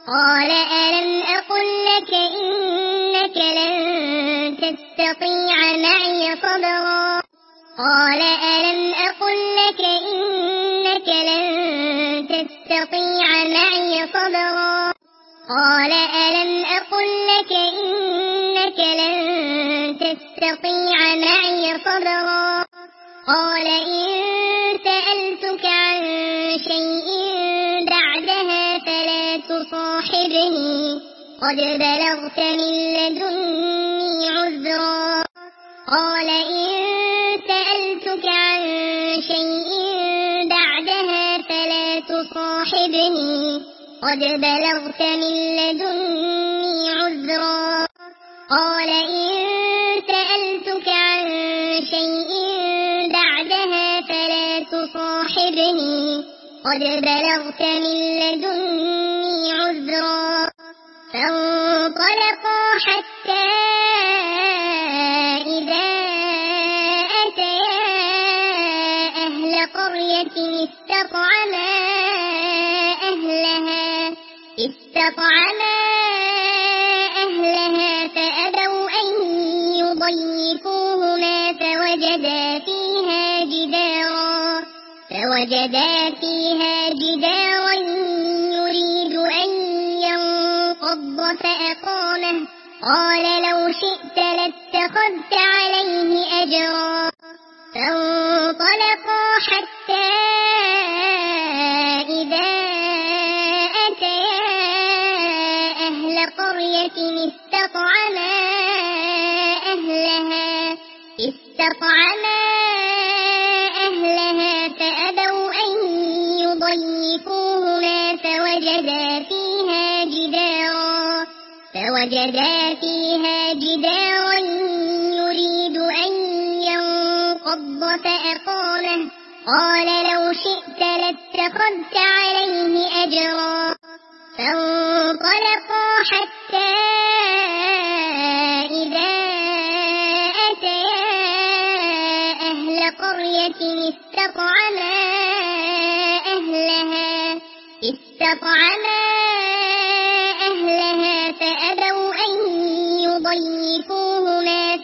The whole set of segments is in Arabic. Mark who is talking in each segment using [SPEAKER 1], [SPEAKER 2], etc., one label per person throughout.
[SPEAKER 1] قال ألم أقل لك إنك لن تستطيع معي صبرا قال ألم أقل لك إنك لن تستطيع معي صبرا قال ألم أقل لك إنك لن تستطيع معي صبرا قال إن سألتك عن شيء بعدها فلا تصاحبني قد بلغت من لدني عذرا قال إن سألتك عن شيء بعدها فلا تصاحبني قد بلغت من لدني عذرا قال إن سألتك عن شيء بعدها فلا تصاحبني قد بلغت من لدني عذرا فانطلقا حتى إذا أتيا أهل قرية استطعما أهلها فأبوا أن يضيفوهما فوجدا فيها جدارا يريد أن ينقض فأقامه قال لو شئت لاتخذت عليه أجرا فانطلقا حتى إذا أتيا أهل قرية استطعما أهلها فأبوا أن يضيفوهما فوجدا فيها جدارا يريد أن ينقض فأقامه قال لو شئت لاتخذت عليه أجرا فانطلقا حتى إذا أتيا أهل قرية استطعما أهلها فأبوا أن يضيفوهما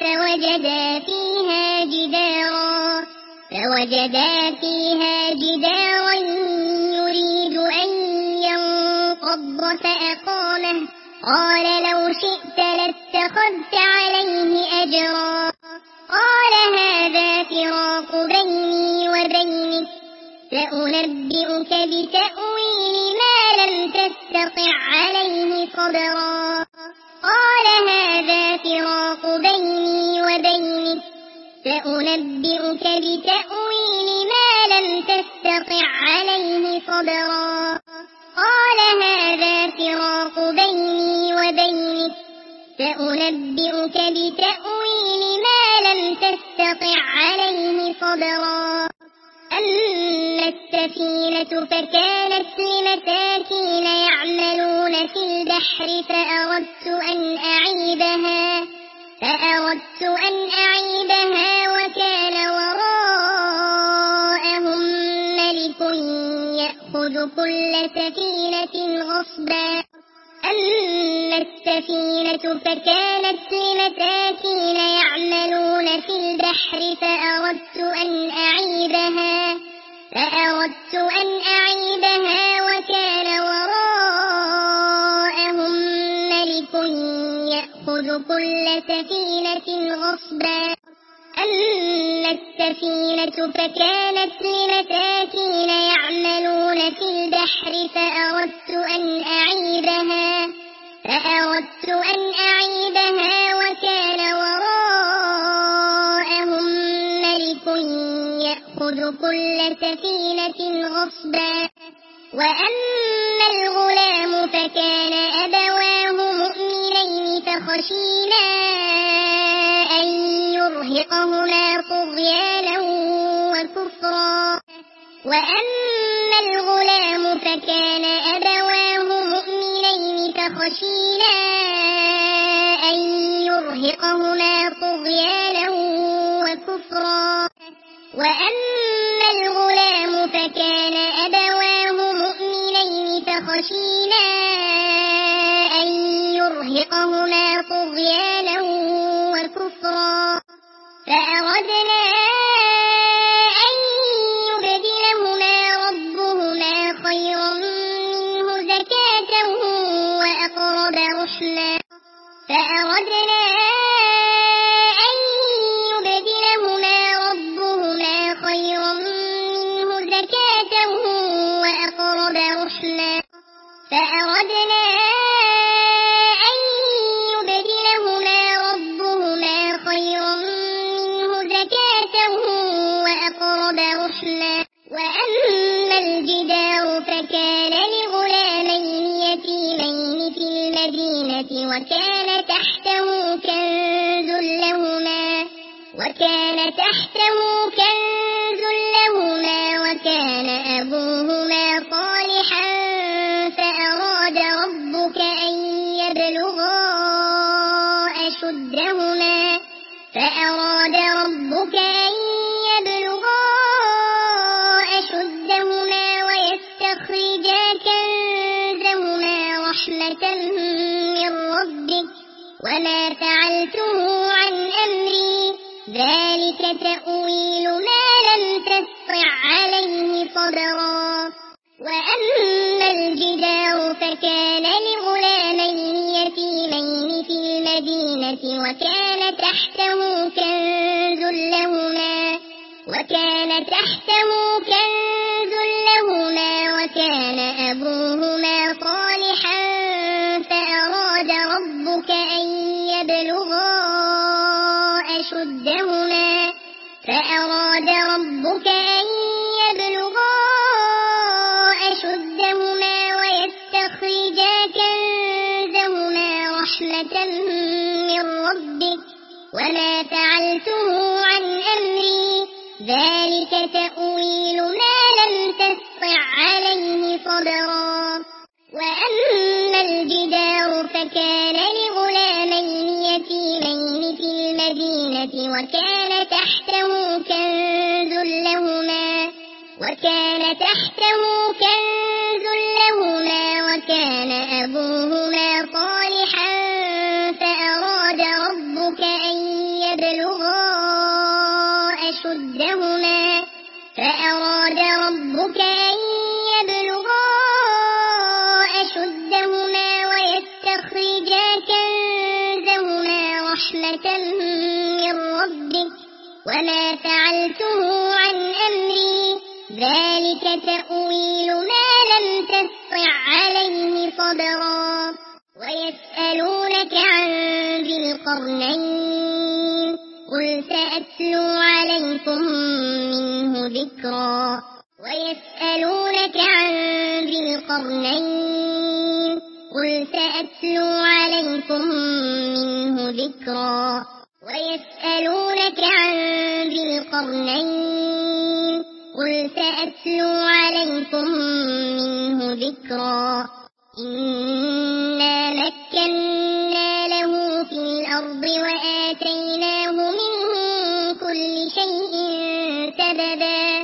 [SPEAKER 1] فوجدا فيها جدارا يريد أن ينقض فأقامه قال لو شئت لاتخذت عليه أجرا قال هذا فراق بيني وبينك سأنبئك بتأويل ما لم تستطع عليه صبرا قال هذا فراق بيني وبينك سأنبئك بتأويل ما لم تستطع عليه صبرا قال هذا فراق بيني وبينك سأنبئك بتأويل ما لم تستطع عليه صبرا أما السفينة فكانت لمساكين يعملون في البحر فأردت أن أعيبها وكان وراءهم ملك يأخذ كل سفينة غصبا أما السفينة فكانت لمساكين يعملون في البحر فأردت أن أعيبها وكان وراءهم ملك يأخذ كل سفينة غصبا أما السفينة فكانت لمساكين يعملون في البحر فأردت أن أعيبها وكان وراءهم ملك يأخذ كل سفينة غصبا وأما الغلام فكان أبواه مؤمنين فخشينا أن يرهقهما طغيانا وكفرا وأما الغلام فكان أبواه مؤمنين فخشينا أن يرهقهما طغيانا وكفرا وأما الغلام فكان أبواه مؤمنين فخشينا زكاة وأقرب رحما فأردنا أن يبدلهما ربهما خيرا منه زكاة وأقرب رحما فأردنا أن يبدلهما ربهما خيرا منه زكاة وأقرب رحما وأما الجدار فكان لغلامين يتيمين في المدينة وكان تحته كنز لهما وكان أبوهما صالحا فأراد ربك أن يبلغا أشدهما ويستخرجا كنزهما رحمة من ربك وما فعلته عن أمري ذلك تأويل ما لم تستطع عليه صبرا وأما الجدار فكان لغلامين يتيمين في المدينة وكان تحته كنز لهما وكان أبوهما صالحا فأراد ربك أن يبلغا أشدهما ويستخرجا كنزهما رحمة من ربك وما فعلته عن أمري ذلك تأويل ما لم تستطع عليه صبرا وأما الجدار فكان لغلامين يتيمين في المدينة وكان تحته كنز لهما وكان أبوهما صالحا فأراد ربك أن يبلغا أشدهما ويستخرجا كنزهما رحمة من ربك وما فعلته عن أمري ذلك تأويل ما لم تستطع عليه صبرا ويسألونك عن ذي القرنين قل سأتلو عليكم منه ذكرا إنا مكنا له في الأرض وآتيناه من كل شيء سببا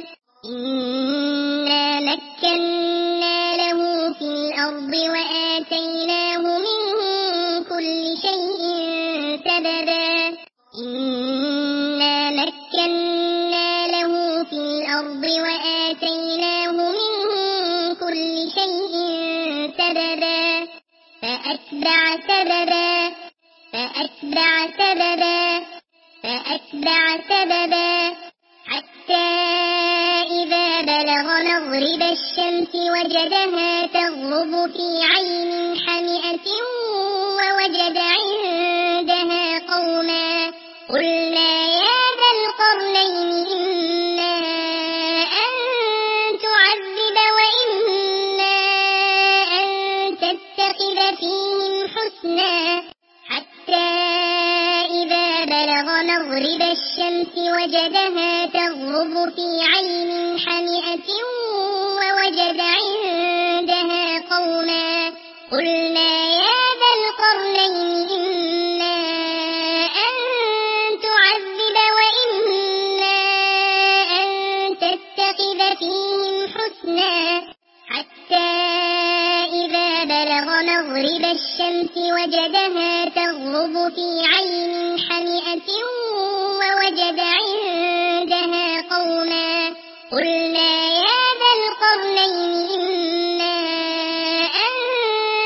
[SPEAKER 1] فأتبع سببا حتى إذا بلغ مغرب الشمس وجدها تغرب في عين حمئة ووجد عندها قوما قلنا يا ذا القرنين إما أن تعذب وإما أن تتخذ فيهم حسنا حتى إذا بلغ مغرب الشمس وجدها تغرب في عين حمئة ووجد عندها قوما قلنا يا ذا القرنين إما أن تعذب وإما أن تتخذ فيهم حسنا حتى إذا بلغ مغرب الشمس وجدها تغرب في عين حمئة ووجد عندها قوما قلنا يا ذا القرنين إما أن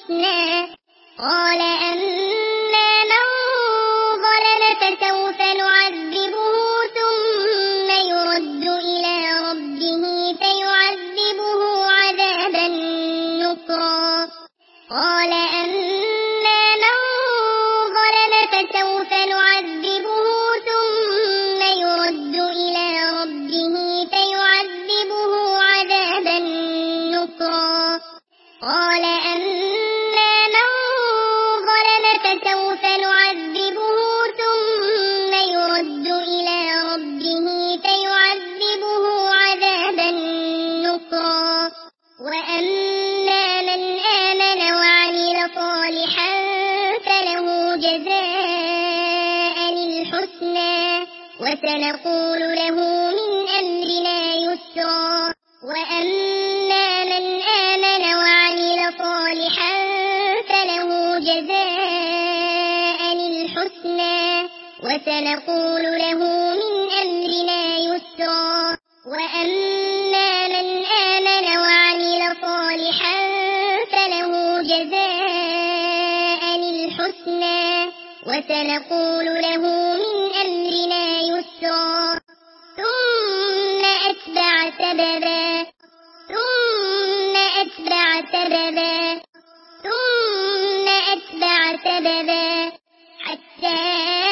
[SPEAKER 1] الحسنى قال أما من ظلم فسوف نعذبه ثم يرد إلى ربه فيعذبه عذابا نكرا قال أما من ظلم فسوف نعذبه ثم يرد إلى ربه فيعذبه عذابا نكرا قال أما من ظلم فسوف نعذبه ثم يرد إلى ربه فيعذبه عذابا نكرا وأما من آمن وعمل صالحا فله جزاء الحسنى وسنقول له من أمرنا يسرا وأما من آمن وعمل صالحا فله جزاء الحسنى وسنقول له من أمرنا يسرا وأما من آمن وعمل صالحا فله جزاء الحسنى وسنقول له من أمرنا يسرا ثم أتبع سببا ثم أتبع سببا ثم أتبع سببا حتى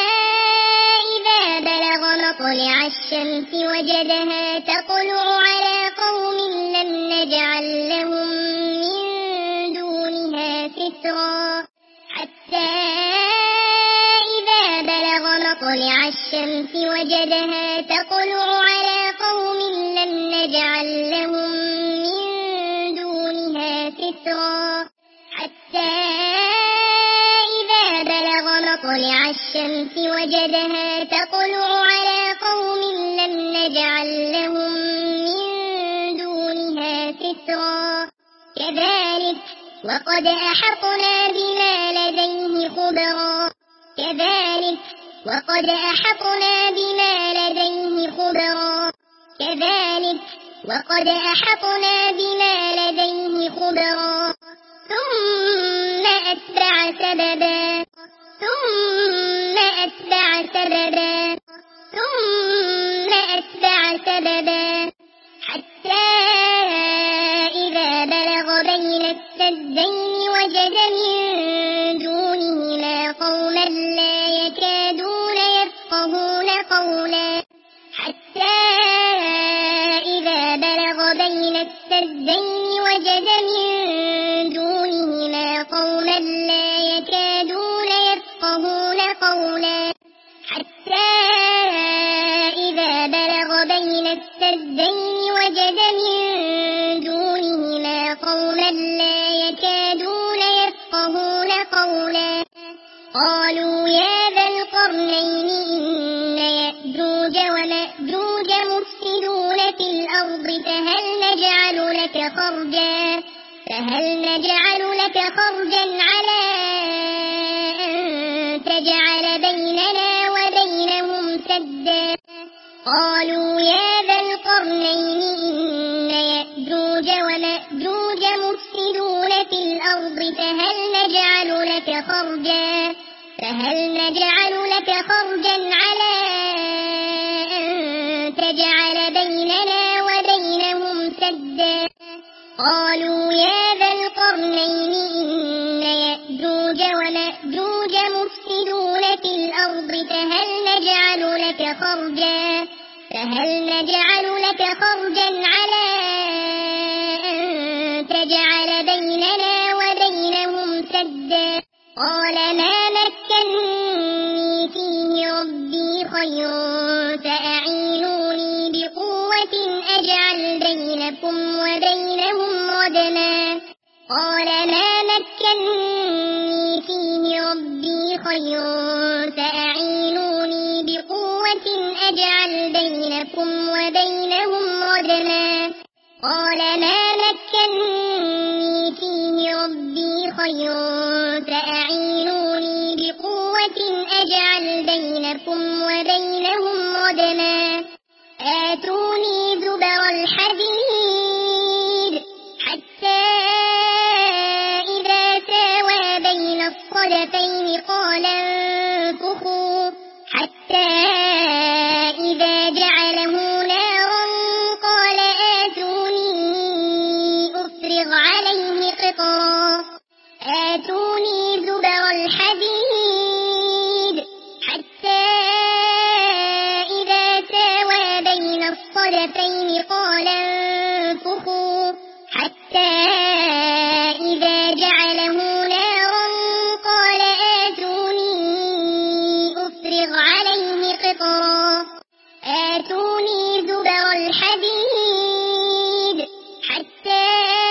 [SPEAKER 1] إذا بلغ مطلع الشمس وجدها تطلع على قوم لم نجعل لهم من دونها سترا حتى إذا بلغ مطلع الشمس وجدها تطلع على قوم لم نجعل لهم من دونها سترا حتى إذا بلغ مطلع الشمس وجدها تطلع على قوم لم نجعل لهم من دونها سترا كذلك وقد أحطنا بما لديه خبرا كذلك وقد أحطنا بما لديه خبرا كذلك وقد أحطنا بما لديه خبرا ثم أتبع سببا ثم أتبع سببا ثم أتبع سببا حتى إذا بلغ بين السدين وجد من دونهما قوما لا يكادون يفقهون قولا حتى إذا بلغ بين السدين وجد من دونهما قوما لا يكادون يفقهون قولا حتى إذا بلغ بين السدين وجد من دونهما قوما لا يكادون يفقهون قولا قالوا يا ذا القرنين إن يأجوج ومأجوج مفسدون في الأرض فهل نجعل لك خرجا على أن تجعل بيننا وبينهم سدا قالوا يا ذا القرنين إن يأجوج ومأجوج مفسدون في الأرض فهل نجعل لك خرجا على أن تجعل بيننا وبينهم سدا قالوا يا ذا القرنين إن يأجوج ومأجوج مفسدون في الأرض فهل نجعل لك خرجا على أن تجعل بيننا وبينهم سدا قال ما مكنني فيه ربي خير فأعينوني بقوة أجعل بينكم وبينهم ردما قال ما مكنني فيه ربي خير فأعينوني بقوة أجعل بينكم وبينهم ردما قال ما مكنني فيه ربي خير فأعينوني بقوة أجعل بينكم وبينهم ردما آتوني زبر الحديد حتى إذا ساوى قال انفخوا حتى إذا جعله نارا قال آتوني أفرغ عليه قطرا آتوني زبر الحديد حتى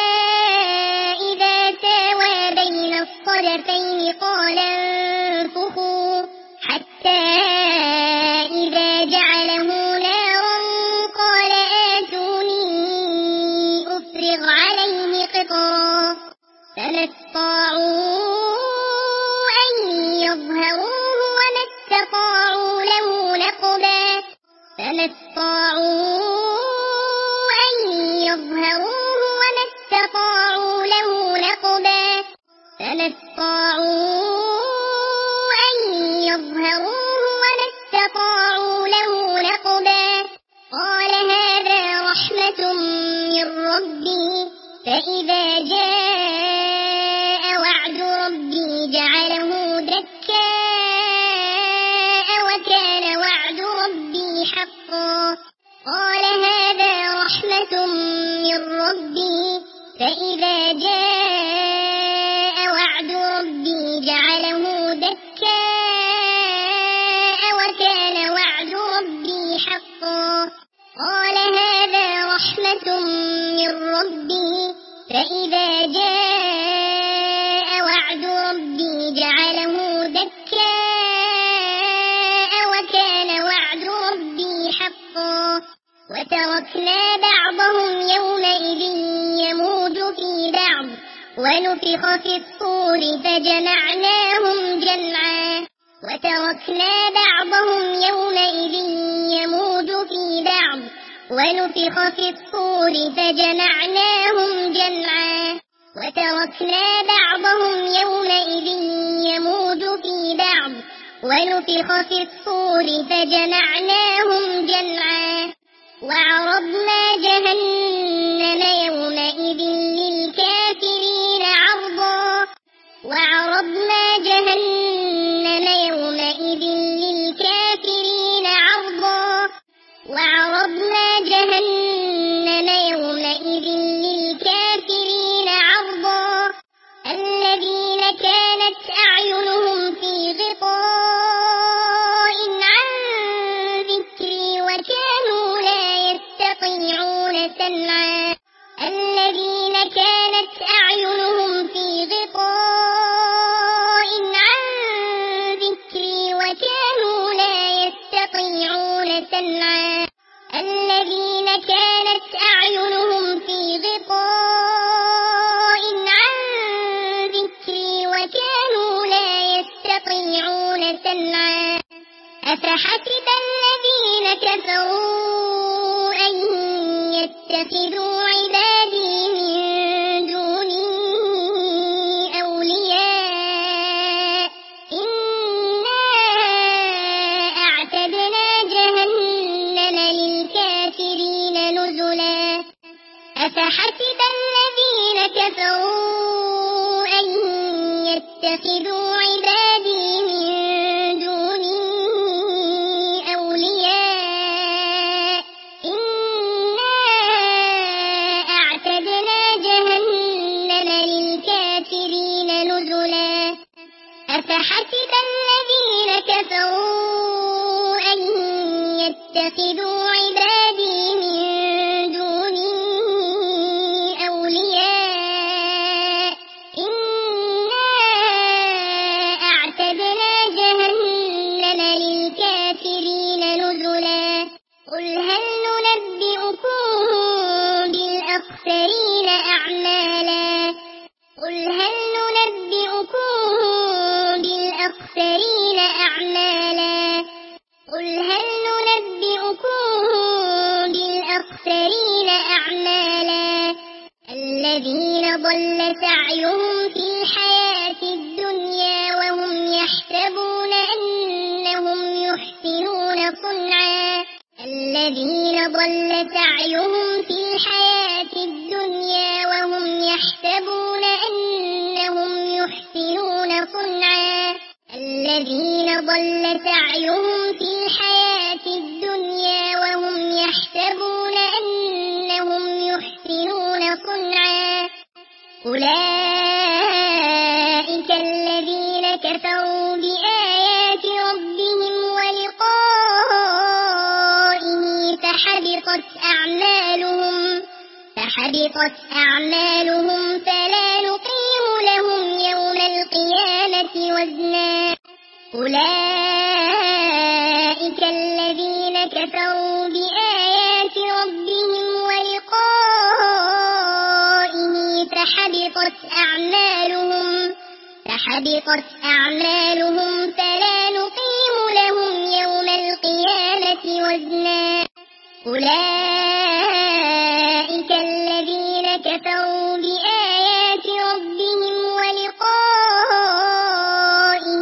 [SPEAKER 1] إذا ساوى بين الصدفين قال انفخوا حتى إذا جعله نارا قال آتوني أفرغ عليه قطرا فما استطاعوا أن يظهروه وما استطاعوا له نقبا فما استطاعوا أن يظهروه وما استطاعوا له نقبا فما استطاعوا أن يظهروه وما استطاعوا له نقبا قال هذا رحمة من ربي فإذا جاء وعد ربي جعله دكاء وكان وعد ربي حقا قال هذا رحمة من ربي فإذا جاء وعد ربي جعله دكاء وكان وعد ربي حقا قال هذا رحمة من ربي فإذا جاء وعد ربي جعله دكاء وكان وعد ربي حقا وتركنا بعضهم يومئذ يموج في بعض ونفخ في الصور فجمعناهم جمعا وتركنا بعضهم يومئذ يموج في بعض ونفخ في الصور فجمعناهم جمعا وتركنا بعضهم يومئذ يموج في بعض ونفخ في الصور فجمعناهم جمعا وعرضنا جهنم يومئذ للكافرين عرضا وعرضنا جهنم يومئذ للكافرين عرضا وعرضنا جهنم يومئذ للكافرين عرضا الذين كانت أعينهم في غطاء عن ذكري وكانوا لا يستطيعون سمعا الذين كانت أعينهم في غطاء عن ذكري وكانوا لا يستطيعون سمعا الذين كانت أعينهم في غطاء عن ذكري وكانوا لا يستطيعون سمعا أفحسب الذين كفروا أن يتخذوا عبادي من دوني أولياء إنا أعتدنا جهنم للكافرين نزلا أفحسب الذين كفروا أن يتخذوا عبادي من دوني أولياء إنا أعتدنا جهنم للكافرين نزلا أفحسب الذين كفروا أن يتخذوا عبادي من دوني أولياء إنا أعتدنا جهنم للكافرين نزلا قل هل ننبئكم بالأخسرين أعمالا قل هل ننبئكم بالأخسرين أعمالا قل هل ننبئكم بالأخسرين أعمالا الذين ضل سعيهم في الحياة الدنيا وهم يحسبون أنهم يحسنون صنعا الذين ضل سعيهم في الحياة الدنيا وهم يحسبون أنهم يحسنون صنعا الذين ضل سعيهم في الحياة الدنيا وهم يحسبون أنهم أولئك الذين كفروا بآيات ربهم ولقائه فحبطت أعمالهم فلا نقيم لهم يوم القيامة وزنا أولئك الذين كفروا بآيات ربهم ولقائه فحبطت أعمالهم فلا نقيم لهم يوم القيامة وزنا أولئك الذين كفروا بآيات ربهم ولقائه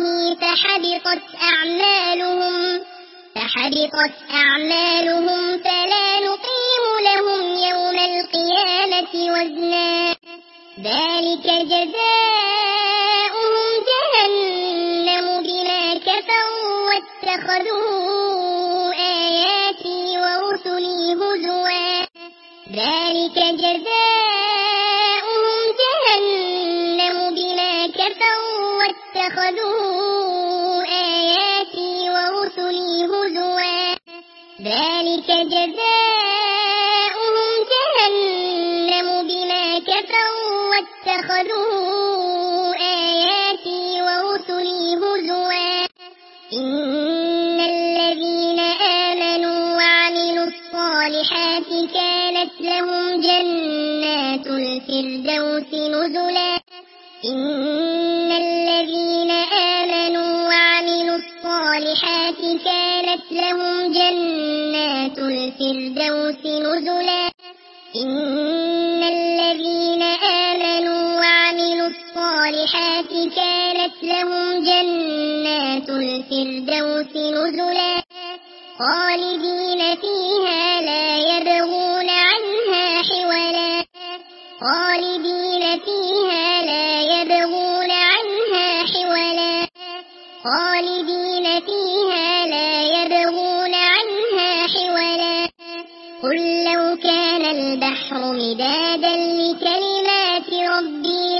[SPEAKER 1] فحبطت أعمالهم فلا نقيم لهم يوم القيامة وزنا ذلك جزاؤهم جهنم بما كفروا واتخذوا آياتي ورسلي هزوا ذلك جزاؤهم جهنم بما كفروا واتخذوا آياتي ورسلي هزوا ذلك جزاؤهم جهنم بما كفروا واتخذوا آياتي ورسلي هزوا إن الذين آمنوا وعملوا الصالحات كانت لهم جنات الفردوس نزلا إن الذين آمنوا وعملوا الصالحات كانت لهم جنات الفردوس نزلا إن الذين آمنوا وعملوا الصالحات كانت لهم جنات الفردوس نزلا خالدين فيها لا يبغون عنها حولا خالدين فيها لا يبغون عنها حولا خالدين فيها لا يبغون عنها حولا قل لو كان البحر مدادا لكلمات ربي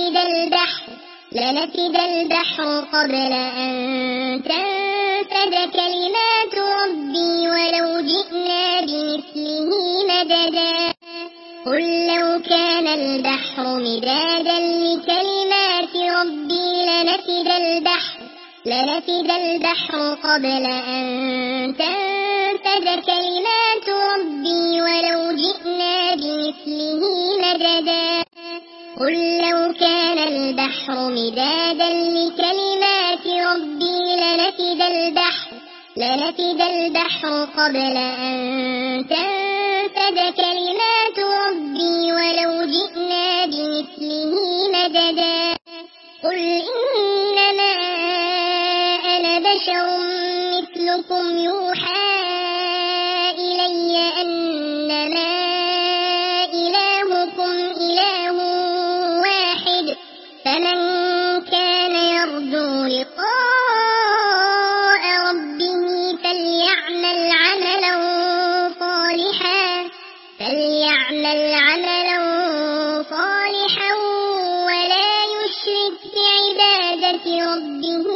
[SPEAKER 1] لنفد البحر قبل أن تنفد كلمات ربي ولو جئنا بمثله مددا قل لو كان البحر مدادا لكلمات ربي لنفد البحر قبل أن تنفد كلمات ربي ولو جئنا بمثله مددا قل لو كان البحر مدادا لكلمات ربي لنفد البحر قبل أن تنفد كلمات ربي ولو جئنا بمثله مددا قل إنما أنا بشر مثلكم يوحى إلي أنما إلهكم إله واحد فمن كان يرجو لقاء ربه فليعمل عملا صالحا ولا يشرك بعبادة ربه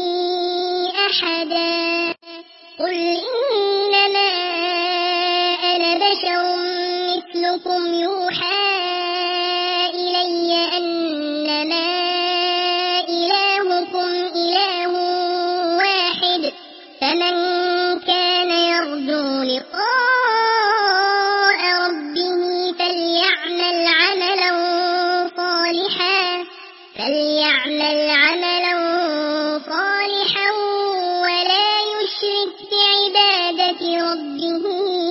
[SPEAKER 1] أحدا قل إنما أنا بشر مثلكم يوحى إلي أنما إلهكم إله واحد فمن كان يرجو لقاء ربه فليعمل عملا صالحا ولا يشرك بعبادة ربه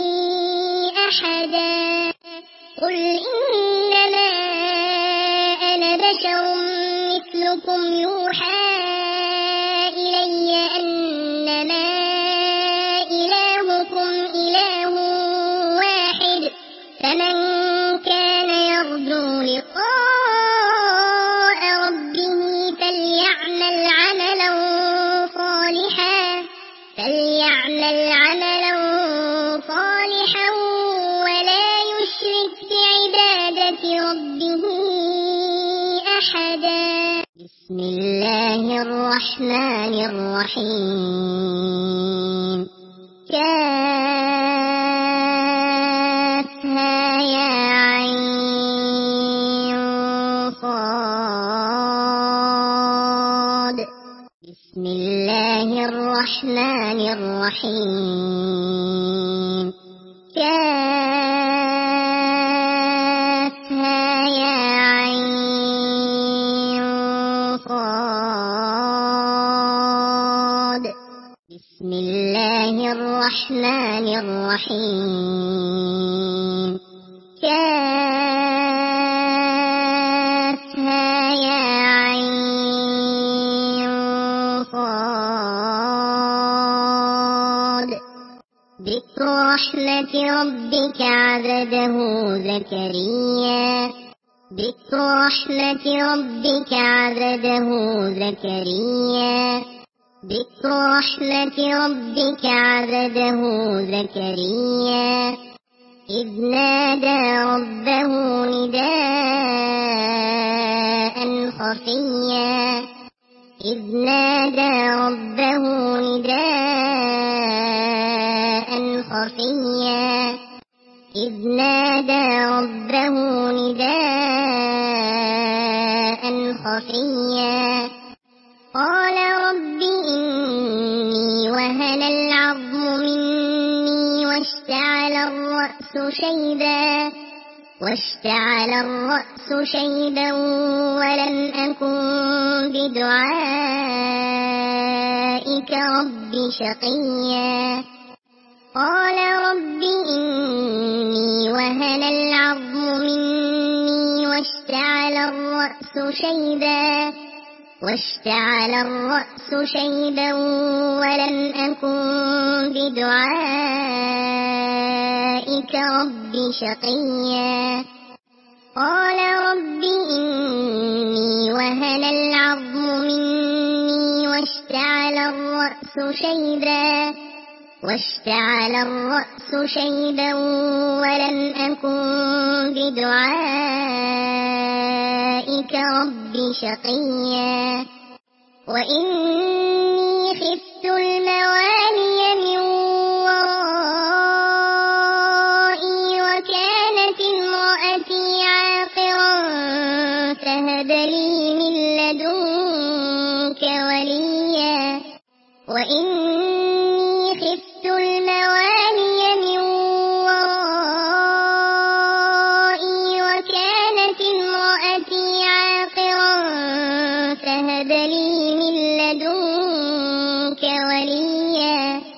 [SPEAKER 1] أحدا قل إنما أنا بشر مثلكم يوحى إلي أنما إلهكم إله واحد فمن كان يرجو لقاء ربه فليعمل عملا صالحا ولا يشرك بعبادة ربه بسم الله الرحمن الرحيم كافها يا عين صاد بسم الله الرحمن الرحيم كافها يا عين صاد بسم الله الرحمن الرحيم كافها يا عين صاد ذكر رحمة ربك عبده زكريا ذكر رحمة ربك عبده زكريا ذكر رحمة ربك عبده زكريا إذ نادى ربه نداء خفيا إذ نادى ربه نداء خفيا إذ نادى ربه نداء خفيا قال رب إني وهن العظم مني واشتعل الرأس شيبا ولم أكن بدعائك رب شقيا قال رب إني وهن العظم مني واشتعل الرأس شيبا ولم أكن بدعائك رب شقيا قال رب إني وهن العظم مني واشتعل الرأس شيبا ولم أكن بدعائك رب شقيا وإني خفت الموالي من ورائي وكانت امرأتي عاقرا فهب لي من لدنك وليا وإني خفت الموالي من ورائي وكانت امرأتي عاقرا فهب لي من لدنك وليا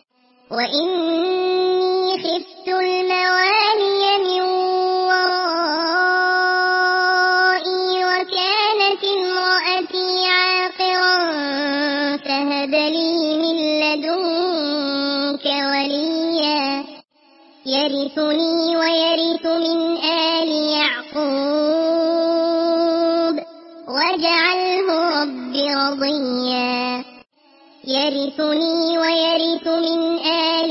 [SPEAKER 1] وإني خفت الموالي من ورائي وكانت امرأتي عاقرا فهب لي من لدنك وليا يرثني ويرث من آل يعقوب واجعله رب رضيا يرثني ويرث من آل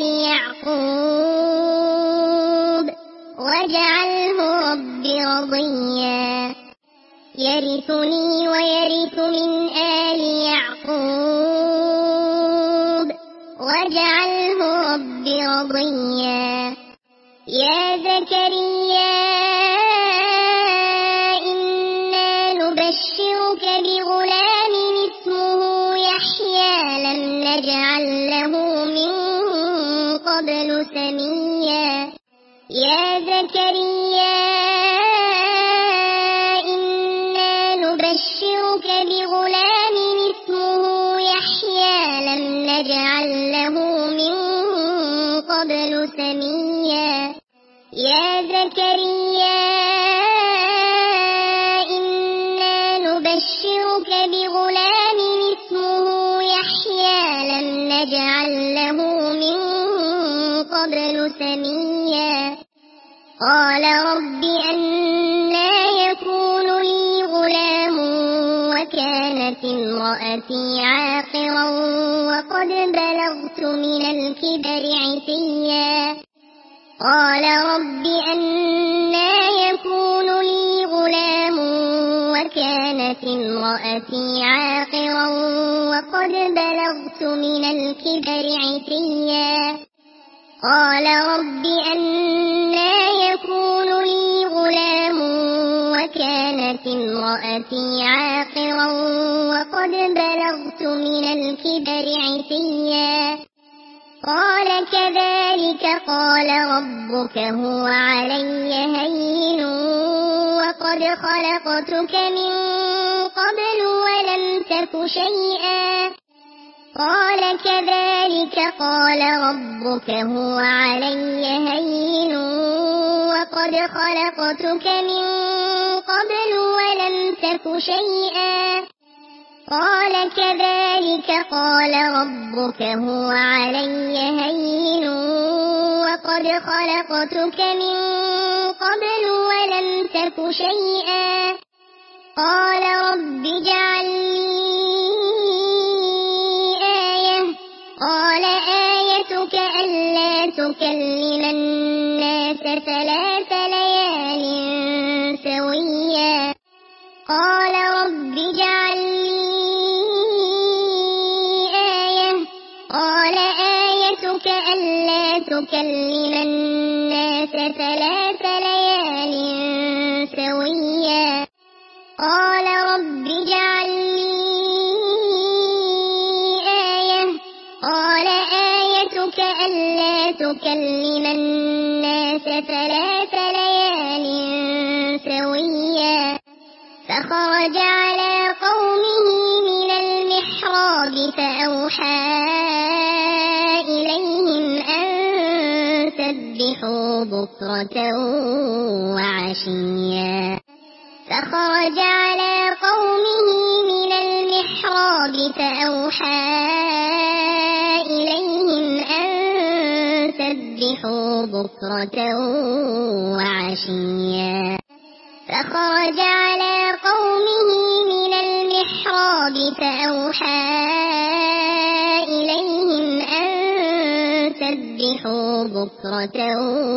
[SPEAKER 1] يعقوب واجعله رب رضيا يرثني ويرث من آل يعقوب واجعله رب رضيا يا زكريا إنا نبشرك بغلام اسمه يحيى لم نجعل له من قبل سميا يا زكريا إنا نبشرك بغلام اسمه يحيى لم نجعل له من قبل سميا يا زكريا إنا نبشرك بغلام اسمه يحيى لم نجعل له من قبل سميا قال رب أنى يكون لي غلام وكانت امرأتي عاقرا وقد بلغت من الكبر عتيا قال رب أنى يكون لي غلام وكانت وكانت امرأتي عاقرا وقد بلغت من الكبر عتيا قال رب أنى يكون لي غلام وكانت امرأتي عاقرا وقد بلغت من الكبر عتيا قال كذلك قال ربك هو علي هين وقد خلقتك من قبل ولم تك شيئا قال كذلك قال ربك هو علي هين وقد خلقتك من قبل ولم تك شيئا قال كذلك قال ربك هو علي هين وقد خلقتك من قبل ولم تك شيئا قال رب اجعل لي آية قال آيتك ألا تكلم الناس 3 ليال سويا قال رب اجعل لي قال آيتك ألا تكلم الناس 3 ليال سويا قال رب اجعل لي قال آيتك ألا تكلم الناس 3 ليال سويا فخرج على قومه من المحراب فأوحى إليهم أن سبحوا بكرة وعشيا فخرج على قومه من المحراب فأوحى إليهم أن سبحوا بكرة وعشيا فخرج على قومه من المحراب فأوحى إليهم أن سبحوا بكرة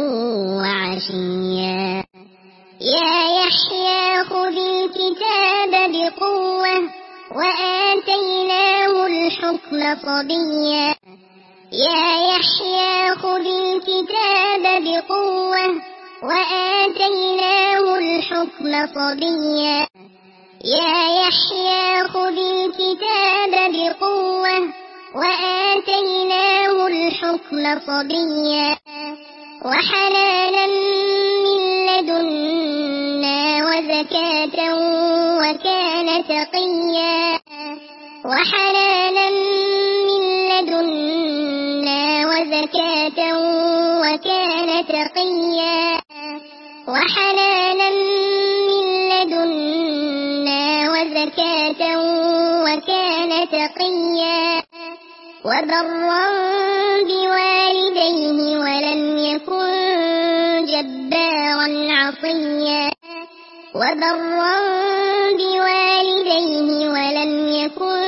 [SPEAKER 1] وعشيا يا يحيى خذ الكتاب بقوة وآتيناه الحكم صبيا يا يحيى خذ الكتاب بقوة وآتيناه الحكم صبيا يا يحيى خذ الكتاب بقوة وآتيناه الحكم صبيا وحنانا من لدنا وزكاة وكان تقيا وحنانا من لدنا وزكاة وكان تقيا وحنانا من لدنا وزكاة وكان تقيا وبرا بوالديه ولم يكن جبارا عصيا وبرا بوالديه ولم يكن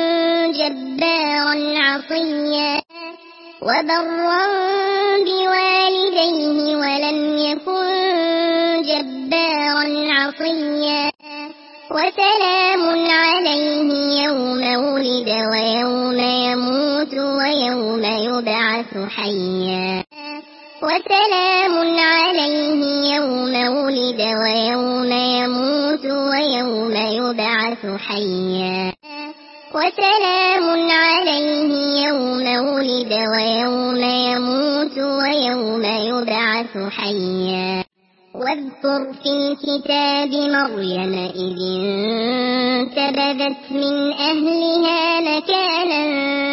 [SPEAKER 1] جبارا عصيا وبرا بوالديه ولم يكن جبارا عصيا وسلام عليه يوم ولد ويوم يموت ويوم يبعث حيا وسلام عليه يوم ولد ويوم يموت ويوم يبعث حيا وسلام عليه يوم ولد ويوم يموت ويوم يبعث حيا واذكر في الكتاب مريم إذ انتبذت من أهلها مكانا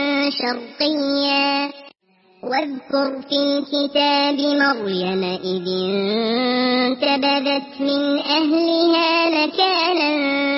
[SPEAKER 1] شرقيا واذكر في الكتاب مريم إذ انتبذت من أهلها مكانا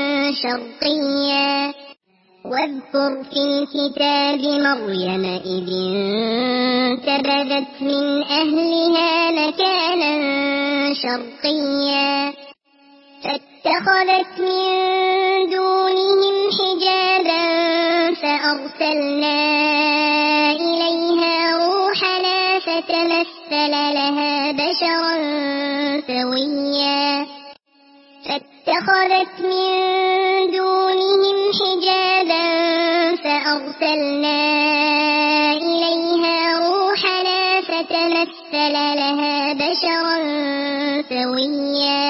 [SPEAKER 1] شرقيا واذكر في الكتاب مريم إذ انتبذت من أهلها مكانا شرقيا فاتخذت من دونهم حجابا فأرسلنا إليها روحنا فتمثل لها بشرا سويا فاتخذت من دونهم حجابا فأرسلنا إليها روحنا فتمثل لها بشرا سويا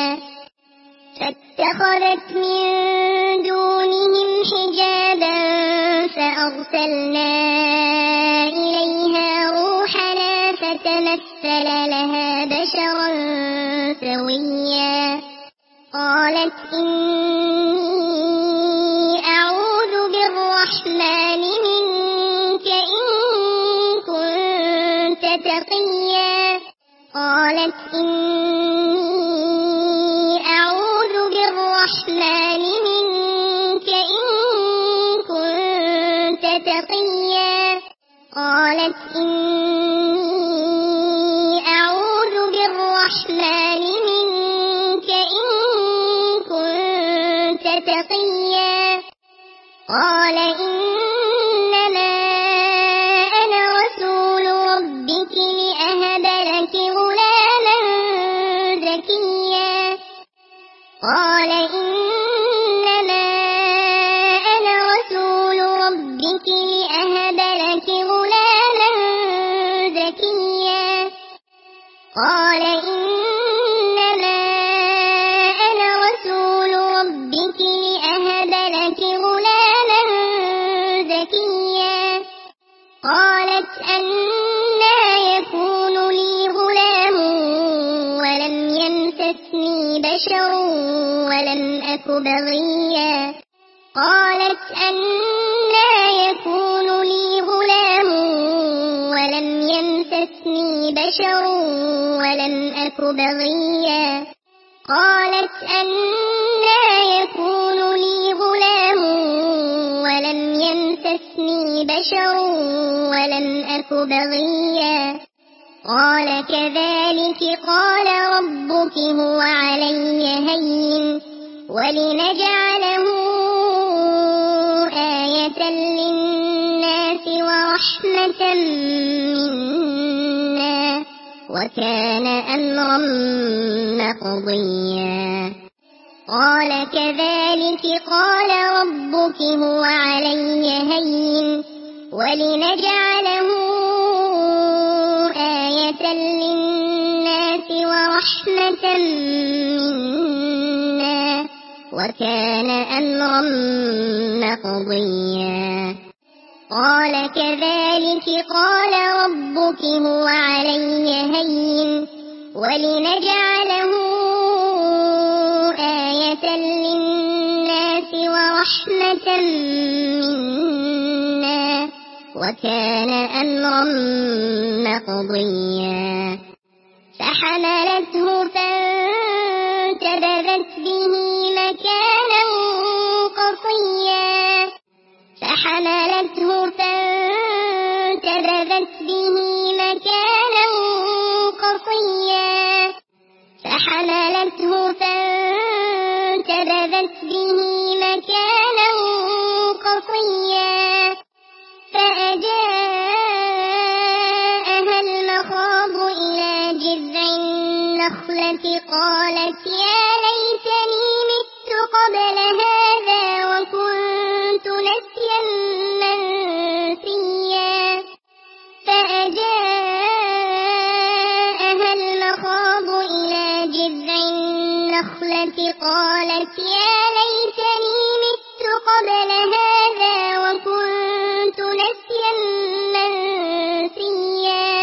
[SPEAKER 1] فاتخذت من دونهم حجابا فأرسلنا إليها روحنا فتمثل لها بشرا سويا قالت إني أعوذ بالرحمن منك إن كنت تقيا قالت إني أعوذ بالرحمن منك إن كنت تقيا قالت إني أعوذ بالرحمن منك إن كنت تقيا قال إنما أنا رسول ربك لأهب لك غلاما زكيا قال إنما أنا رسول ربك لأهب لك غلاما زكيا قال إنما أنا رسول ربك لأهب لك غلاما زكيا قالت أنى يكون لي غلام ولم يمسسني بشر ولم أك بغيا قالت أنى يكون لي غلام ولم يمسسني بشر ولم أك بغيا قالت أنى يكون لي غلام ولم يمسسني بشر ولم أك بغيا قال كذلك قال ربك هو علي هين ولنجعله آية للناس ورحمة منا وكان أمرا مقضيا قال كذلك قال ربك هو علي هين ولنجعله آية للناس ورحمة منا وكان أمرا مقضيا قال كذلك قال ربك هو علي هين ولنجعله آية للناس ورحمة منا وكان أمرا مقضيا فحملته فانتبذت به مكانا قصيا فحملته فانتبذت به مكانا قصيا فحملته فانتبذت به مكانا قصيا فأجاءها المخاض إلى جذع النخلة قالت يا ليتني مت قبل هذا وكنت نسيا منسيا فأجاءها المخاض إلى جذع النخلة قالت يا ليتني مت قبل هذا وكنت نسيا منسيا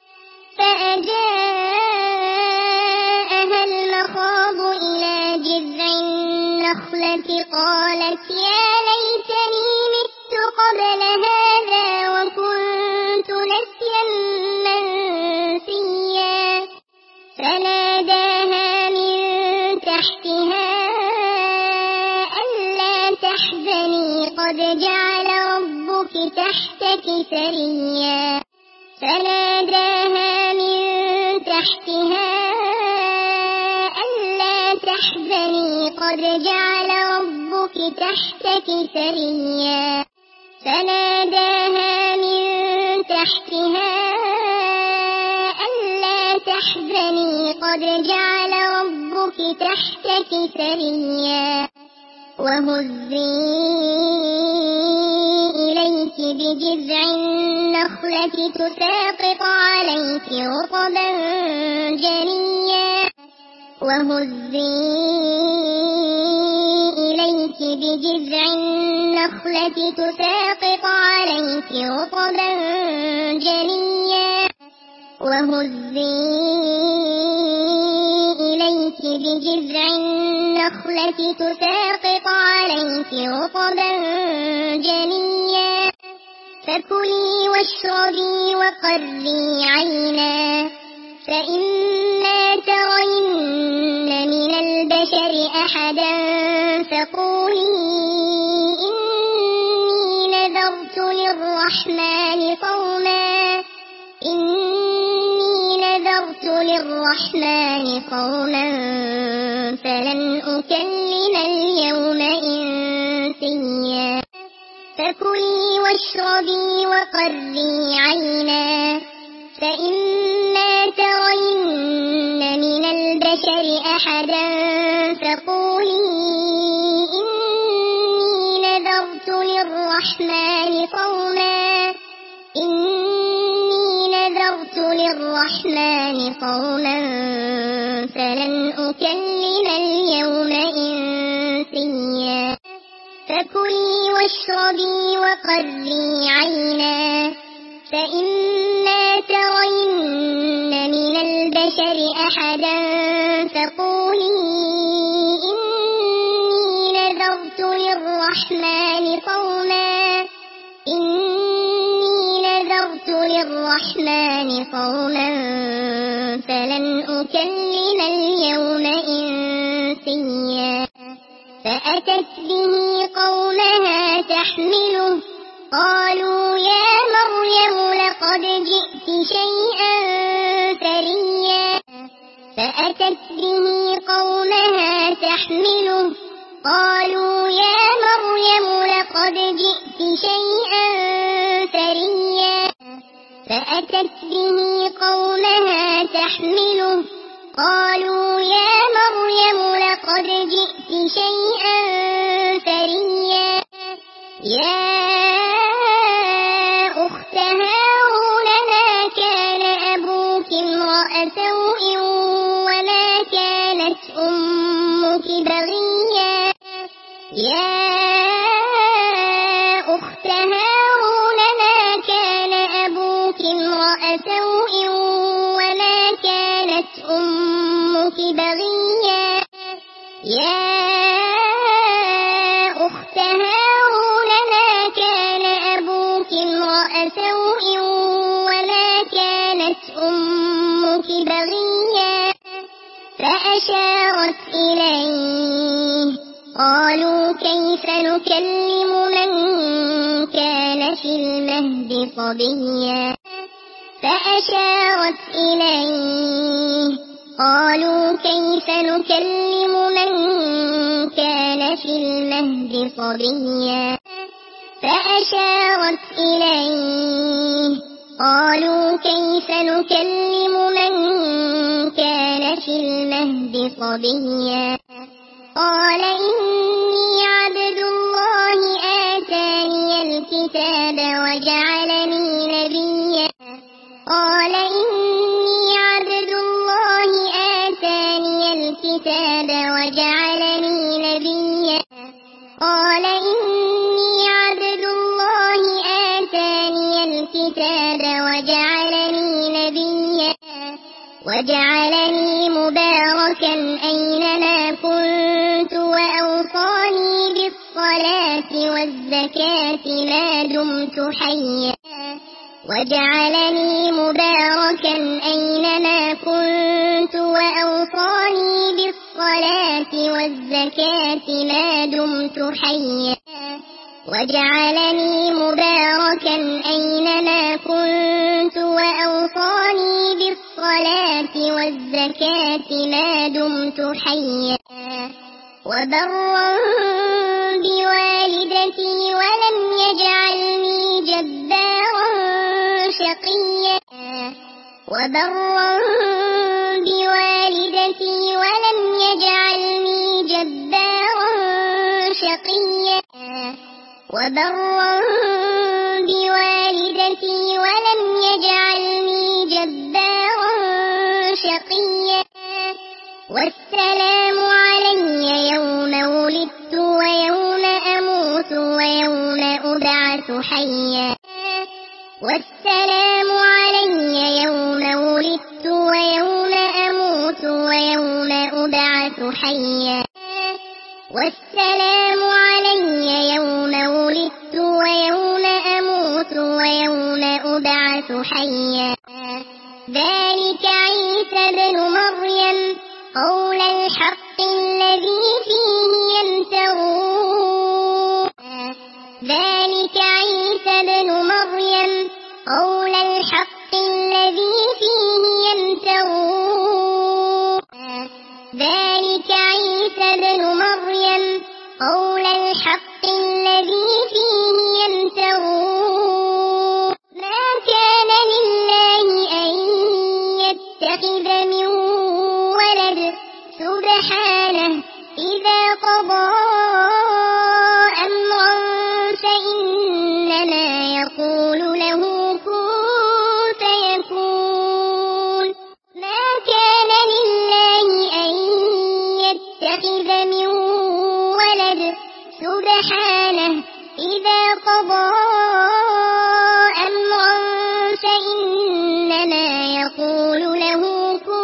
[SPEAKER 1] فأجاءها المخاض إلى جذع النخلة قالت يا ليتني مت قبل هذا وكنت نسيا منسيا فناداها من تحتها ألا تحزني قد جعل ربك تحتك سريا فناداها من تحتها ألا تحزني قد جعل ربك تحتك سريا فناداها من تحتها ألا تحزني قد جعل ربك تحتك سريا وهزي إليك بجذع النخلة تساقط عليك رطبا جنيا وهزي إليك بجذع النخلة تساقط عليك رطبا جنيا وهزي إليك بجذع النخلة تساقط عليك رطبا جنيا فكلي واشربي وقري عينا فإما ترين من البشر أحدا فقولي إني نذرت للرحمن قوما فلن أكلم اليوم إنسيا فكلي واشربي وقري عينا فإما ترين من البشر أحدا فقولي إني نذرت للرحمن قوما فلن أكلم اليوم إنسيا فكلي واشربي وقري عينا فإما ترين من البشر أحدا فقولي إني نذرت للرحمن قوما فلن أكلم اليوم إنسيا فأتت به قومها تحمله قالوا يا مريم لقد جئت شيئا فريا فأتت به قومها تحمله قالوا يا مريم لقد جئت شيئا فريا فأتت به قومها تحمله قالوا يا مريم لقد جئت شيئا فريا يا أخت هارون ما كان أبوك امرأ سوء وما كانت أمك بغيا يا أخت هارون ما كان أبوك امرأ سوء وما كانت أمك بغيا يا أخت هارون ما كان أبوك امرأ سوء وما كانت أمك بغيا فأشارت إليه قالوا كيف نكلم من كان في المهد صبيا فأشارت إليه قالوا كيف نكلم من كان في المهد صبيا فأشارت إليه قالوا كيف نكلم من كان في المهد صبيا قال إني عبد الله آتاني الكتاب وجعلني نبيا قال إني عبد الله آتاني الكتاب وجعلني نبيا قال إني عبد الله آتاني الكتاب وجعلني مباركا أينما كنت وأوصاني بالصلاة والزكاة ما دمت حيا وجعلني مباركا أينما كنت وأوصاني بالصلاة والزكاة ما دمت حيا وجعلني مباركا أينما كنت وأوصاني بالصلاة والزكاة ما دمت حيا وبرا بوالدتي ولم يجعلني جبارا شقيا وبرا بوالدتي ولم يجعلني جبارا شقيا وبرا بوالدتي ولم يجعلني جبارا شقيا والسلام علي يوم ولدت ويوم أموت ويوم أبعث حيا والسلام علي يوم ولدت ويوم أموت ويوم أبعث حيا والسلام علي يوم ولدت ويوم أموت ويوم أبعث حيا ذلك عيسى ابن مريم قول الحق الذي فيه يمترون ذلك عيسى ابن مريم قول الحق الذي فيه يمترون ذلك عيسى ابن مريم قول الحق الذي فيه يمترون ما كان لله أن يتخذ من ولد سبحانه إذا قضى أمرا فإنما يقول له كن فيكون ما كان لله أن يتخذ من ولد سبحانه إذا قضى أمرا فإنما يقول له كن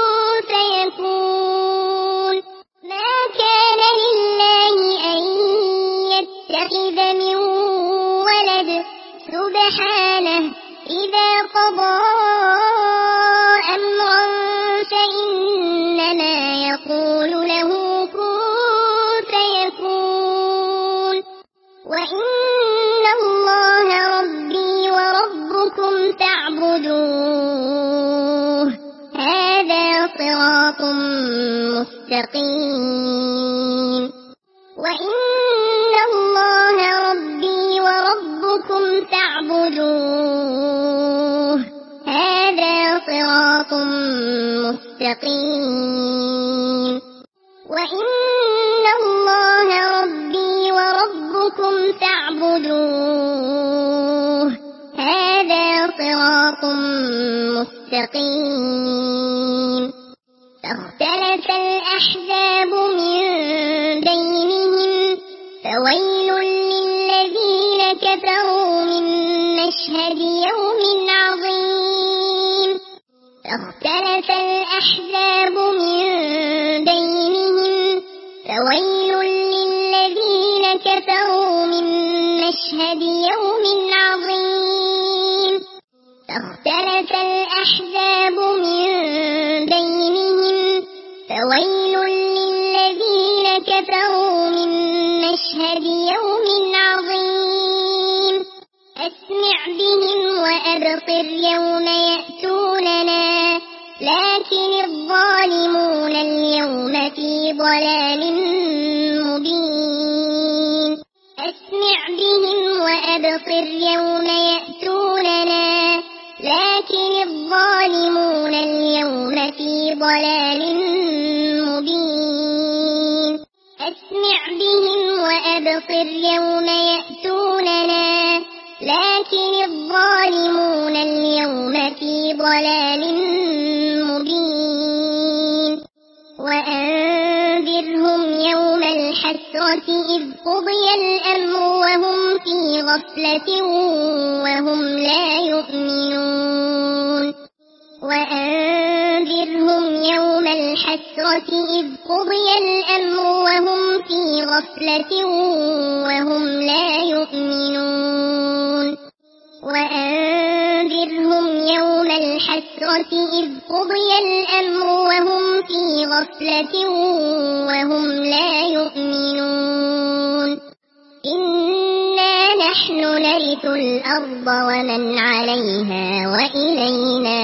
[SPEAKER 1] فيكون ما كان لله أن يتخذ من ولد سبحانه إذا قضى أمرا فإنما يقول له كن فيكون وإن الله ربي وربكم فاعبدوه هذا صراط مستقيم وإن الله ربي وربكم فاعبدوه هذا صراط مستقيم وإن الله ربي وربكم فاعبدوه هذا صراط مستقيم فاختلف الأحزاب من بينهم فويل للذين كفروا من مشهد يوم عظيم فاختلف الأحزاب من بينهم فويل للذين كفروا من مشهد يوم عظيم فاختلف الأحزاب من بينهم فويل للذين كفروا من مشهد يوم عظيم أسمع بهم وأبصر يوم يأتوننا لكن الظالمون اليوم في ضلال مبين أسمع بهم وأبصر يوم يأتوننا لكن الظالمون اليوم في ضلال مبين أسمع بهم وأبصر يوم يأتوننا لكن الظالمون اليوم في ضلال مبين وأنذرهم يوم الحسرة إذ قضي الأمر وهم في غفلة وهم لا يؤمنون وأنذرهم يوم الحسرة إذ قضي الأمر وهم في غفلة وهم لا يؤمنون وأنذرهم يوم الحسرة إذ قضي الأمر وهم في غفلة وهم لا يؤمنون إنا نحن نرث الأرض ومن عليها وإلينا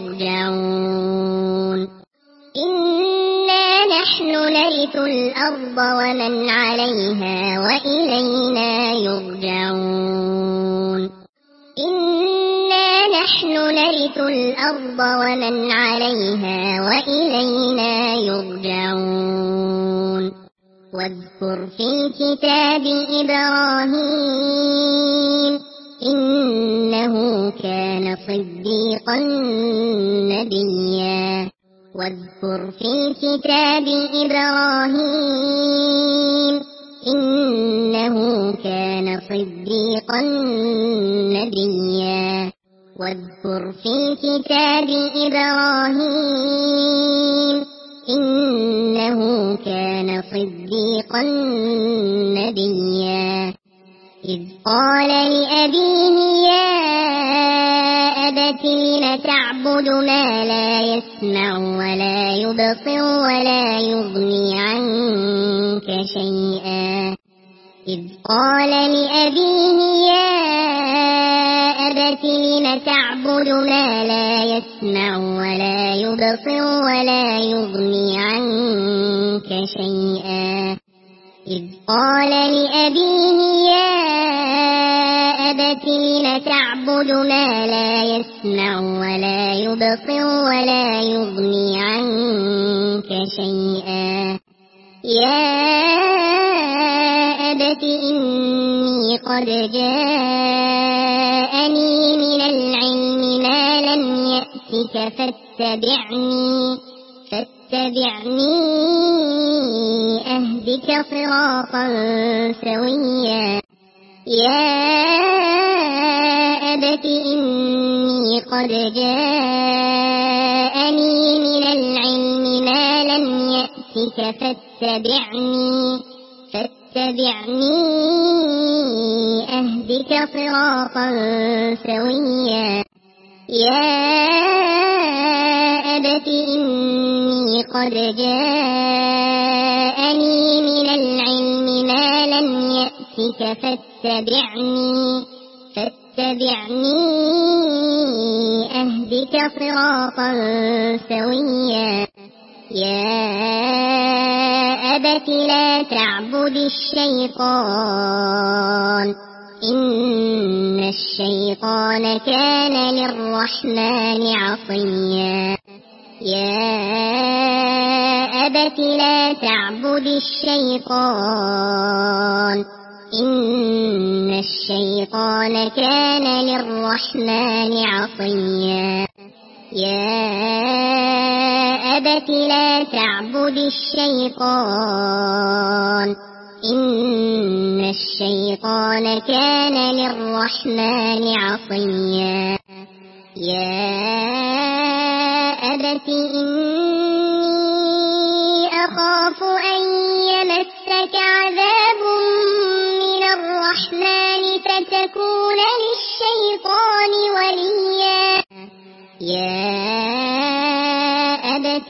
[SPEAKER 1] يرجعون إنا نحن نرث الأرض ومن عليها وإلينا يرجعون إنا نحن نرث الأرض ومن عليها وإلينا يرجعون واذكر في الكتاب إبراهيم إنه كان صديقا نبيا واذكر في الكتاب إبراهيم إنه كان صديقا نبيا واذكر في الكتاب إبراهيم إنه كان صديقا نبيا إذ قال لأبيه يا أبت لم تعبد ما لا يسمع ولا يبصر ولا يغني عنك شيئا إذ قال لأبيه يا أبت لم تعبد ما لا يسمع ولا يبصر ولا يغني عنك شيئا إذ قال لأبيه يا أبت لم تعبد ما لا يسمع ولا يبصر ولا يغني عنك شيئا يا أبت إني قد جاءني من العلم ما لم يأتك فاتبعني أهدك صراطا سويا يا أبت إني قد جاءني من العلم ما لم يأتك فاتبعني أهدك صراطا سويا يا أبت إني قد جاءني من العلم ما لم يأتك فاتبعني أهدك صراطا سويا يا أبت لا تعبد الشيطان إن الشيطان كان للرحمن عصيا يا أبت لا تعبد الشيطان إن الشيطان كان للرحمن عصيا يا أبت لا تعبد الشيطان إن الشيطان كان للرحمن عصيا يا أبت إني أخاف أن يمسك عذاب من الرحمن فتكون للشيطان وليا يا أبت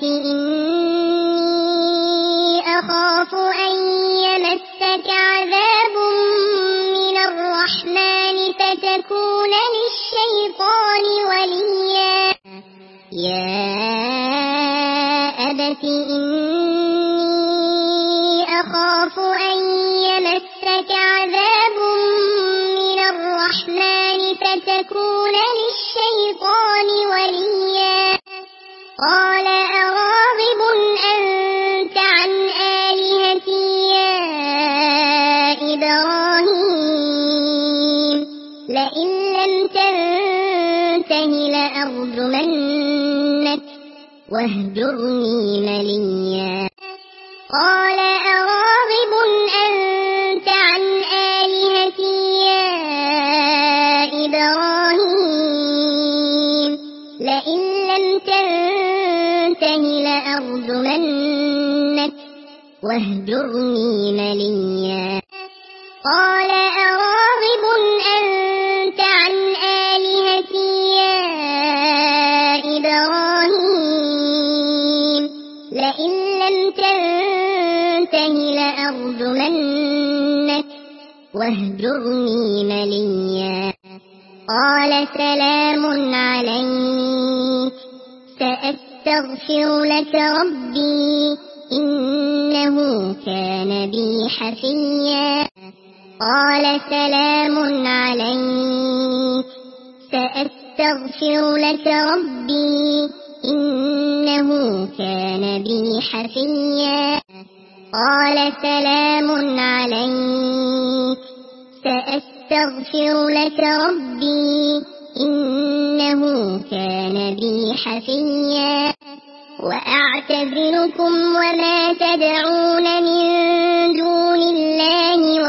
[SPEAKER 1] إني أخاف أن يمسك عذاب من الرحمن فتكون للشيطان وليا يا أبت إني أخاف أن يمسك عذاب من الرحمن فتكون للشيطان وليا قال أراغب أنت عن آلهتي يا إبراهيم لئن لم تنته لأرجمنك واهجرني مليا قال أراغب أنت عن آلهتي يا إبراهيم لئن لم تنته لأرجمنك واهجرني مليا قال أراغب أنت عن آلهتي يا إبراهيم لئن لم تنته لأرجمنك واهجرني مليا قال سلام عليك سأستغفر لك ربي إنه كان بي حفيا قال سلام عليك سأستغفر لك ربي إنه كان بي حفيا قال سلام عليك سأستغفر لك ربي إنه كان بي حفيا وأعتزلكم وما تدعون من دون الله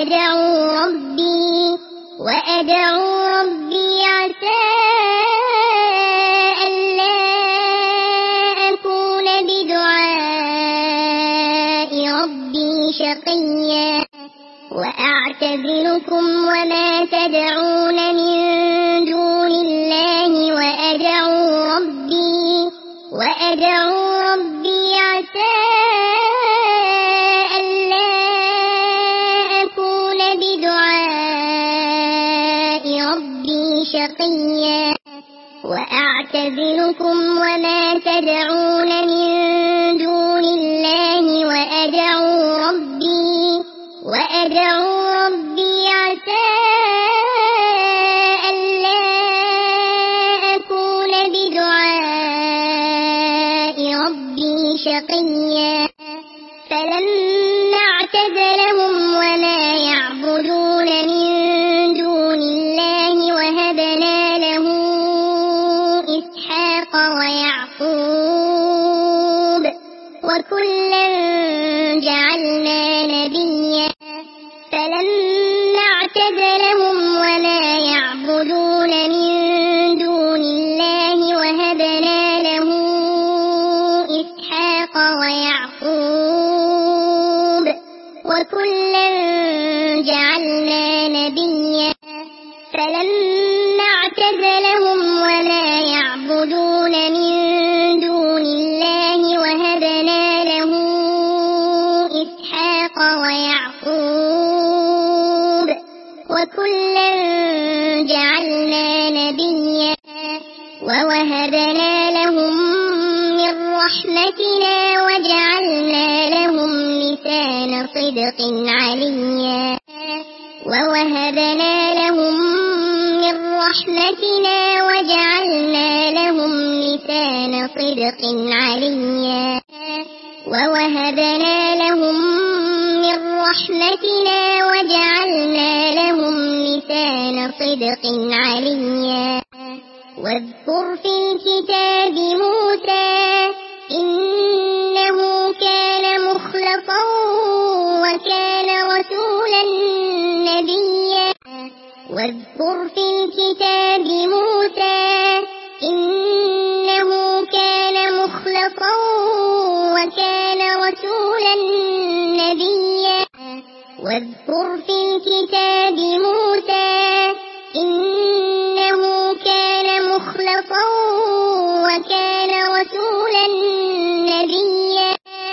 [SPEAKER 1] وأدعو ربي عسى ألا أكون بدعاء ربي شقيا وأعتزلكم وما تدعون من دون الله وأدعو ربي عسى ألا أكون بدعاء ربي شقيا وأعتزلكم وما تدعون من دون الله وأدعو ربي عسى ألا أكون بدعاء ربي شقيا فلما اعتزلهم وما يعبدون من دون الله وهبنا له إسحاق ويعقوب وكلا جعلنا نبيا فلما اعتزلهم وما يعبدون من دون الله وهبنا له إسحاق ويعقوب وكلا جعلنا نبيا فلما اعتزلهم وما يعبدون من دون الله وهبنا له إسحاق ويعقوب وكلا جعلنا نبيا ووهبنا لهم من رحمتنا وجعلنا لهم لسان صدق عليا ووهبنا لهم من رحمتنا وجعلنا لهم لسان صدق عليا ووهبنا لهم من رحمتنا وجعلنا لهم لسان صدق عليا واذكر في الكتاب موسى إنه كان مخلصا وكان رسولا نبيا واذكر في الكتاب موسى إنه كان مخلصا وكان رسولا نبيا واذكر في الكتاب موسى إنه كان مخلصا وكان رسولا نبيا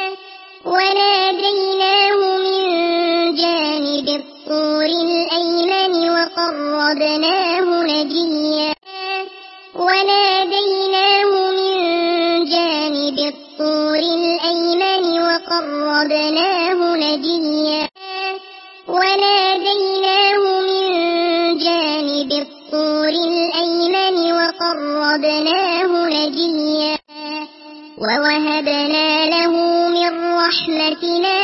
[SPEAKER 1] وناديناه من جانب الطور الأيمن وقربناه نجيا وناديناه من جانب الطور الأيمن وقربناه نجيا وناديناه من جانب الطور الأيمن وقربناه نجيا ووهبنا له من رحمتنا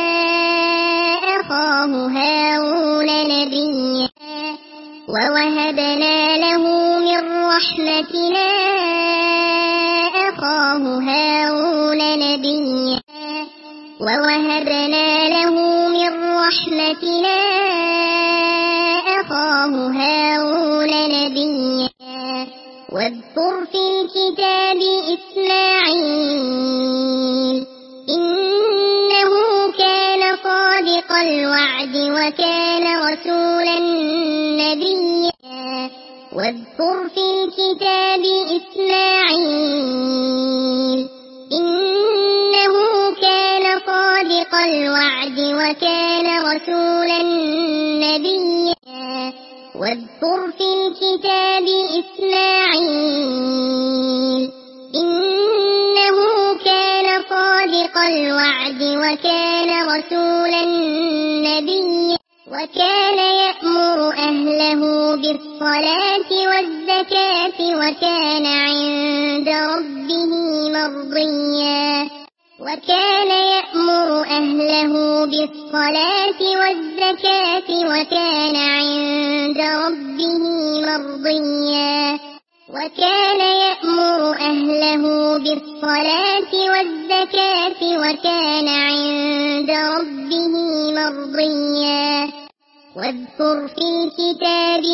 [SPEAKER 1] أخاه هارون نبيا ووهبنا له من رحمتنا أخاه هارون نبيا ووهبنا له من رحمتنا أخاه هارون نبيا واذكر في الكتاب إسماعيل إنه كان صادق الوعد وكان رسولا نبيا واذكر في الكتاب إسماعيل إنه كان صادق الوعد وكان رسولا نبيا واذكر في الكتاب إسماعيل إنه كان صادق الوعد وكان رسولا نبيا وكان يأمر أهله بالصلاة والزكاة وكان عند ربه مرضيا وكان يأمر أهله بالصلاة والزكاة وكان عند ربه مرضيا وكان يأمر أهله بالصلاة والزكاة وكان عند ربه مرضيا واذكر في الكتاب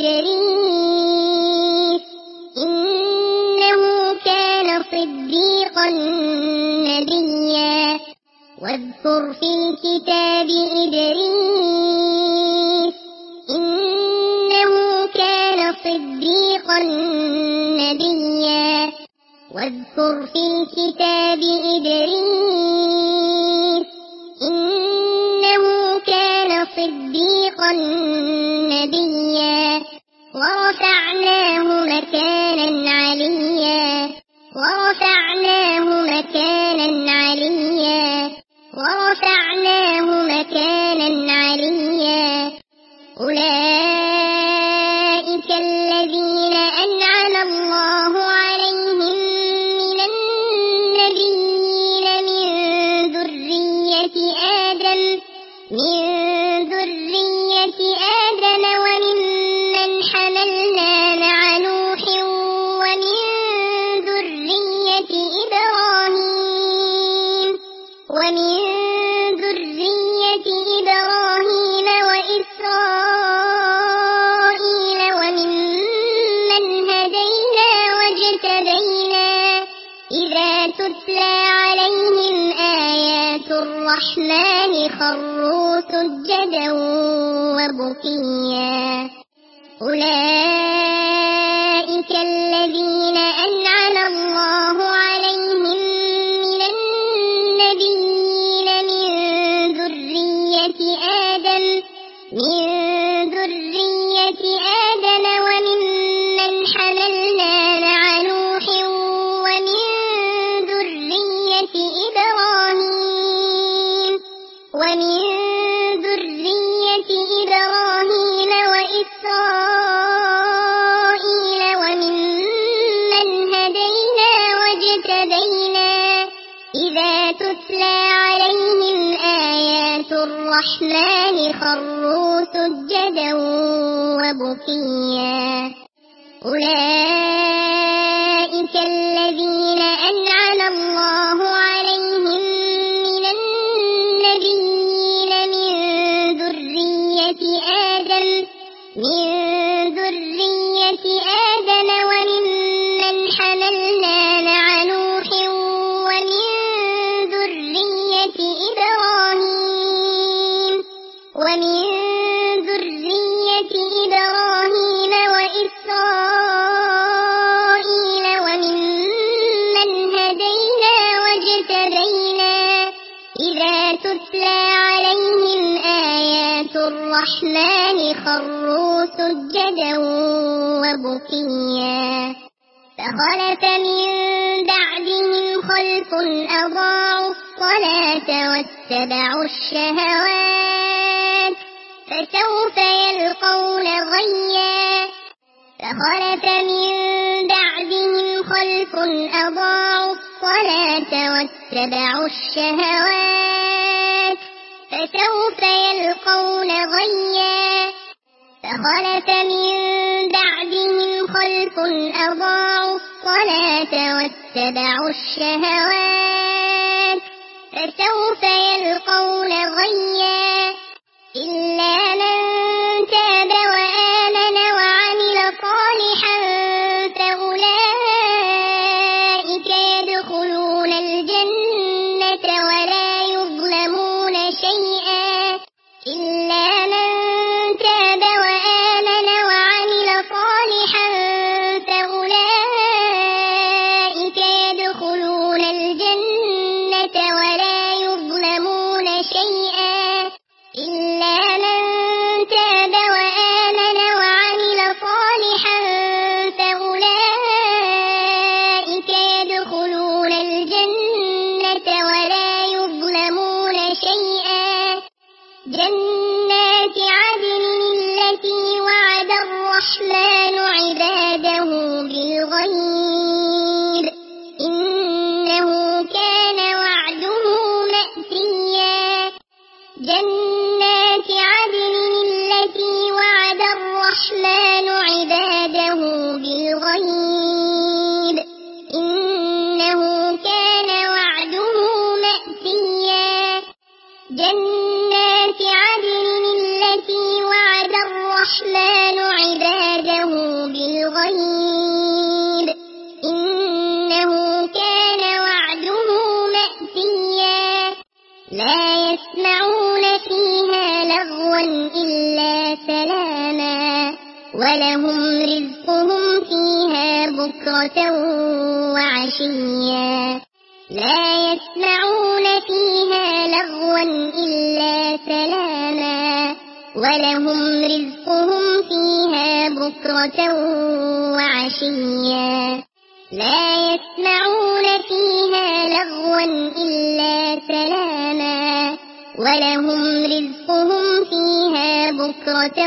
[SPEAKER 1] إدريس إنه كان صديقا نبيا واذكر في الكتاب إدريس إنه كان صديقا نبيا واذكر في الكتاب إدريس إنه كان صديقا نبيا ورفعناه مكانا عليا ورفعناه مكانا عليا ورفعناه مكانا عليا أولئك الذين أنعم الله عليهم من النبيين من ذرية آدم وممن حملنا مع نوح ومن ذرية إبراهيم وإسرائيل وممن هدينا واجتبينا إذا تتلى عليهم آيات الرحمن خروا سجدا وبكيا أولئك الذين أنعم الله عليهم من النبيين من ذرية آدم وممن حملنا مع نوح ومن ذرية إبراهيم وإسرائيل وممن هدينا واجتبينا إذا تتلى عليهم آيات الرحمن خروا سجدا وبكيا أولئك الذين أنعم الله عليهم من النبيين من ذرية آدم وممن حملنا مع نوح ومن ذرية إبراهيم وإسرائيل وممن هدينا واجتبينا إذا تتلى عليهم آيات الرحمن خروا سجدا وبكيا فخلف من بعدهم خلف أضاعوا الصلاة واتبعوا الشهوات فسوف يلقون غيا فخلف من بعدهم خلف أضاعوا الصلاة واتبعوا الشهوات فسوف يلقون غيا فخلف من بعدهم خلف أضاعوا الصلاة واتبعوا الشهوات فسوف يلقون غيا إلا من تاب وآمن وعمل صالحا فأولئك يدخلون الجنة ولا يظلمون شيئا إلا من تاب وآمن وعمل صالحا فأولئك يدخلون الجنة ولا يظلمون شيئا إلا من تاب وآمن وعمل صالحا فأولئك يدخلون الجنة ولا يظلمون شيئا جنات جنات عدن التي وعد الرحمن عباده بالغيب إنه كان وعده مأتيا جنات عدن التي وعد الرحمن عباده بالغيب إنه كان وعده مأتيا لا يسمعون فيها لغوا إلا سلاما ولهم رزقهم فيها بكرة وعشيا لا يسمعون فيها لغوا إلا سلاما ولهم رزقهم فيها بكرة وعشيا لا يسمعون فيها لغوا إلا سلاما ولهم رزقهم فيها بكرة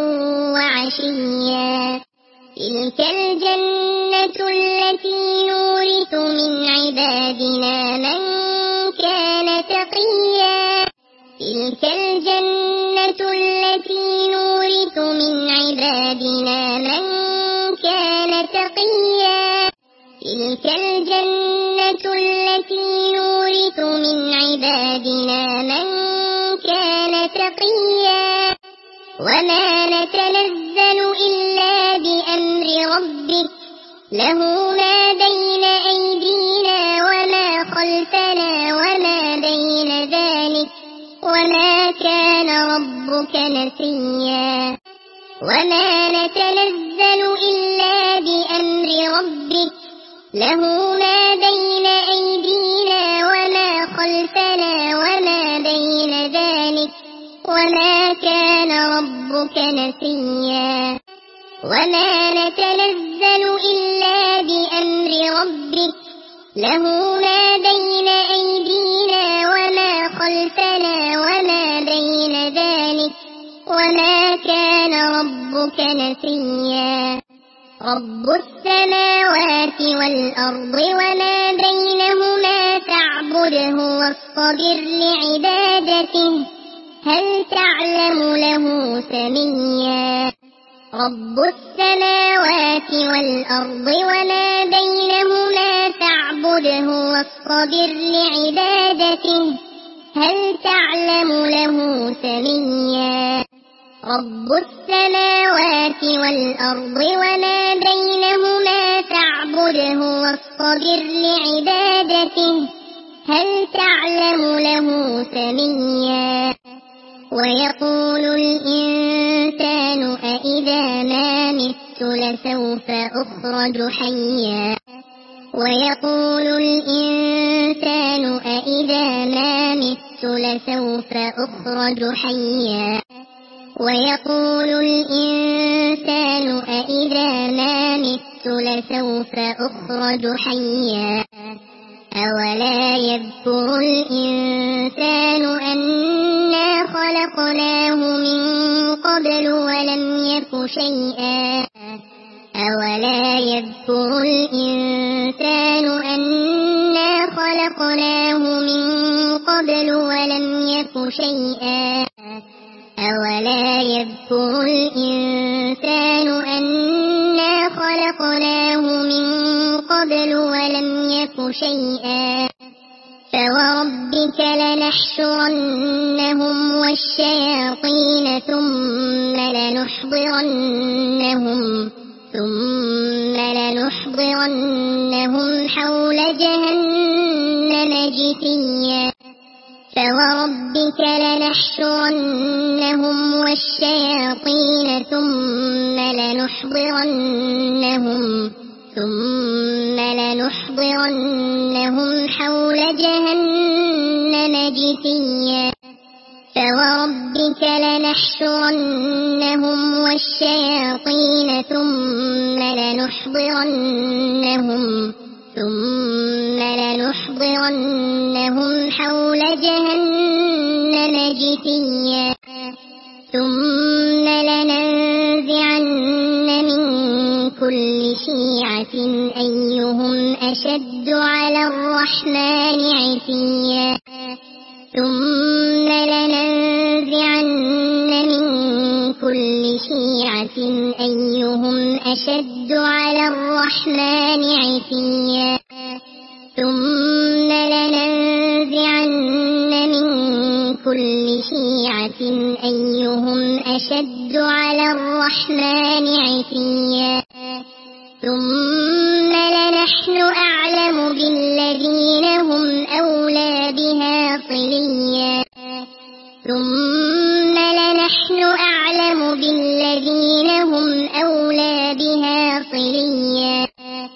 [SPEAKER 1] وعشيا تلك الجنة التي نورث من عبادنا من كان تقيا تلك الجنة التي نورث من عبادنا من كان تقيا تلك الجنة التي نورث من عبادنا من كان تقيا وما نتنزل إلا بأمر ربك له ما بين أيدينا وما خلفنا وما بين ذلك وما كان ربك نسيا وما نتنزل إلا بأمر ربك له ما بين أيدينا وما خلفنا وما بين ذلك وما كان ربك نسيا وما نتنزل إلا بأمر ربك له ما بين أيدينا وما خلفنا وما بين ذلك وما كان ربك نسيا رب السماوات والأرض وما بينهما فاعبده واصطبر لعبادته هل تعلم له سميا رب السماوات والأرض وما بينهما فاعبده واصطبر لعبادته هل تعلم له سميا رب السماوات والأرض وما بينهما فاعبده واصطبر لعبادته هل تعلم له سميا ويقول الإنسان أإذا ما مت لسوف أخرج حيا ويقول الإنسان أإذا ما مت لسوف أخرج حيا ويقول الإنسان أإذا ما مت لسوف أخرج حيا أولا يذكر الإنسان أنا خلقناه من قبل ولم يك شيئا أولا يذكر الإنسان أنا خلقناه من قبل ولم يك شيئا أولا يذكر الإنسان أنا خلقناه من قبل ولم يك شيئا فوربك لنحشرنهم والشياطين ثم لنحضرنهم حول جهنم جثيا فوربك لنحشرنهم والشياطين ثم لنحضرنهم حول جهنم جثيا فوربك لنحشرنهم والشياطين ثم لنحضرنهم حول جهنم جثيا ثم لننزعن من كل شيعة أيهم أشد على الرحمن عتيا ثم لننزعن شيعة أيهم أشد على الرحمن عتيا ثم لننزعن من كل شيعة أيهم أشد على الرحمن عتيا ثم لنحن أعلم بالذين هم أولى بها صليا ثم لنحن أعلم بالذين هم أولى بها صليا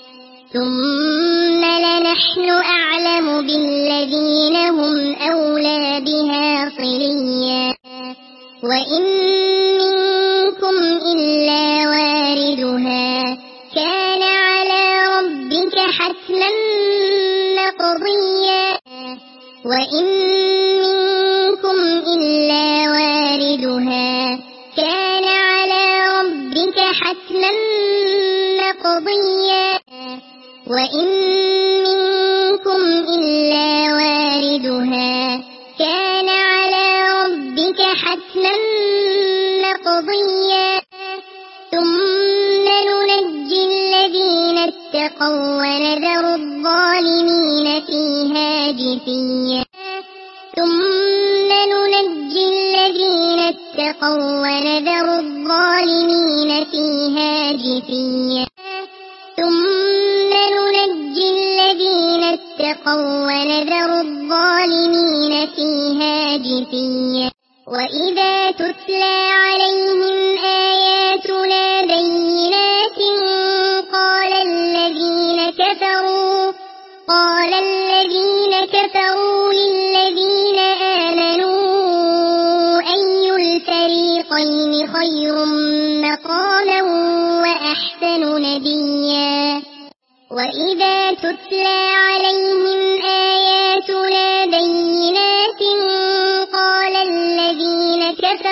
[SPEAKER 1] ثم لنحن أعلم بالذين هم أولى بها صليا وإن منكم إلا واردها كان على ربك حتما مقضيا وإن منكم إلا واردها كان على ربك حتما مقضيا وإن منكم إلا واردها كان على ربك حتما مقضيا ثم ننجي الذين اتقوا ونذر الظالمين فيها جثيا ثم ننجي الذين اتقوا ونذر الظالمين فيها جثيا ثم ننجي الذين اتقوا ونذر الظالمين فيها جثيا وإذا تتلى عليهم آياتنا بينات قال الذين كفروا للذين آمنوا أي الفريقين خير مقاما وأحسن نديا وإذا تتلى عليهم آياتنا بينات قال الذين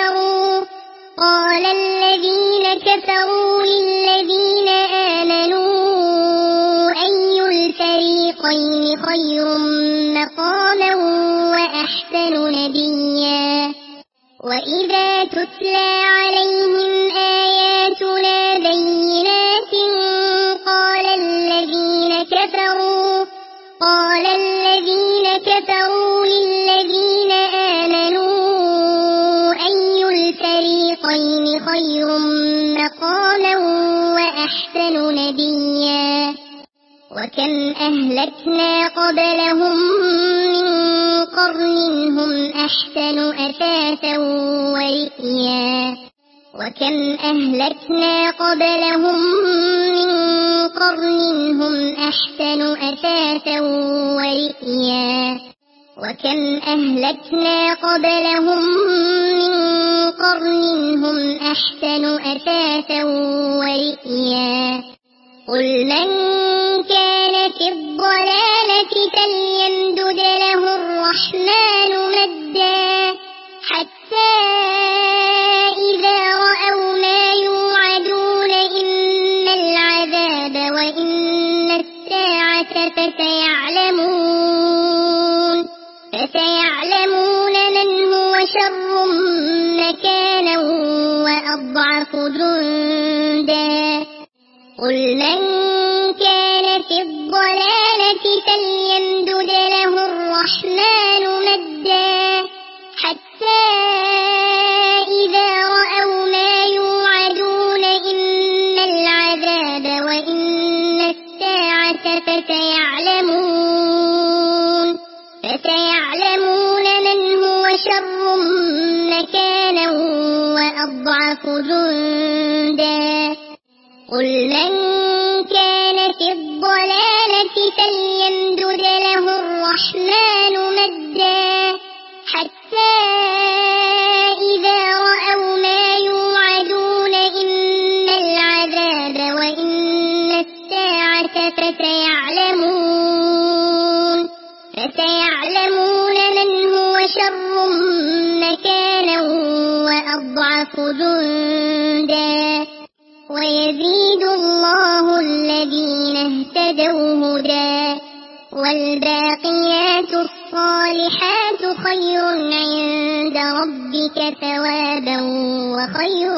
[SPEAKER 1] كفروا للذين آمنوا أي الفريقين خير مقاما وأحسن نديا وإذا تتلى عليهم آياتنا بينات قال الذين كفروا للذين آمنوا أي الفريقين خير مقاما وأحسن نديا وكم أهلكنا قبلهم من قرن هم أحسن أثاثا ورئيا وكم أهلكنا قبلهم من قرن هم أحسن أثاثا ورئيا وكم أهلكنا قبلهم من قرن هم أحسن أثاثا ورئيا قل من كان في الضلالة فليمدد له الرحمن مدا حتى إذا رأوا ما يوعدون إما العذاب وإما الساعة فسيعلمون من هو شر مكانا وأضعف جندا قل من كان في الضلالة فليمدد له الرحمن مدا حتى إذا رأوا ما يوعدون إما العذاب وإما الساعة فسيعلمون من هو شر مكانا وأضعف جندا قل من كان في الضلالة فليمدد له الرحمن مدا حتى إذا رأوا ما يوعدون إما العذاب وإما الساعة فسيعلمون من هو شر مكانا وأضعف جندا ويزيد الله الذين اهتدوا هدى والباقيات الصالحات الصالحات خير عند ربك ثوابا وخير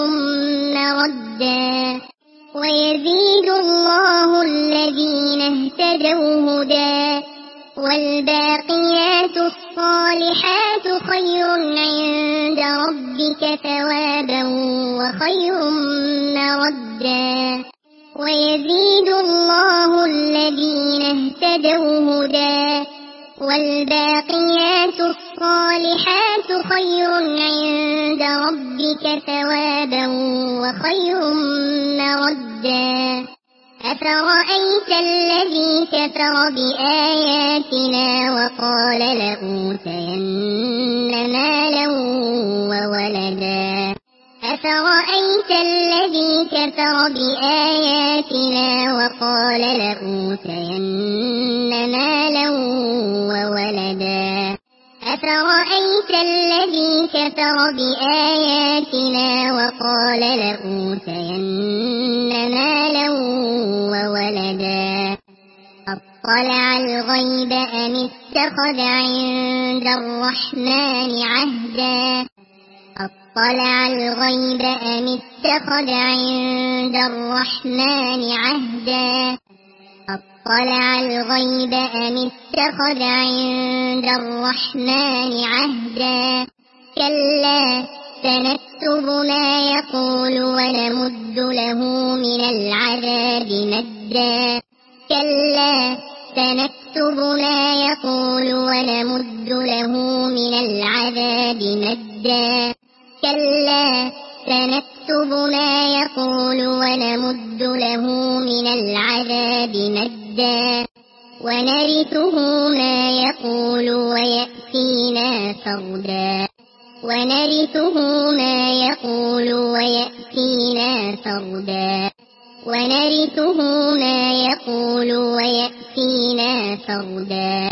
[SPEAKER 1] مردا ويزيد الله الذين اهتدوا هدى والباقيات الصالحات خير عند ربك ثوابا وخير مردا ويزيد الله الذين اهتدوا هدى والباقيات الصالحات خير عند ربك ثوابا وخير مردا أفرأيت الذي كفر بآياتنا وقال لأوتين مالا وولدا أفرأيت الذي كفر بآياتنا وقال لأوتين مالا وولدا أفرأيت الذي كفر بآياتنا وقال لأوتين مالا وولدا أطلع الغيب أم اتخذ عند الرحمن عهدا أطلع الغيب أم اتخذ عند الرحمن عهدا أطلع الغيب أم اتخذ عند الرحمن عهدا كلا سنكتب ما يقول ونمد له من العذاب مدا كلا سنكتب ما يقول ونمد له من العذاب مدا كلا سنكتب ما يقول ونمد له من العذاب مدا ونرثه ما يقول ويأتينا فردا ونرثه ما يقول ويأتينا فردا ونرثه ما يقول ويأتينا فردا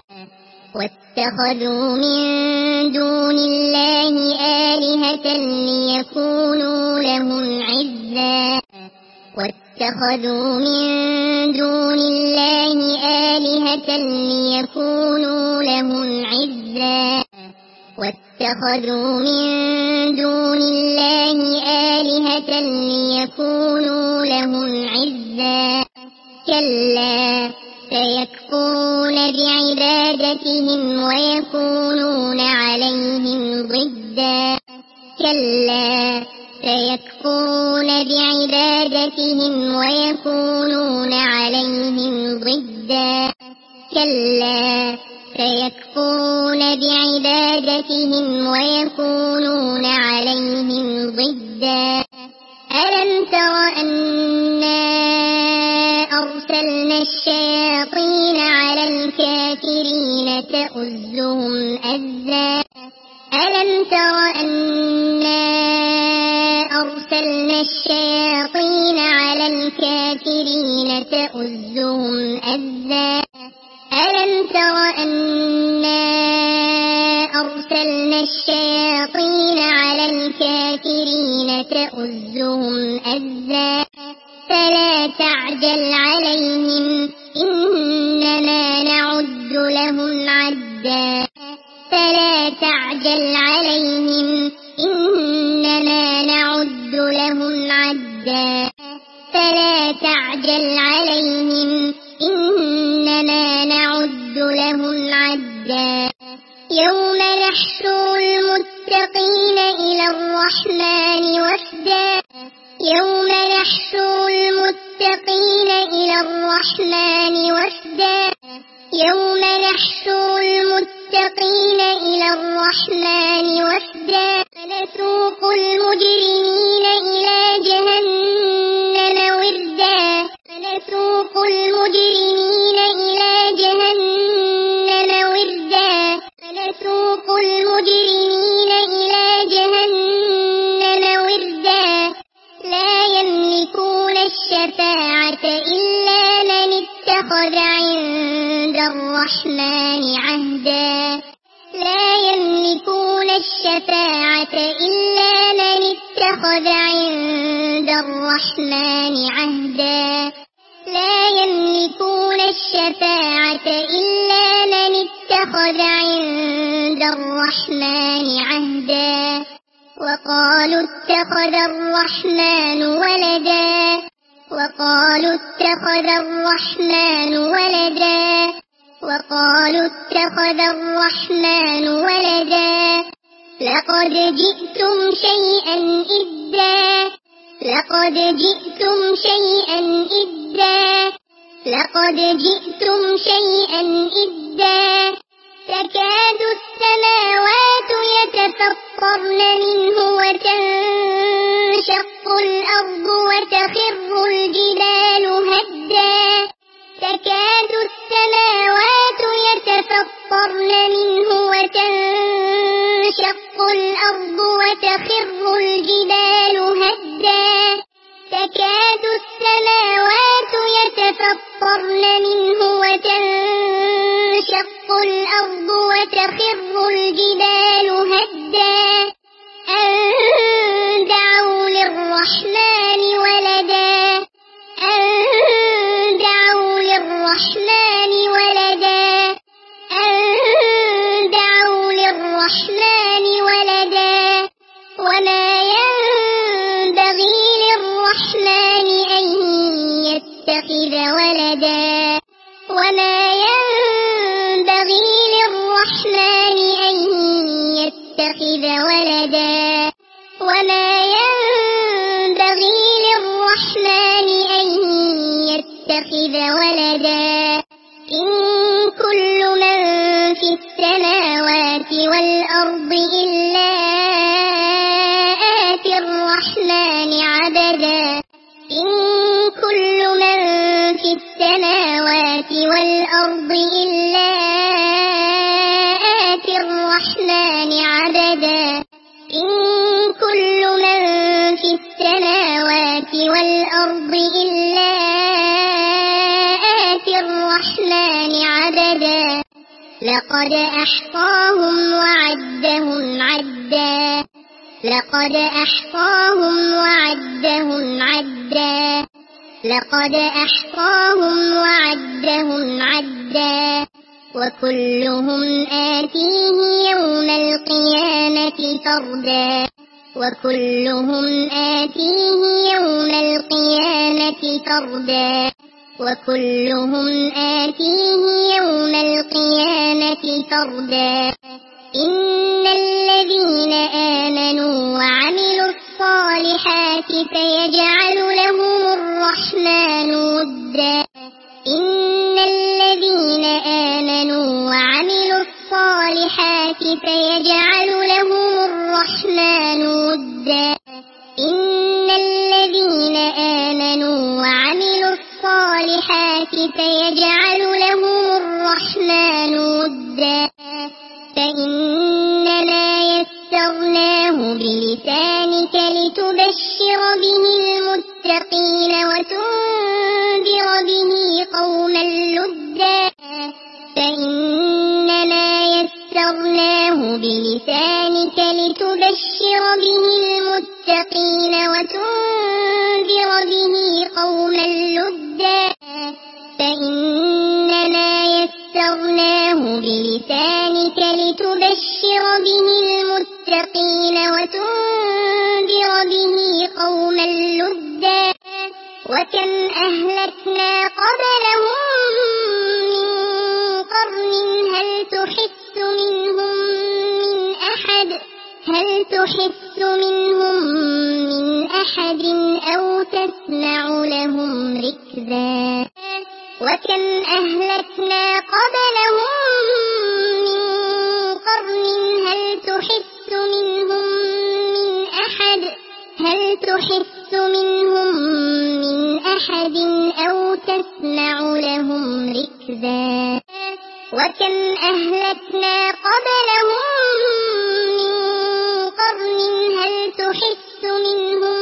[SPEAKER 1] واتخذوا من دون الله آلهة ليكونوا لهم عزا واتخذوا من دون الله آلهة ليكونوا لهم عزا واتخذوا من دون الله آلهة ليكونوا لهم عزا كلا سيكفرون بعبادتهم ويكونون عليهم ضدا كلا سيكفرون بعبادتهم ويكونون عليهم ضدا كلا سيكفرون بعبادتهم ويكونون عليهم ضدا ألم تر أنا أرسلنا الشياطين على الكافرين تؤزهم أزا ألم تر أنا أرسلنا الشياطين على الكافرين تؤزهم أزا ألم تر أنا أرسلنا الشياطين على الكافرين تؤزهم أزا فلا تعجل عليهم إنما نعد لهم عدا فلا تعجل عليهم إنما نعد لهم عدا فلا تعجل عليهم إنما نعد لهم عدا يوم نحشر المتقين إلى الرحمن وفدا يوم نحشر المتقين إلى الرحمن وفدا يوم نحشر المتقين إلى الرحمن وفدا ونسوق المجرمين إلى جهنم وردا ونسوق المجرمين إلى جهنم وردا ونسوق المجرمين إلى جهنم وردا لا يملكون الشفاعة إلا من اتخذ عند الرحمن عهدا لا يملكون الشفاعة إلا من اتخذ عند الرحمن عهدا لا يملكون الشفاعة إلا من اتخذ اتخذ عند الرحمن عهدا وقالوا اتخذ الرحمن ولدا وقالوا اتخذ الرحمن ولدا وقالوا اتخذ الرحمن ولدا لقد جئتم شيئا إدا لقد جئتم شيئا إدا لقد جئتم شيئا إدا تكاد السماوات يتفطرن منه وتنشق الأرض وتخر الجبال هدا تكاد السماوات يتفطرن منه وتنشق الأرض وتخر الجبال هدا تكاد السماوات يتفطرن منه وتنشق الأرض وتخر الجبال هدا أن دعوا للرحمن ولدا أن دعوا للرحمن ولدا أن دعوا للرحمن ولدا وما ينبغي للرحمن أن يتخذ ولدا وما ينبغي للرحمن أن يتخذ ولدا وما ينبغي للرحمن أن يتخذ ولدا إن كل من في السماوات والأرض إلا آتي الرحمن عبدا إن كل من في السماوات والأرض إلا آتي الرحمن عبدا إن كل من في السماوات والأرض إلا آتي الرحمن عبدا لقد أحصاهم وعدهم عدا لقد أحصاهم وعدهم عدا لقد أحصاهم وعدهم عدا وكلهم آتيه يوم القيامة فردا وكلهم آتيه يوم القيامة فردا وكلهم آتيه يوم القيامة فردا إن الذين آمنوا وعملوا الصالحات سيجعل لهم الرحمن ودا إن الذين آمنوا وعملوا الصالحات سيجعل لهم الرحمن ودا إن الذين آمنوا وعملوا الصالحات سيجعل لهم الرحمن ودا فإنما يسرناه بلسانك لتبشر به المتقين وتنذر به قوما لدا فإنما يسرناه بلسانك لتبشر به المتقين وتنذر به قوما لدا فإنما يسرناه بلسانك لتبشر به المتقين وتنذر به قوما لدا وكم أهلكنا قبلهم من قرن هل تحس منهم من أحد أو تسمع لهم ركزا وكم أهلكنا قبلهم من قرن هل تحس منهم من أحد أو تسمع لهم ركزا وكم أهلكنا قبلهم من قرن هل تحس منهم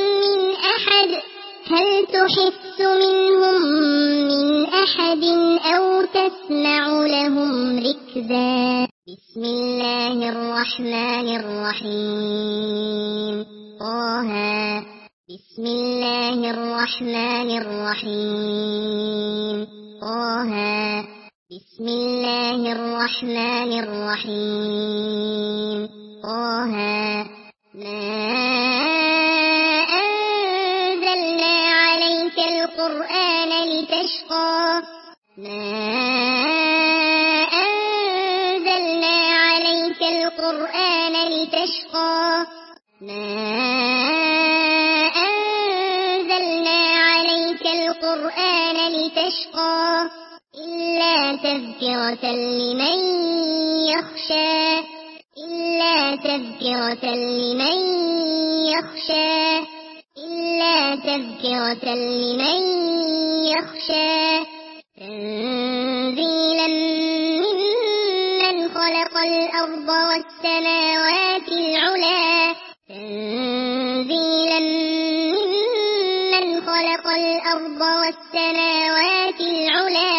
[SPEAKER 1] من أحد أو تسمع لهم ركزا بسم الله الرحمن الرحيم طه بسم الله الرحمن الرحيم طه بسم الله الرحمن الرحيم طه ما أنزلنا عليك القرآن لتشقى ما أنزلنا عليك القرآن لتشقى ما أنزلنا عليك القرآن لتشقى إلا تذكرة لمن يخشى إلا تذكرة لمن يخشى إلا تذكرة لمن يخشى تنزيلا ممن خلق الأرض والسماوات العلى تنزيلا ممن خلق الأرض والسماوات العلى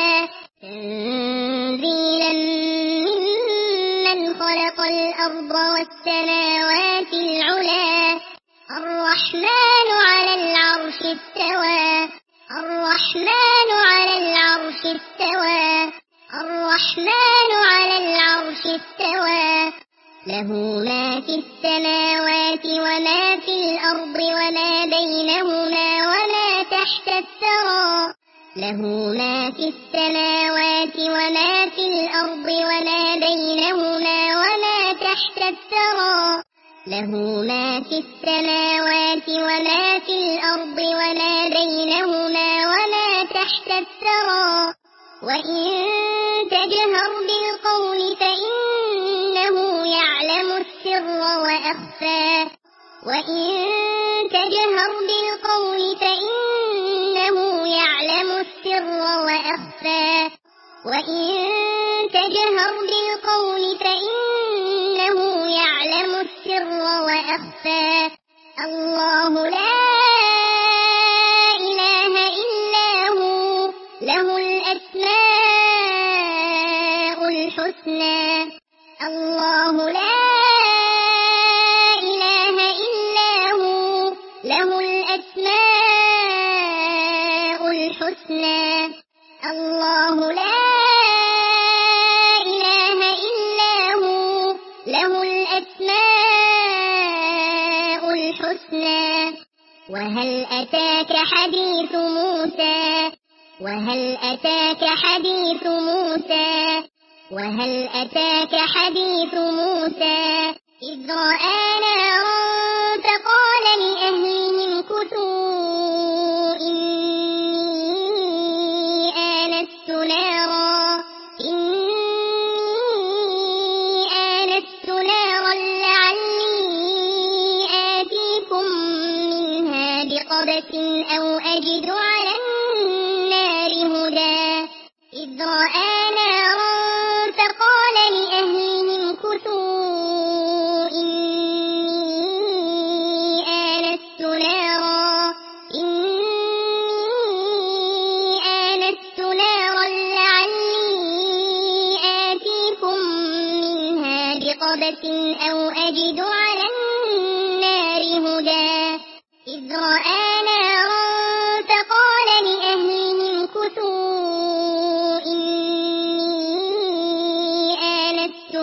[SPEAKER 1] تنزيلا ممن خلق الأرض والسماوات العلى الرحمن على العرش استوى الرحمن على العرش استوى الرحمن على العرش استوى له ما في السماوات وما في الأرض وما بينهما وما تحت الثرى له ما في السماوات وما في الأرض وما بينهما وما تحت الثرى له ما في السماوات وما في الأرض وما بينهما وما تحت الثرى وإن تجهر بالقول فإنه يعلم السر وأخفى وإن تجهر بالقول فإنه يعلم السر وأخفى وإن تجهر بالقول فإنه يعلم السر وأخفى الله لا إله إلا هو له الأسماء الحسنى الله لا إله إلا هو له الأسماء الحسنى الله لا إله إلا هو له الأسماء الحسنى وهل أتاك حديث موسى وهل أتاك حديث موسى وهل أتاك حديث موسى إذ رأى نارا فقال لأهلهم كثوا إني آنست نارا لعلي آتيكم منها بقبس أو أجد على النار هدى إذ رأى نارا فقال لأهلهم كثوا إني آنست نارا لعلي آتيكم منها بقبس أو أجد على النار هدى إذ رأى نارا فقال لأهلهم كثوا إني آنست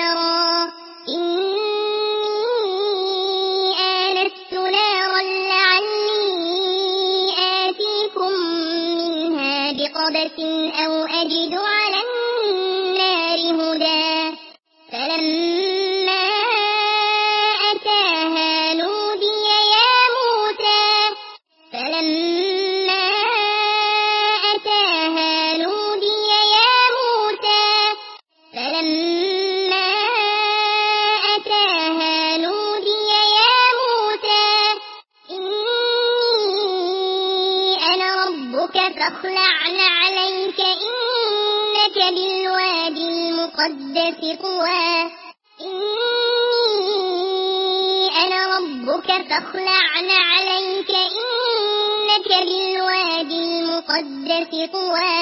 [SPEAKER 1] نارا لعلي آتيكم منها بقبس أو أجد على النار هدى فلما أتاها نودي يا موسى فلما أتاها نودي يا موسى فلما أتاها نودي يا موسى إني أنا ربك فاخلع عليك إنك بالوادي المقدس طوى إني أنا ربك فاخلع عليك إنك بالوادي المقدس طوى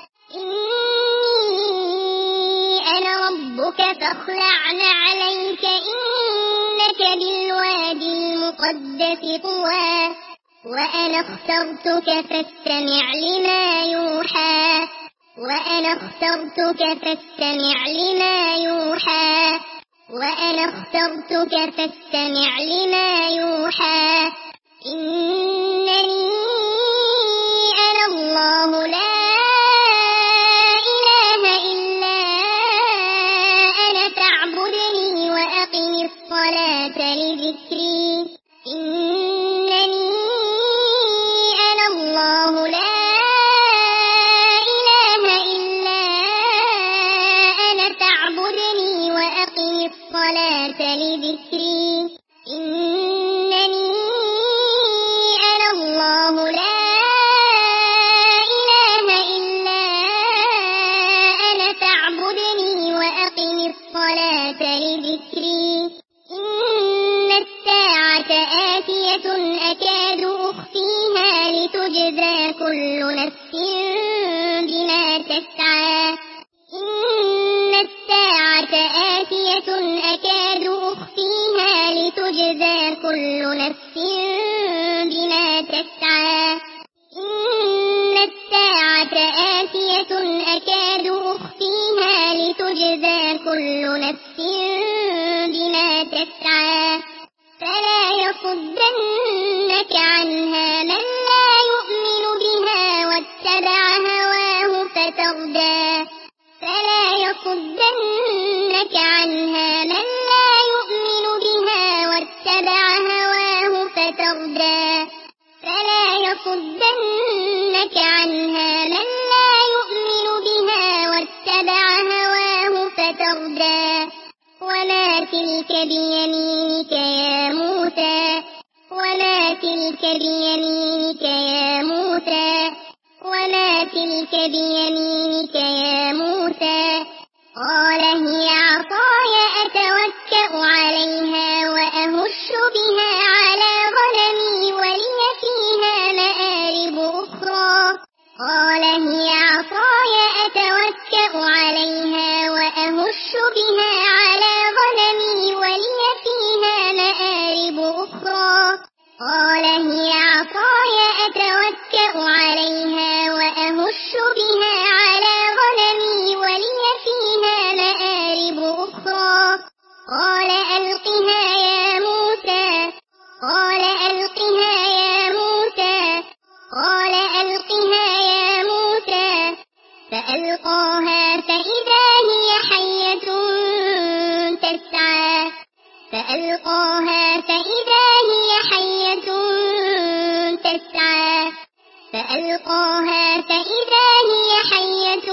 [SPEAKER 1] إني أنا ربك فاخلع عليك إنك بالوادي المقدس طوى وأنا اخترتك فاستمع لما يوحى وأنا اخترتك فاستمع لما يوحى وأنا اخترتك فاستمع لما يوحى إنني أنا الله لا إله إلا أنا فاعبدني وأقم الصلاة لذكري إنني أنا الله لا إله إلا أنا فاعبدني وأقم الصلاة لذكري إنني أنا الله لا إله إلا أنا فاعبدني وأقم الصلاة لذكري إن الساعة آتية أكاد أخفيها لتجزى كل نفس بما تسعى إن الساعة آتية أكاد أخفيها لتجزى كل نفس بما تسعى إن الساعة آتية أكاد أخفيها لتجزى كل نفس بما تسعى فلا يصدنك عنها من لا يؤمن بها واتبع هواه فتردى فلا يصدنك عنها من لا يؤمن بها واتبع هواه فتردى فلا يصدنك عنها من لا يؤمن بها واتبع هواه فتردى وما تلك بيمينك يا موسى وما تلك بيمينك يا موسى وما تلك بيمينك يا موسى قال هي عصاي أتوكأ عليها وأهش بها على غنمي ولي فيها مآرب أخرى قال هي عصاي أتوكأ عليها وأهش بها على غنمي ولي فيها مآرب أخرى قال هي عصاي أتوكأ عليها وأهش بها على غنمي ولي فيها مآرب أخرى قال ألقها يا موسى قال ألقها يا موسى قال ألقها يا موسى فألقاها فإذا هي حية تسعى فألقاها فإذا هي حية تسعى فألقاها فإذا هي حية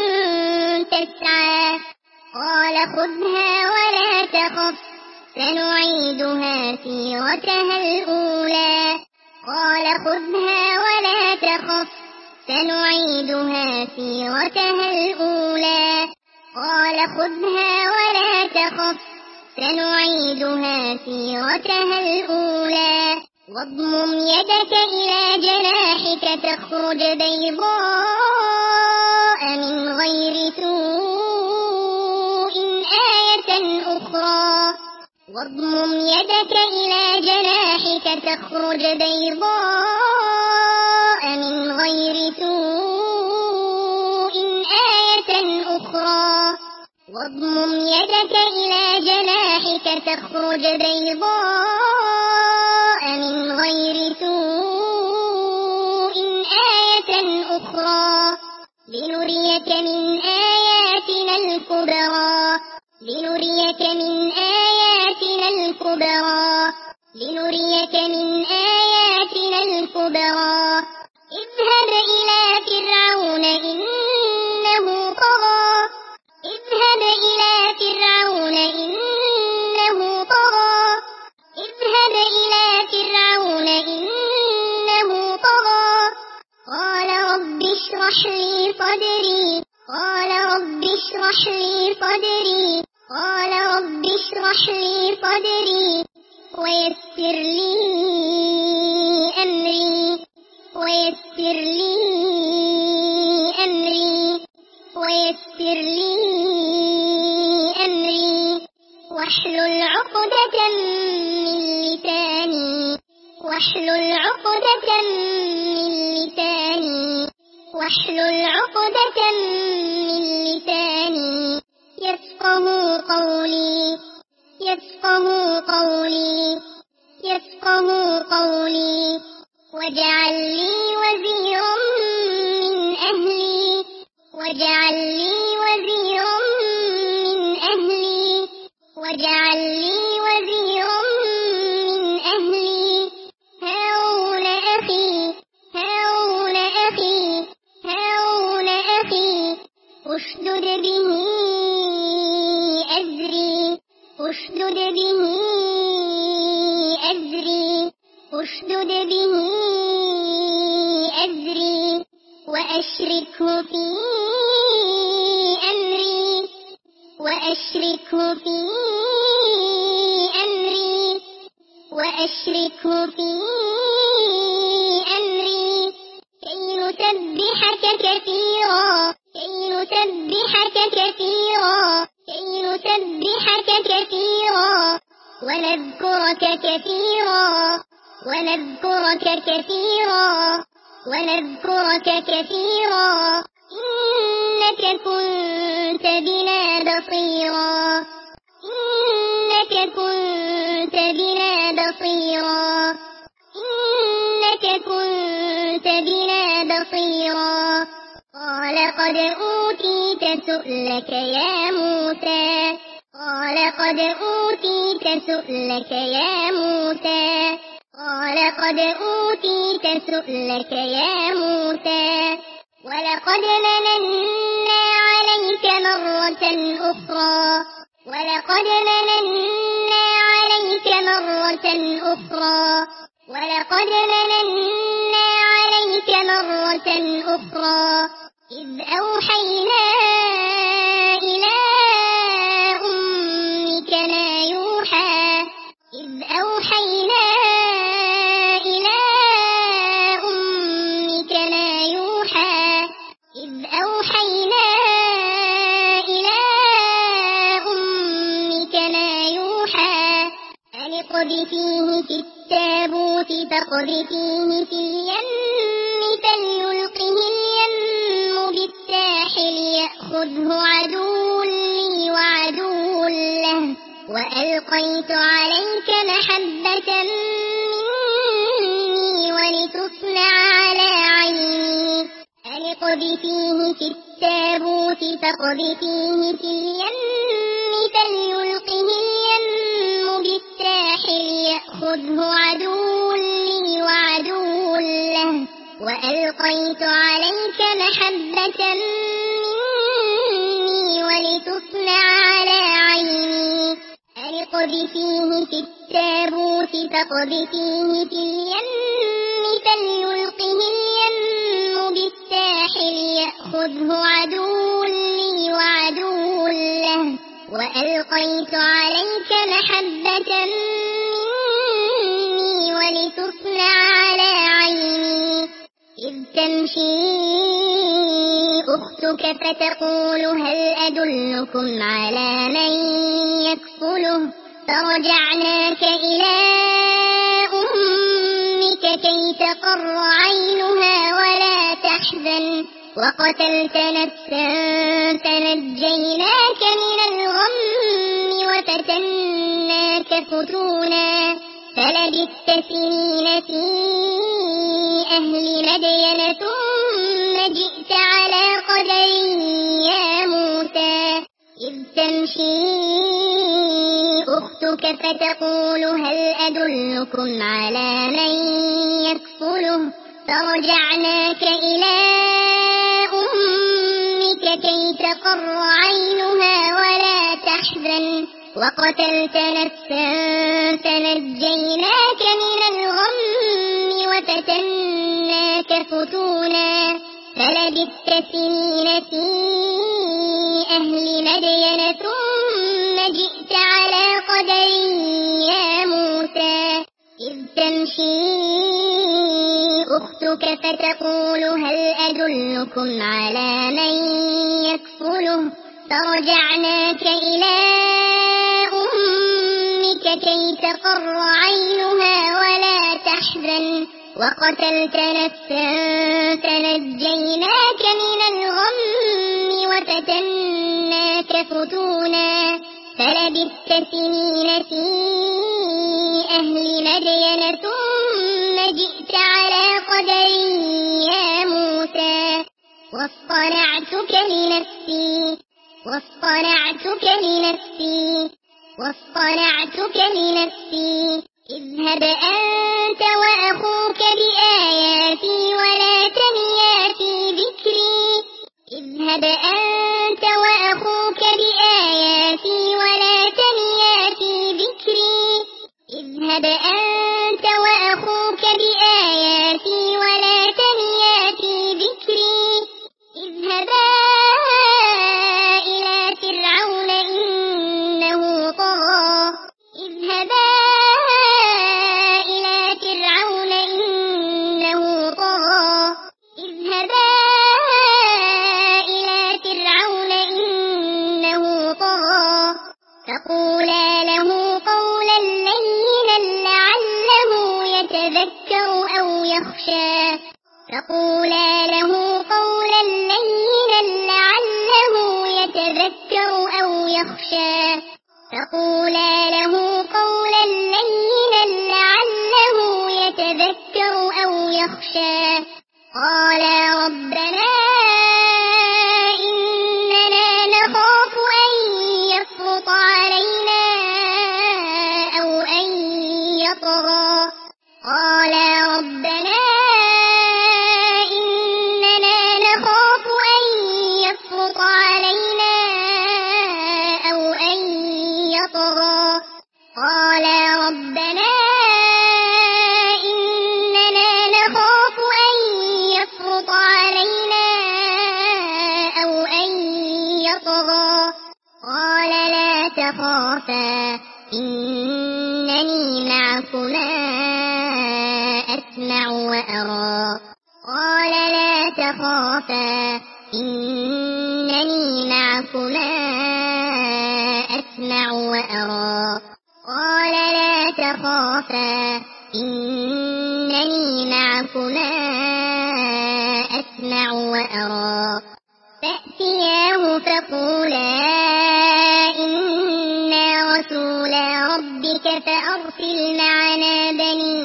[SPEAKER 1] تسعى قال خذها ولا تخف سنعيدها سيرتها الأولى قال خذها ولا تخف سنعيدها سيرتها الأولى قال خذها ولا تخف سنعيدها سيرتها الأولى واضمم يدك إلى جناحك تخرج بيضاء من غير سوء آية أخرى واضمم يدك إلى جناحك تخرج بيضاء من غير سوء آية أخرى واضمم يدك إلى جناحك تخرج بيضاء من غير سوء آية أخرى لنريك من آياتنا الكبرى لنريك من آياتنا الكبرى لنريك من آياتنا الكبرى اذهب إلى فرعون إنه طغى اذهب إلى فرعون إنه طغى اذهب إلى فرعون إنه طغى قال رب اشرح لي صدري قال رب اشرح لي صدري قال رب اشرح لي صدري ويسر لي أمري ويسر لي أمري ويسر لي أمري واحلل عقدة من لساني واحلل عقدة من لساني واحلل عقدة من لساني يفقهوا قولي يفقهوا قولي يفقهوا قولي واجعل لي وزيرا من أهلي واجعل لي وزيرا من أهلي واجعل لي وزيرا من أهلي هارون أخي هارون أخي هارون أخي اشدد به أزري اشدد به أزري اشدد به أزري وأشركه في أمري وأشركه في أمري وأشركه في أمري كي نسبحك كثيرا كي نسبحك كثيرا كي نسبحك كثيرا ونذكرك كثيرا ونذكرك كثيرا ونذكرك كثيرا إنك كنت بنا بصيرا إنك كنت بنا بصيرا إنك كنت بنا بصيرا قال قد أوتيت سؤلك يا موسى قال قد أوتيت سؤلك يا موسى قال قد أوتيت سؤلك يا موسى ولقد مننا عليك مرة أخرى ولقد مننا عليك مرة أخرى ولقد مننا عليك مرة أخرى إذ أوحينا إلى أمك ما يوحى إذ أوحينا إلى أمك ما يوحى إذ أوحينا إلى أمك ما يوحى أن اقذفيه في التابوت فاقذفيه في اليم فليلقه اليم بالساحل يأخذه عدو لي وعدو له وألقيت عليك محبة مني ولتصنع على عيني أن اقذفيه في التابوت فاقذفيه في اليم فليلقه اليم بالساحل يأخذه عدو لي وعدو له وألقيت عليك محبة مني ولتصنع على عيني أن اقذفيه في التابوت فاقذفيه في اليم فليلقه اليم بالساحل يأخذه عدو لي وعدو له وألقيت عليك محبة مني ولتصنع على عيني إذ تمشي أختك فتقول هل أدلكم على من يكفله فرجعناك إلى أمك كي تقر عينها ولا تحزن وقتلت نفسا فنجيناك من الغم وفتناك فتونا فلبثت سنين في أهل مدين ثم جئت على قدر يا موسى إذ تمشي أختك فتقول هل أدلكم على من يكفله فرجعناك إلى أمك كي تقر عينها ولا تحزن وقتلت نفسا فنجيناك من الغم وفتناك فتونا فلبثت سنين في أهل مدين ثم جئت على قدر يا موسى إذ تمشي أختك فتقول هل أدلكم على من يكفله فرجعناك إلى أمك كي تقر عينها ولا تحزن وقتلت نفسا فنجيناك من الغم وفتناك فتونا فلبثت سنين في أهل مدين ثم جئت على قدر يا موسى واصطنعتك لنفسي اذهب أنت وأخوك بآياتي ولا تنيا في ذكري اذهبا إلى فرعون إنه طغى فقولا له قولا لينا لعله يتذكر أو يخشى قالا ربنا إننا نخاف أن يفرط علينا أو أن يطغى قال ربنا إننا نخاف أن يفرط علينا أو أن يطغى قال لا تخافا إنني معكما أسمع وأرى فأتياه فقولا إنا رسولا ربك فأرسل معنا بني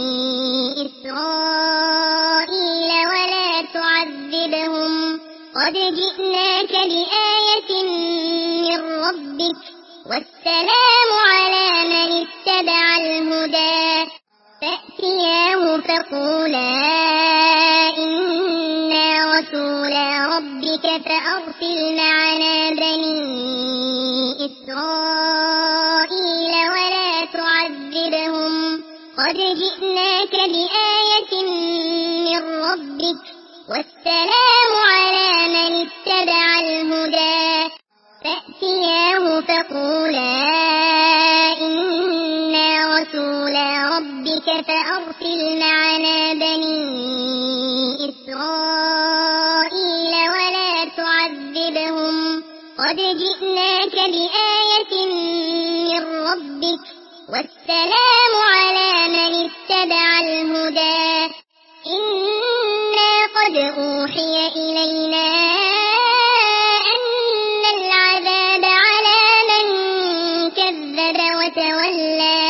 [SPEAKER 1] إسرائيل ولا تعذبهم قد جئناك بآية من ربك والسلام على من اتبع الهدى فأتياه فقولا إنا رسولا ربك فأرسل معنا بني إسرائيل ولا تعذبهم قد جئناك بآية من ربك والسلام على من اتبع الهدى فأتياه فقولا إنا رسولا ربك فأرسل معنا بني إسرائيل ولا تعذبهم قد جئناك بآية من ربك والسلام على من اتبع الهدى إنا قد أوحي إلينا أن العذاب على من كذب وتولى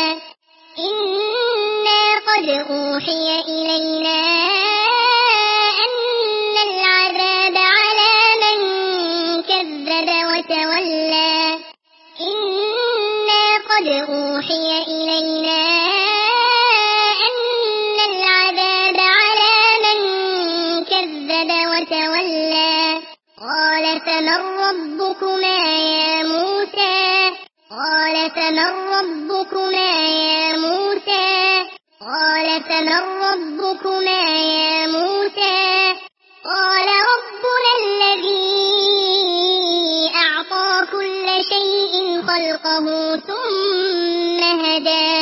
[SPEAKER 1] قال فمن ربكما يا موسى قال ربنا الذي أعطى كل شيء خلقه ثم هدى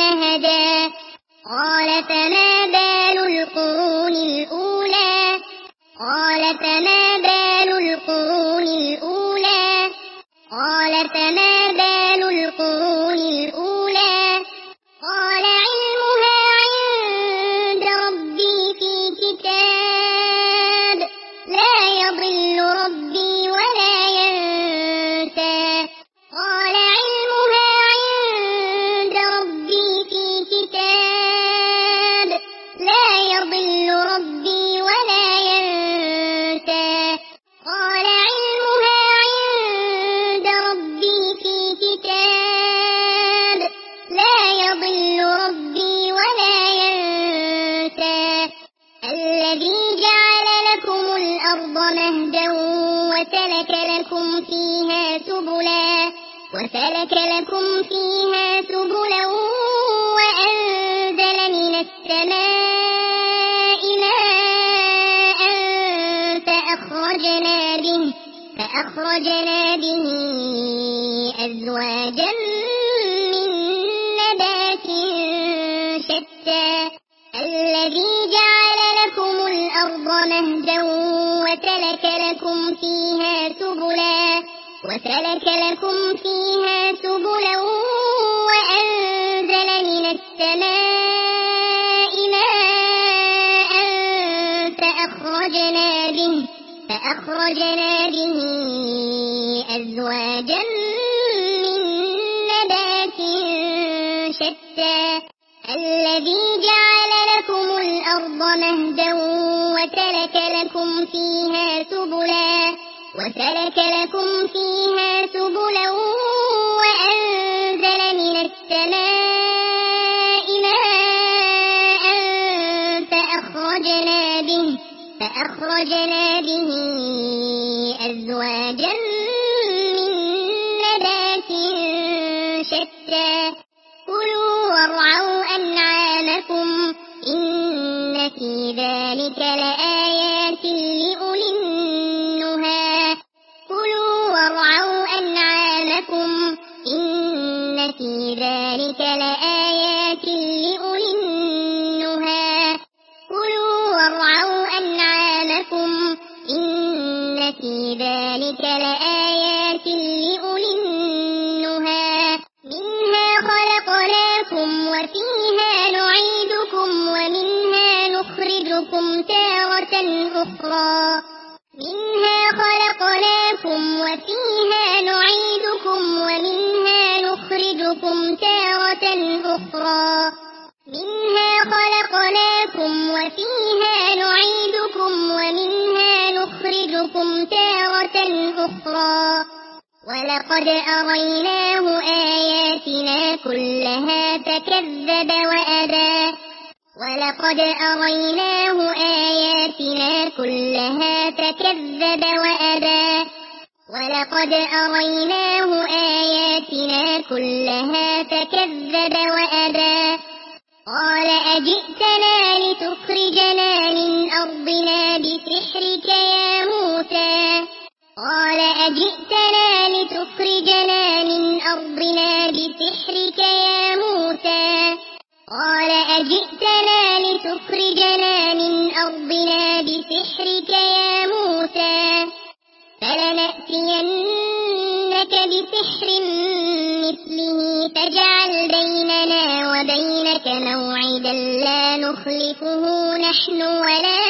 [SPEAKER 1] هدى قال فما بال القرون الأولى قال فما بال القرون الأولى قال فما بال القرون الأولى قال علمها عند ربي في كتاب لا يضل ربي ولا ينسى قال علمها عند ربي في كتاب لا يضل ربي ولا ينسى قال علمها عند ربي في كتاب لا يضل ربي ولا ينسى الذي جعل لكم الأرض مهدا وسلك لكم فيها سبلا وأنزل من السماء ماء فأخرجنا به أزواجا من نبات شتى الذي جعل لكم الأرض مهدا وسلك لكم فيها سبلا وأنزل من السماء ماء فأخرجنا به أزواجا من نبات شتى الذي جعل لكم الأرض مهدا وسلك لكم فيها سبلا وأنزل من السماء ماء فأخرجنا به أزواجا من نبات شتى كلوا وارعوا أنعامكم إن في ذلك لآيات لأولي النهى كلوا وارعوا أنعامكم إن في ذلك لآيات لأولي النهى كلوا وارعوا أنعامكم إن في ذلك لآيات لأولي النهى منها خلقناكم وفيها نعيدكم ومنها نخرجكم تارة أخرى منها خلقناكم وفيها نعيدكم ومنها نخرجكم تارة أخرى منها خلقناكم وفيها نعيدكم ومنها نخرجكم تارة أخرى ولقد أريناه آياتنا كلها فكذب وأبى ولقد أريناه آياتنا كلها فكذب وأبى ولقد أريناه آياتنا كلها فكذب وأبى قال أجئتنا لتخرجنا من أرضنا بسحرك يا موسى قال أجئتنا لتخرجنا من أرضنا بسحرك يا موسى قال أجئتنا لتخرجنا من أرضنا بسحرك يا موسى فلنأتينك بسحر مثله فاجعل بيننا وبينك موعدا لا نخلفه نحن ولا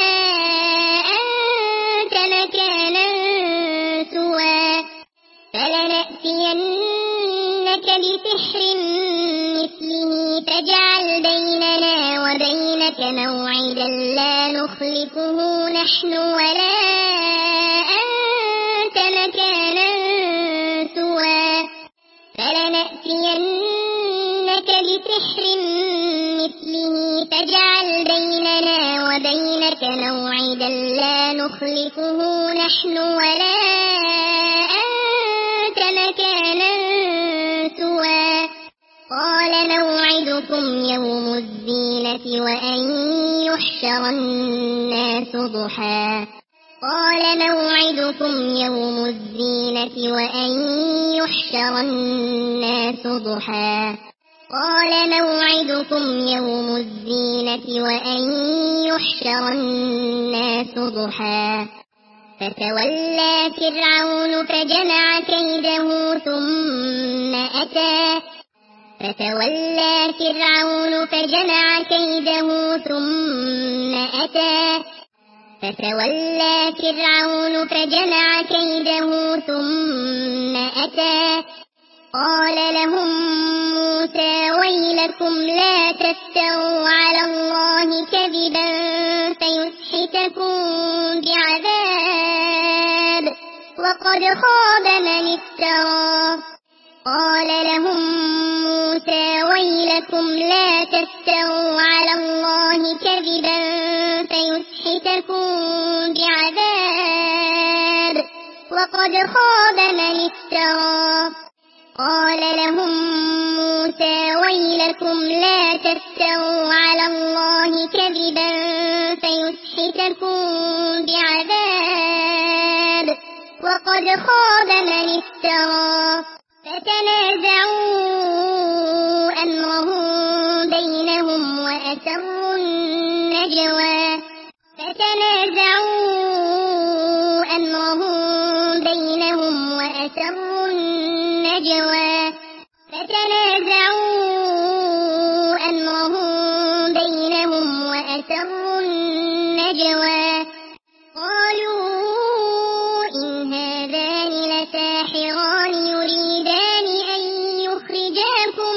[SPEAKER 1] أنت مكانا سوى فلنأتينك بسحر مثله فاجعل بيننا وبينك موعدا لا نخلفه نحن ولا أنت مكانا سوى فلنأتينك بسحر مثله فاجعل بيننا وبينك موعدا لا نخلفه نحن ولا أنت مكانا سوى قال موعدكم يوم الزينة وأن يحشر الناس ضحى قال موعدكم يوم الزينة وأن يحشر الناس ضحى قال موعدكم يوم الزينة وأن يحشر الناس ضحى فتولى فرعون فجمع كيده ثم أتى قال لهم موسى ويلكم لا تفتروا على الله كذبا فيسحتكم بعذاب وقد خاب من افترى قال لهم موسى ويلكم لا تفتروا على الله كذبا فيسحتكم بعذاب وقد خاب من افترى قال لهم موسى ويلكم لا تفتروا على الله كذبا فيسحتكم بعذاب وقد خاب من افترى فتنازعوا أمرهم بينهم وأسروا النجوى قالوا إن هذان لساحران يريدان أن يخرجاكم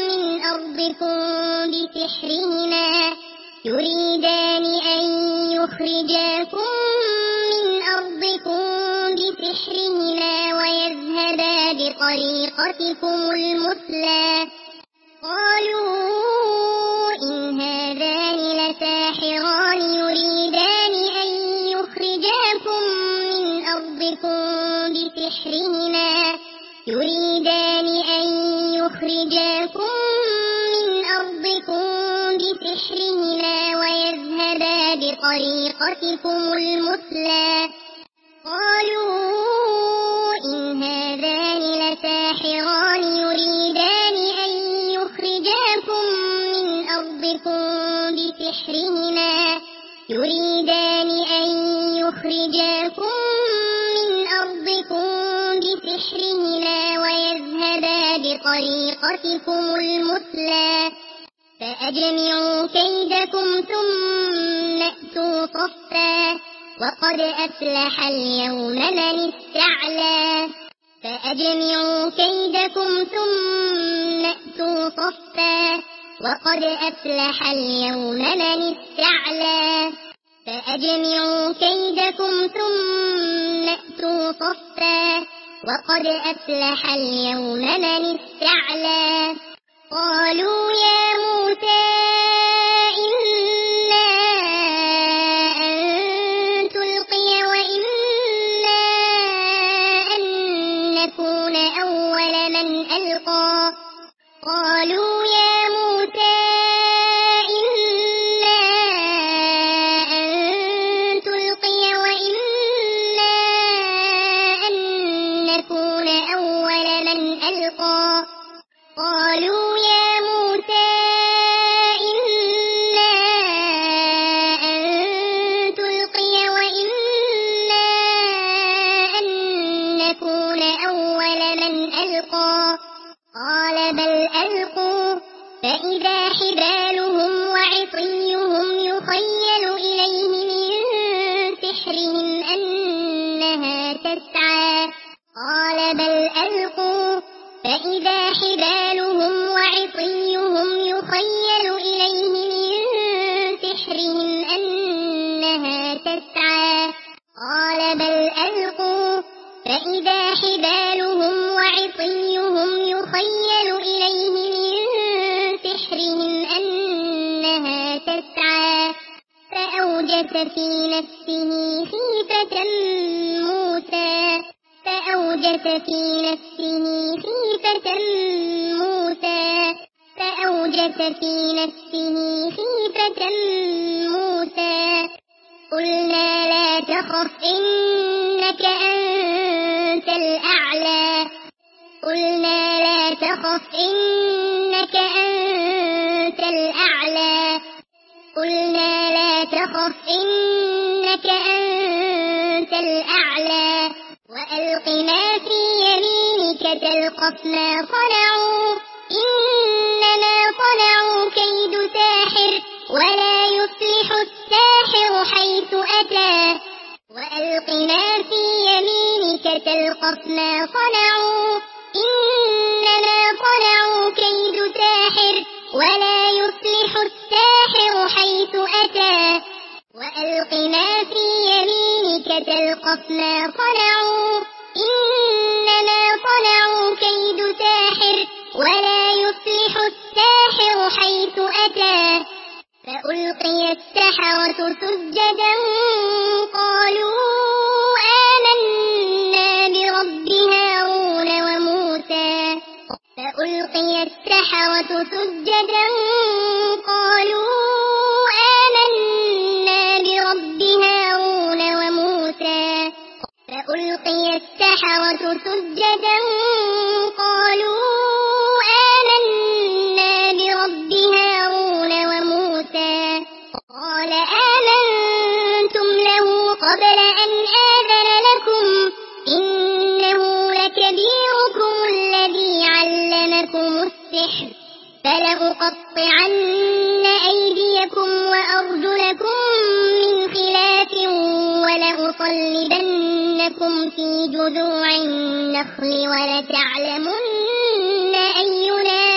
[SPEAKER 1] من أرضكم بسحرهما ويذهبا بطريقتكم المثلى قالوا إن هذان لساحران يريدان أن يخرجاكم من أرضكم بسحرهما ويذهبا بطريقتكم المثلى قالوا إن هذان لساحران يريدان أن يخرجاكم من أرضكم بسحرهما ويذهبا بطريقتكم المثلى فأجمعوا كيدكم ثم أتوا صفا وقد أفلح اليوم من استعلى قالوا يا موسى إما أن تلقي وإما أن نكون أول من ألقى قالوا يا موسى إما أن تلقي وإما أن نكون أول من ألقى قالوا يا موسى إما أن تلقي وإما أن نكون أول من ألقى قال بل ألقوا فإذا حبالهم وعصيهم يخيل إليه من سحرهم أنها تسعى قال بل ألقوا فإذا حبالهم وعصيهم يخيل إليه من سحرهم أنها تسعى قال بل ألقوا فإذا حبالهم وعصيهم يخيل إليه من سحرهم أنها تسعى فأوجس في نفسه خيفة موسى قلنا لا تخف إنك أنت الأعلى إنك أنت الأعلى قلنا لا تخف إنك أنت الأعلى وألق ما في يمينك تلقف ما صنعوا إنما صنعوا كيد ساحر ولا يفلح الساحر حيث أتى وألق ما في يمينك تلقف ما صنعوا إنما صنعوا كيد ساحر ولا يفلح الساحر حيث أتى وألق ما في يمينك تلقف ما صنعوا إنما صنعوا كيد ساحر ولا يفلح الساحر حيث أتى فألقي السحرة سجدا قالوا آمنا برب هارون وموسى فألقي السحرة سجدا قالوا آمنا برب هارون وموسى فألقي السحرة سجدا قالوا آمنا برب هارون وموسى قال آمنتم له قبل أن آذن لكم إنه لكبيركم الذي علمكم السحر فلأقطعن أيديكم وأرجلكم من خلاف ولأصلبنكم في جذوع النخل ولتعلمن أينا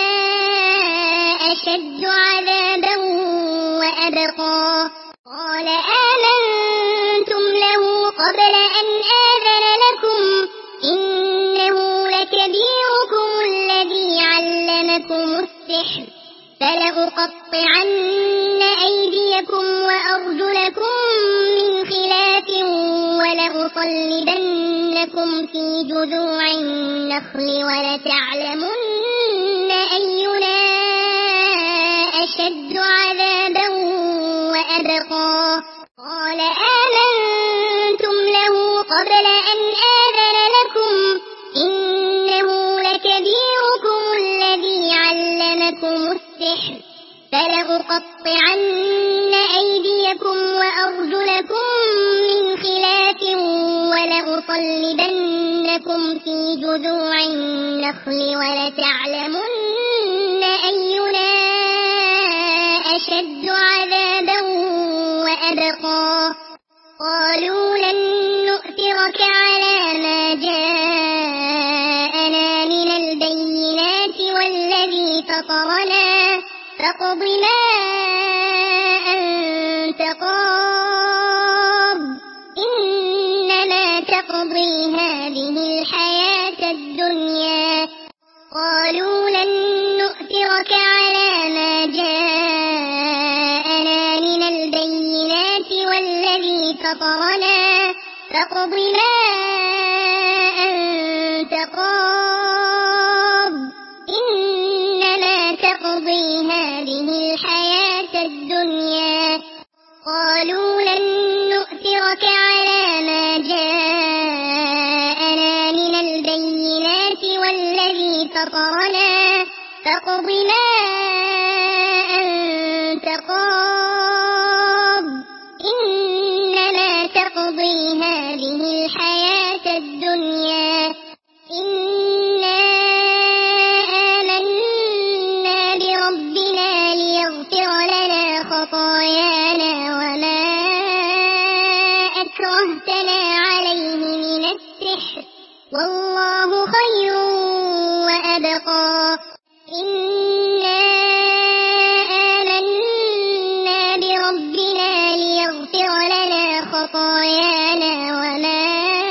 [SPEAKER 1] أشد عذابا وأبقى قال آمنتم له قبل أن آذن لكم إنه لكبيركم الذي علمكم السحر فلأقطعن أيديكم وأرجلكم من خلاف ولأصلبنكم في جذوع النخل ولتعلمن أينا أشد عذابا وأبقى قال آمنتم له قبل أن آذن لكم إنه لكبيركم الذي علمكم السحر فلأقطعن أيديكم وأرجلكم من خلاف ولأصلبنكم في جذوع النخل ولتعلمن أينا أشد عذابا وأبقى قالوا لن نؤثرك على ما جاءنا من البينات والذي فطرنا فاقض ما أنت قاض إنما تقضي هذه الحياة الدنيا قالوا لن نؤثرك على ما جاءنا من البينات والذي فطرنا فاقض ما أنت قاض إنما تقضي هذه الحياة الدنيا قالوا لن نؤثرك على ما جاءنا من البينات والذي فطرنا فاقض ما أنت قاض إنما تقضي هذه الحياة الدنيا إنا آمنا بربنا ليغفر لنا خطايانا وما أكرهتنا عليه من السحر والله خير وأبقى إنا آمنا بربنا ليغفر لنا خطايانا وما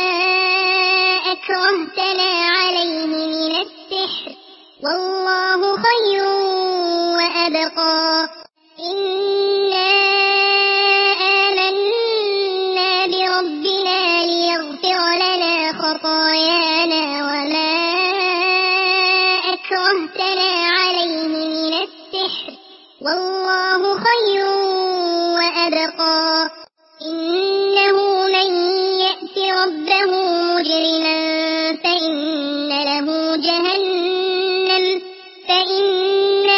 [SPEAKER 1] أكرهتنا عليه من السحر والله خير وأبقى إنا آمنا بربنا ليغفر لنا خطايانا وما أكرهتنا عليه من السحر والله خير وأبقى إنه من يأت ربه مجرما فإن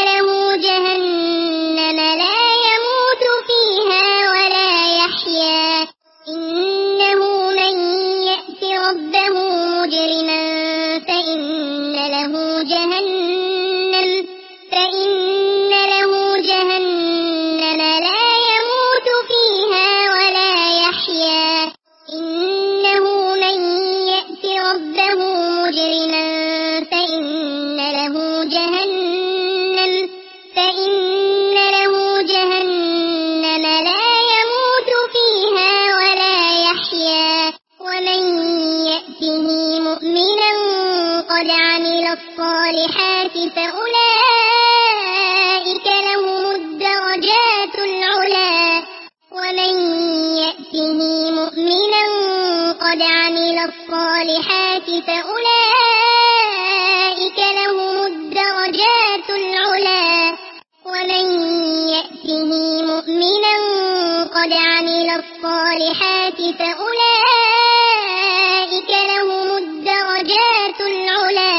[SPEAKER 1] فأولئك لهم الدرجات العلى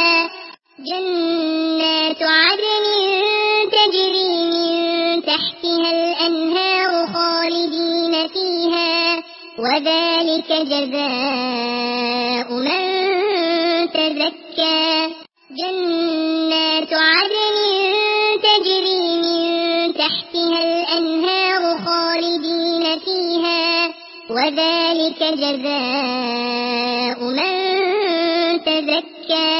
[SPEAKER 1] جنات عدن تجري من تحتها الأنهار خالدين فيها وذلك جزاء من تزكى جنات عدن تجري من تحتها الأنهار خالدين فيها وذلك جزاء من تزكى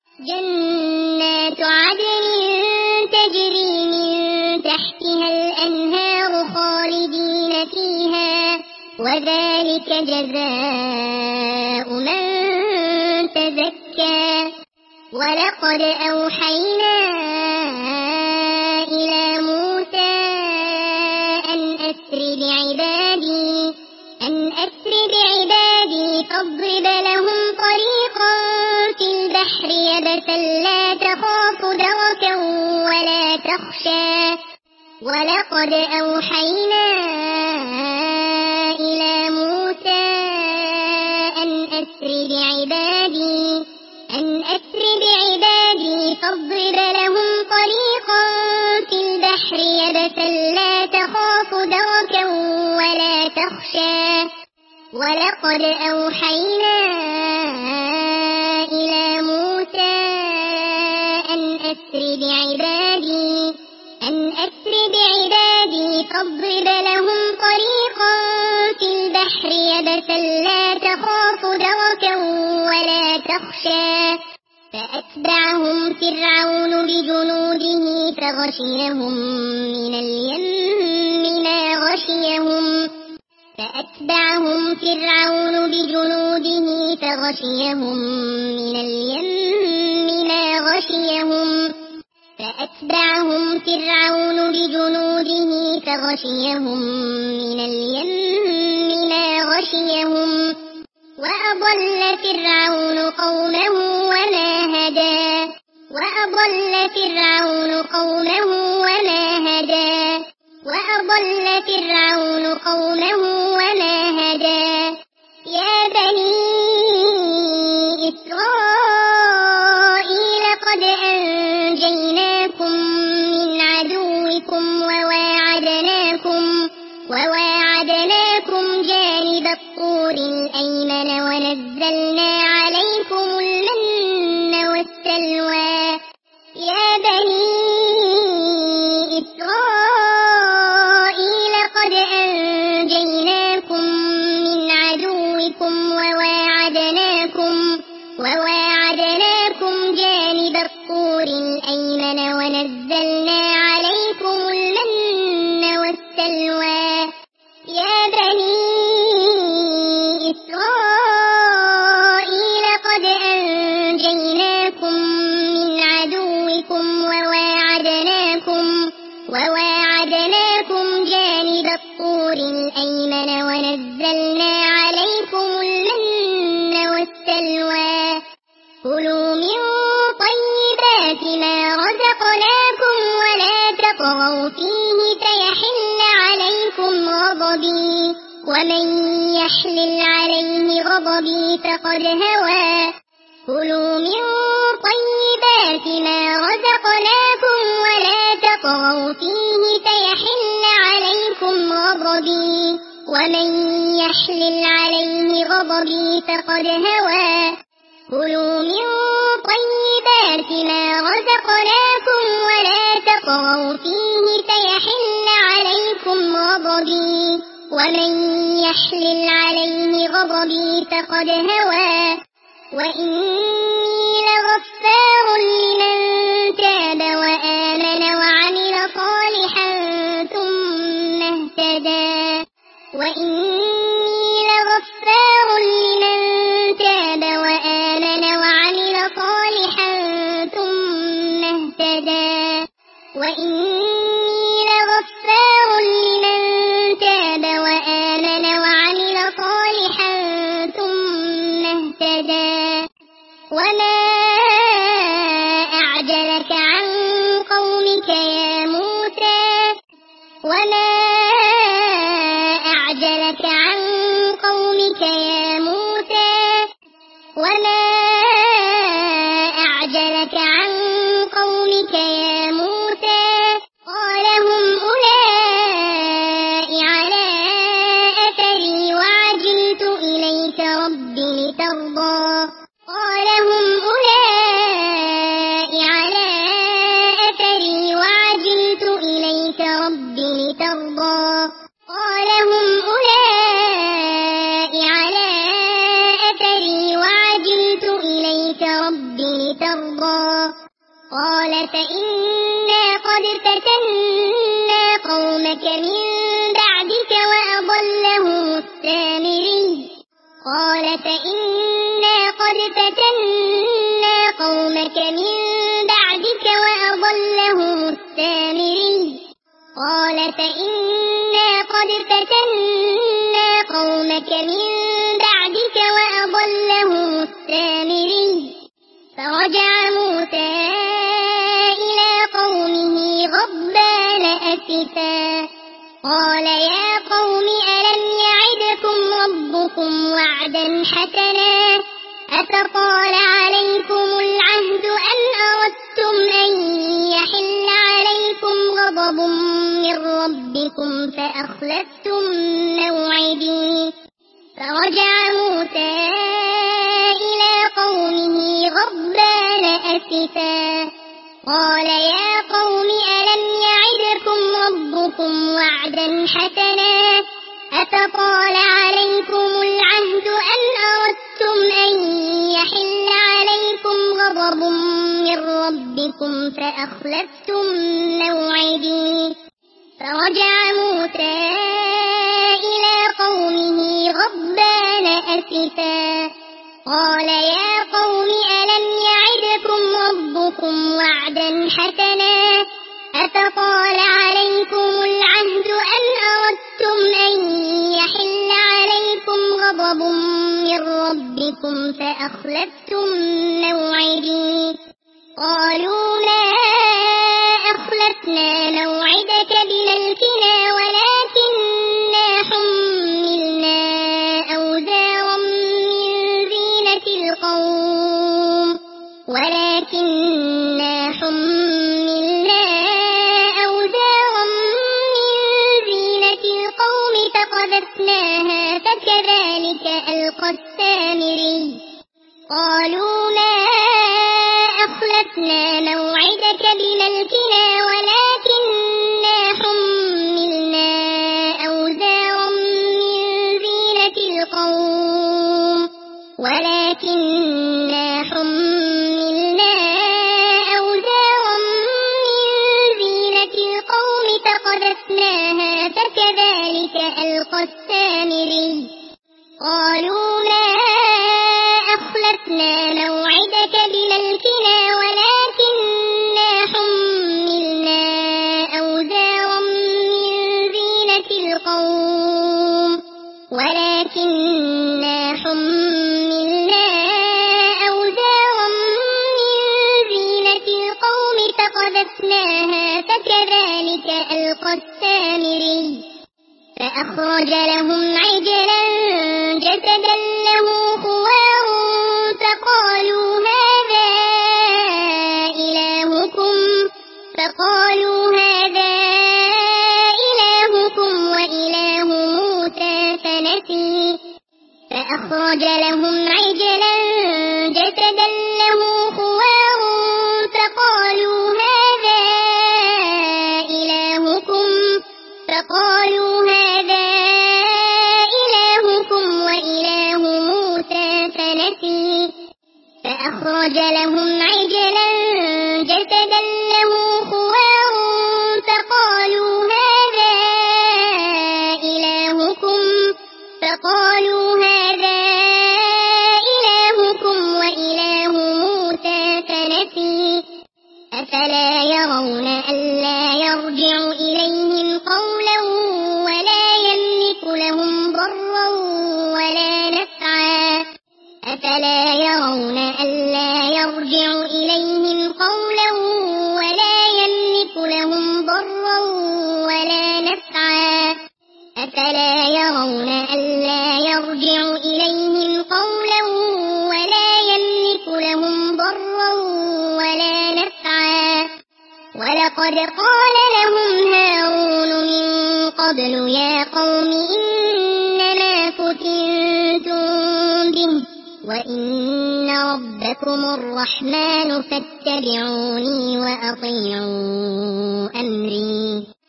[SPEAKER 1] جنات عدن تجري من تحتها الأنهار خالدين فيها وذلك جزاء من تزكى ولقد أوحينا إلى موسى أن أسر بعبادي فاضرب لهم طريقا في البحر يبسا لا تخاف دركا ولا تخشى ولقد أوحينا إلى موسى أن أسر بعبادي فاضرب لهم طريقا في البحر يبسا لا تخاف دركا ولا تخشى ولقد أوحينا إلى موسى أن أسر بعبادي فاضرب لهم طريقا في البحر يبسا لا تخاف دركا ولا تخشى فأتبعهم فرعون بجنوده فغشيهم من اليم ما غشيهم فأتبعهم فرعون بجنوده فغشيهم من اليم ما غشيهم فأتبعهم فرعون بجنوده فغشيهم من اليم ما غشيهم وأضل فرعون قومه وما هدى يا بني إسرائيل قد أنجيناكم من عدوكم وواعدناكم جانب الطور الأيمن ونزلنا عليكم المن والسلوى يا بني إسرائيل قد أنجيناكم من عدوكم وواعدناكم جانب الطور الأيمن ونزلنا عليكم المن والسلوى يا بني إسرائيل قد أنجيناكم من عدوكم وواعدناكم جانب الطور الأيمن ونزلنا عليكم المن والسلوى كلوا من طيبات ما رزقناكم ولا تطغوا فيه فيحل عليكم غضبي ومن يحلل عليه غضبي فقد هوى كلوا من طيبات ما رزقناكم ولا تطغوا فيه فيحل عليكم غضبي ومن يحلل عليه غضبي فقد هوى كلوا من طيبات ما رزقناكم ولا تطغوا فيه فيحل عليكم غضبي ومن يحلل عليه غضبي فقد هوى وإني لغفار لمن تاب وآمن وعمل صالحا ثم اهتدى وإني لغفار لمن تاب وآمن وعمل صالحا ثم اهتدى وإني لغفار لمن تاب وآمن وعمل صالحا ثم اهتدى وما أعجلك عن قومك يا موسى وما أعجلك عن قومك رب لترضى قال هم أولئك على أثري وعجلت إليك رب لترضى قال فإنا قد فتنا قومك من بعدك وأضلهم السامري قال فإنا قد فتنا قومك من بعدك وأضلهم السامري قال فإنا قد فتنا قومك من بعدك وأضلهم السامري فرجع موسى إلى قومه غضبان أسفا قال يا قوم ألم يعدكم ربكم وعدا حسنا أفطال عليكم العهد أم أردتم أن يحل عليكم غضب من ربكم فأخلفتم موعدي فرجع موسى إلى قومه غضبان أسفا قال يا قوم ألم يعدكم ربكم وعدا حسنا أفطال عليكم العهد أم أردتم أن يحل عليكم غضب من ربكم فأخلفتم موعدي فرجع موسى إلى قومه غضبان أسفا قال يا قوم ألم يعدكم ربكم وعدا حسنا أفطال عليكم العهد أم أردتم أن يحل عليكم غضب من ربكم فأخلفتم موعدي قالوا ما أخلفنا موعدك بملكنا ولكننا حملنا أوزارا من زينة القوم فقذفناها فكذلك ألقى السامري قالوا ما أخلفنا موعدك بملكنا ولكننا حملنا أوزارا من زينة القوم فقذفناها فكذلك ألقى السامري قالوا ما أخلفنا موعدك بملكنا ولكننا حملنا أوزارا من زينة القوم فقذفناها فكذلك ألقى السامري فأخرج لهم عجلا جسدا له خوار فقالوا هذا إلهكم وإله موسى فنسي فأخرج لهم عجلا جسدا له خوار فقالوا هذا إلهكم وإله موسى فنسي فأخرج لهم عجلا جسدا له خوار فقالوا هذا إلهكم وإله موسى فنسي أفلا يرون ألا يرجع إليهم قولا ولا يملك لهم ضرا ولا نفعا ولقد قال لهم هارون من قبل يا قوم إنما فتنتم به وإن ربكم الرحمن فاتبعوني وأطيعوا أمري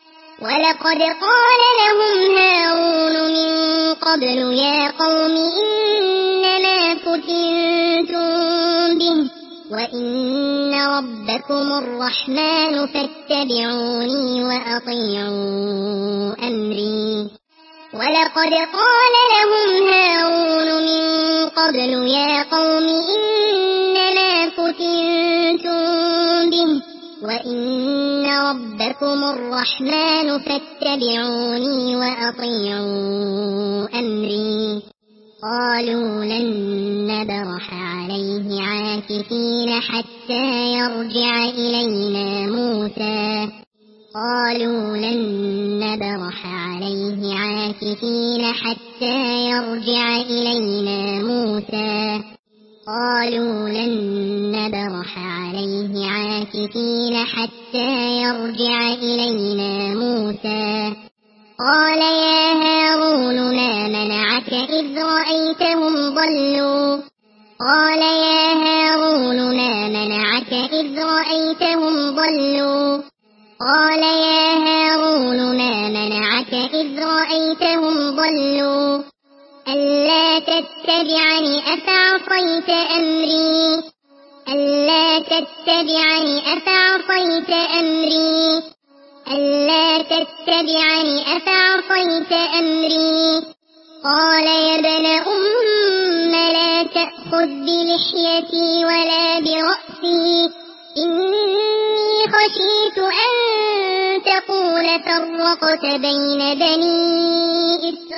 [SPEAKER 1] ولقد قال لهم هارون من قبل يا قوم إنما فتنتم به وإن ربكم الرحمن فاتبعوني وأطيعوا أمري. ولقد قال لهم هارون من قبل يا قوم إنما فتنتم به وإن ربكم الرحمن فاتبعوني وأطيعوا أمري. قالوا لن نبرح عليه عاكفين حتى يرجع إلينا موسى. قالوا لن نبرح عليه عاكفين حتى يرجع إلينا موسى. قالوا لن نبرح عليه عاكفين حتى يرجع إلينا موسى. قال يا هارون ما منعك إذ رأيتهم ضلوا. قال يا هارون ما منعك إذ رأيتهم ضلوا. قال يا هارون ما منعك إذ رأيتهم ضلوا ألا تتبعني أفعصيت أمري. ألا تتبعني أفعصيت أمري. ألا تتبعني أفعصيت أمري. قال يا ابن أم لا تأخذ بلحيتي ولا برأسي إني خشيت أن تقول فرقت بين بني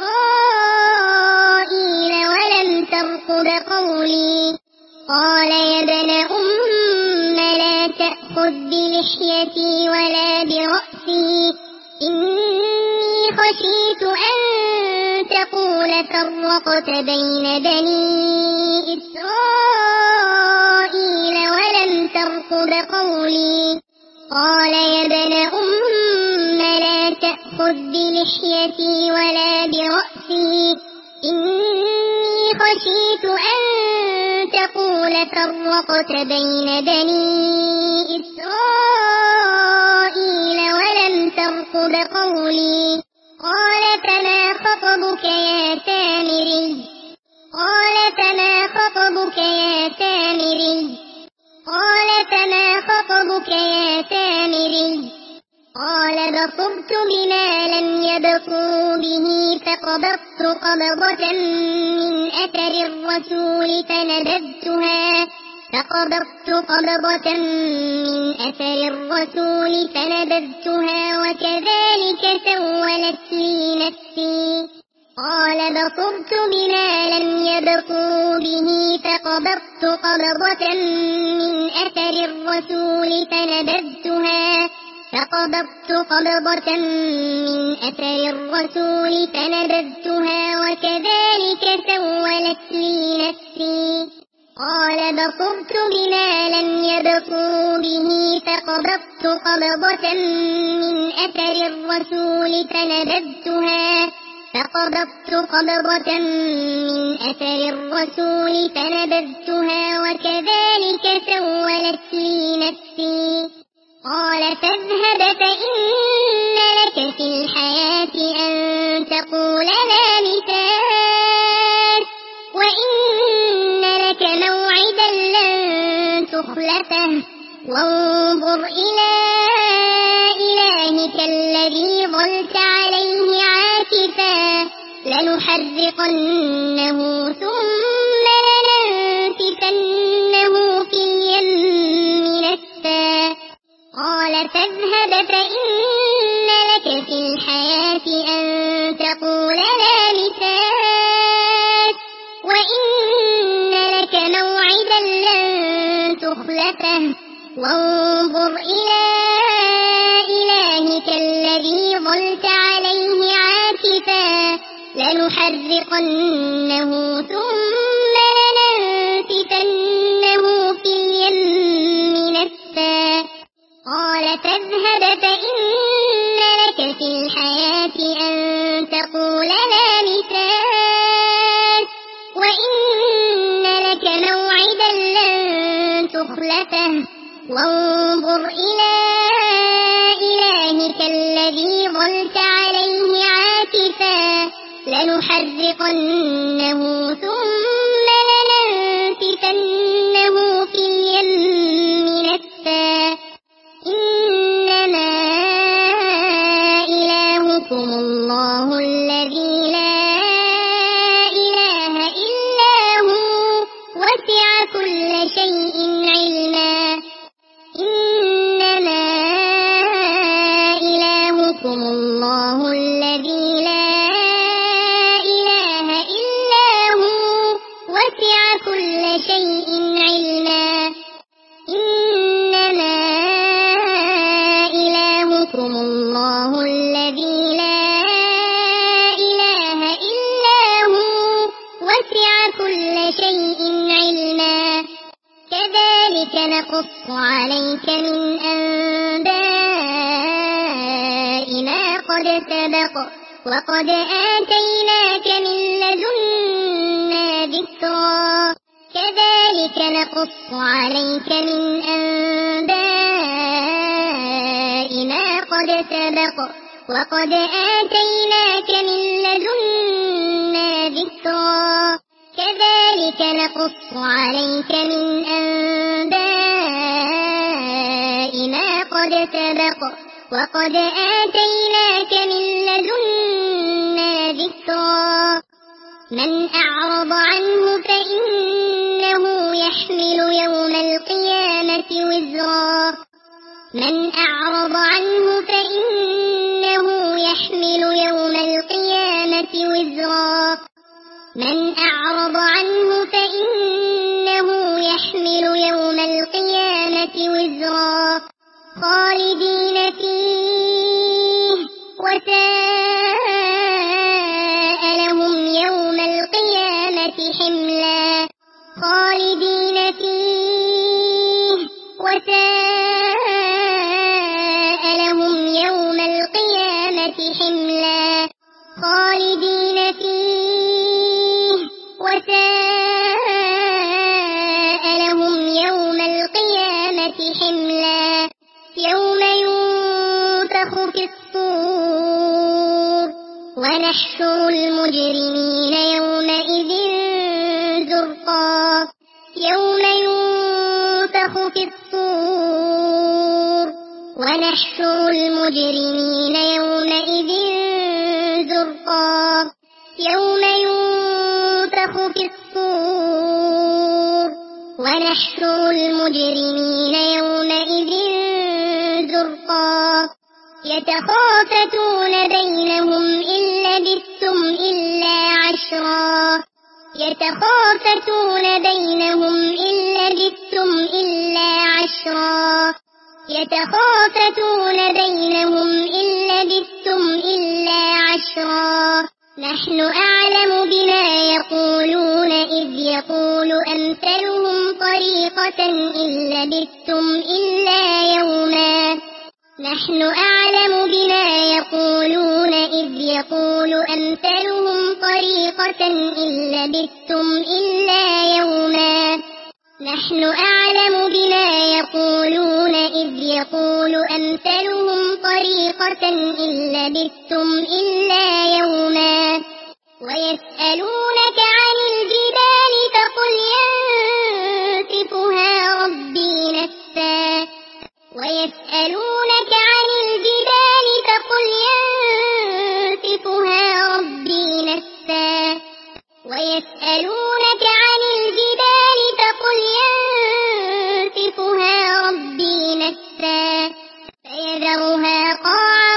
[SPEAKER 1] إسرائيل ولم ترقب قولي. قال يا ابن أم لا تأخذ بلحيتي ولا برأسي إني خشيت أن تقول فرقت بين بني إسرائيل ولم ترقب قولي. قال يا ابن أم لا تأخذ بلحيتي ولا برأسي إني خشيت أن تقول فرقت بين بني إسرائيل ولم ترقب قولي. قال فما خطبك يا سامري. قال فما خطبك يا سامري. قال فما خطبك يا سامري. قال بصرت بما لم يبصروا به فقبضت قبضة من أثر الرسول فنبذتها. فقبضت قبضة من أثر الرسول فنبذتها وكذلك سولت لي نفسي. قال بصرت بما لم يبصروا به فقبضت قبضة من أثر الرسول فنبذتها. فقبضت قبضة من أثر الرسول فنبذتها وكذلك سولت لي نفسي. قال بصرت بما لم يبصروا به فقبضت قبضة من أثر الرسول فنبذتها. فقبضت قبضة من أثر الرسول فنبذتها وكذلك سولت لي نفسي. قال فاذهب فإن لك في الحياة أن تقول لا مثال وإن لك موعدا لن تخلفه وانظر إلى إلهك الذي ظلت عليه عاكفا لنحرقنه ثم لننسفنه في اليم نسفا. قال فاذهب فإن لك في الحياة أن تقول لا مثال وإن لك موعدا لن تخلفه وانظر إلى إلهك الذي ظلت عليه عاكفا لنحرقنه ثم لننسفنه في اليم نسفا. قال فاذهب فإن لك في الحياة أن تقول لا مثال وإن لك موعدا لن تخلفه وانظر إلى إلهك الذي ظلت لنحرقنه ثم لننسفنه في اليم نسفا إنما إلهكم الله الذي لا إله إلا هو وسع كل شيء علما إنما إلهكم الله الذي لا إله إلا هو وسع كل شيء علما إنما إلهكم الله الذي لا إله إلا هو وسع كل شيء علما كذلك نقص عليك من أنباء ما قد سبق وقد آتيناك من لدنا ذكرا كذلك نقص عليك من أنباء ما قد سبق وقد آتيناك من لدنا ذكرا كذلك نقص عليك من أنباء ما قد سبق وقد آتيناك من لدنا ذكرا من أعرض عنه فإنه يحمل يوم القيامة وزرا من أعرض عنه فإنه يحمل يوم القيامة وزرا من أعرض عنه فإنه يحمل يوم القيامة وزرا خالدين فيه وساء لهم يوم القيامة حملا خالدين فيه وساء لهم يوم القيامة حملا خالدين فيه وساء لهم يوم القيامة حملا يوم ينفخ في الصور ونحشر المجرمين يومئذ زرقا يوم ينفخ في الصور ونحشر المجرمين يومئذ زرقا يوم ينفخ في الصور ونحشر المجرمين يومئذ زرقا يتخافتون بينهم إن لبثتم إلا عشرا يتخافتون بينهم إن لبثتم إلا عشرا يتخافتون بينهم إن لبثتم إلا عشرا نحن أعلم بما يقولون إذ يقول أمثلهم طريقة إن لبثتم إلا يوما نحن أعلم بما يقولون إذ يقول أمثلهم طريقة إن لبثتم إلا يوما نحن أعلم بما يقولون إذ يقول أمثلهم طريقة إن لبثتم إلا يوما ويسألونك عن الجبال فقل ينسفها ربي نسفا ويسألونك عن الجبال فقل ينسفها ربي نسفا ويسألونك عن الجبال فقل ينسفها ربي نسفا فيذرها قاعا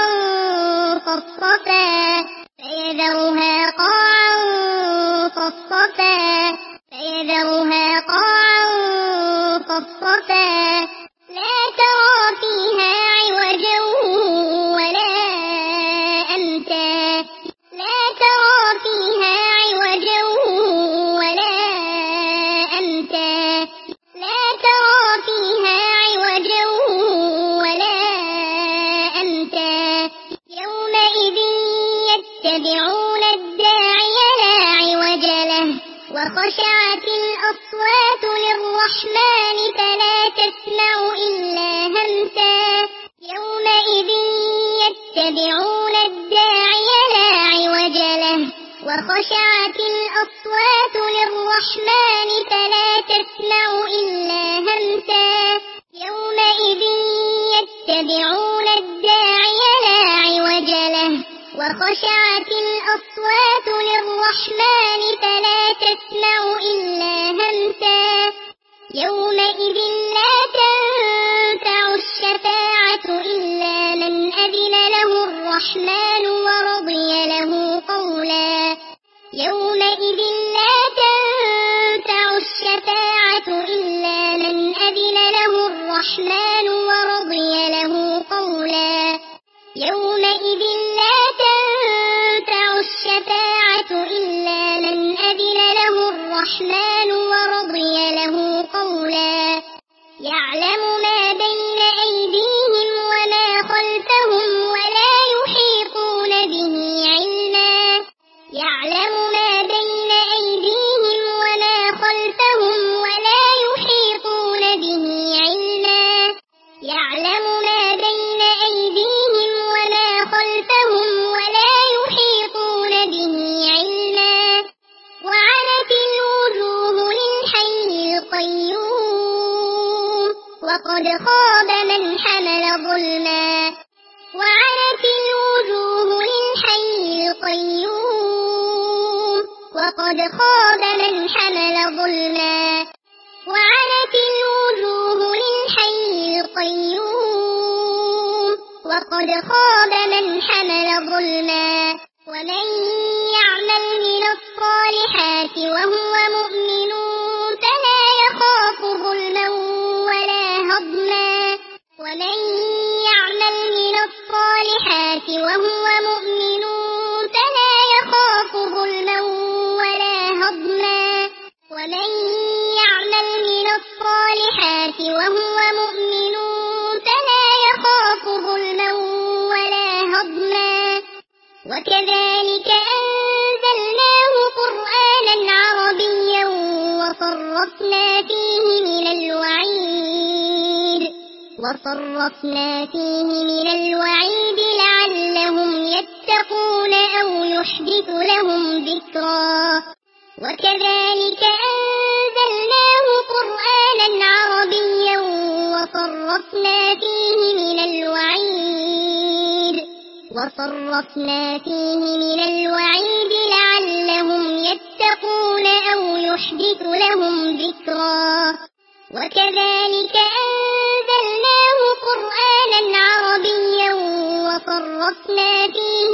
[SPEAKER 1] صفصفا فيذرها قاعا صفصفا فيذرها قاعا صفصفا لا ترى فيها عوجا ولا أمتا لا ترى فيها عوجا ولا أمتا لا ترى فيها عوجا ولا أمتا يومئذ يتبعون الداعي لا عوج له وخشعت الأصوات للرحمن فلا تسمع إلا همسا يومئذ يتبعون الداعي لا عوج له وخشعت الأصوات للرحمن فلا تسمع إلا همسا يومئذ يتبعون الداعي لا عوج له وخشعت الأصوات للرحمن فلا تسمع إلا همسا يومئذ لا تنفع الشفاعة إلا من أذن له الرحمن ورضي له قولا يومئذ لا تنفع الشفاعة إلا من أذن له الرحمن ورضي له قولا يومئذ لا تنفع الشفاعة إلا من أذن له الرحمن ورضي له قولا يعلم ما بين أيديهم وما خلفهم ولا يحيطون به علما يعلم ما بين أيديهم وما خلفهم ولا يحيطون به علما يعلم ما بين أيديهم وما خلفهم ولا يحيطون به علما وعنت الوجوه للحي القيوم وقد خاب من حمل ظلما وعنت الوجوه للحي القيوم وقد خاب من حمل ظلما وعنت الوجوه للحي القيوم وقد خاب من حمل ظلما ومن يعمل من الصالحات وهو مؤمن فلا يخاف ظلما ولا هضما ومن يعمل من الصالحات وهو مؤمن فلا يخاف ظلما ولا هضما ومن يعمل من الصالحات وهو مؤمن فلا يخاف ظلما ولا هضما وكذلك أنزلناه قرآنا عربيا وصرفنا فيه من الوعيد لعلهم يتقون أو يحدث لهم ذكرا وكذلك أنزلناه قرآنا عربيا وصرفنا فيه من الوعيد لعلهم يتقون أو يحدث لهم ذكرا وكذلك أنزلناه قرآنا عربيا وصرفنا فيه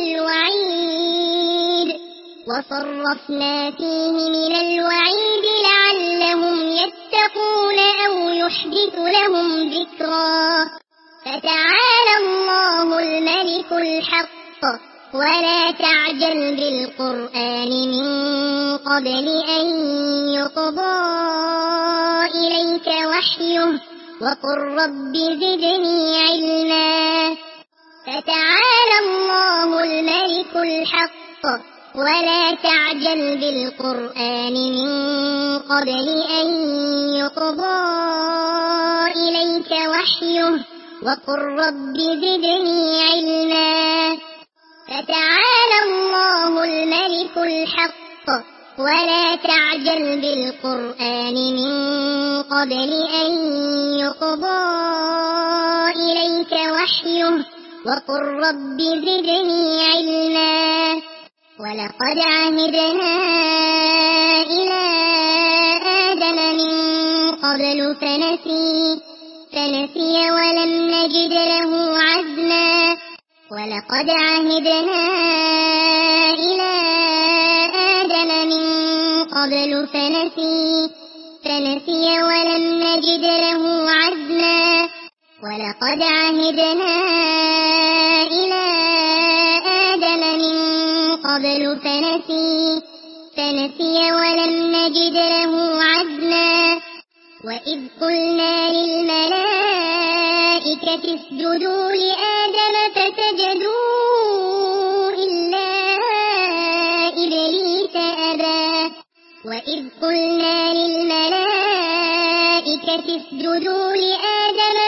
[SPEAKER 1] من الوعيد لعلهم يتقون أو يحدث لهم ذكرا فتعالى الله الملك الحق ولا تعجل بالقرآن من قبل أن يقضى إليك وحيه وقل رب زدني علما فتعالى الله الملك الحق ولا تعجل بالقرآن من قبل أن يقضى إليك وحيه وقل رب زدني علما فتعالى الله الملك الحق ولا تعجل بالقرآن من قبل أن يقضى إليك وحيه وقل رب زدني علما ولقد عهدنا إلى آدم من قبل فنسي ولم نجد له عزما ولقد عهدنا إلى آدم من قبل فنسي ولم نجد له عزما ولقد عهدنا إلى آدم من قبل فنسي ولم نجد له عزما وإذ قلنا للملائكة اسجدوا لآدم فسجدوا إلا إبليس أبى وإذ قلنا للملائكة اسجدوا لآدم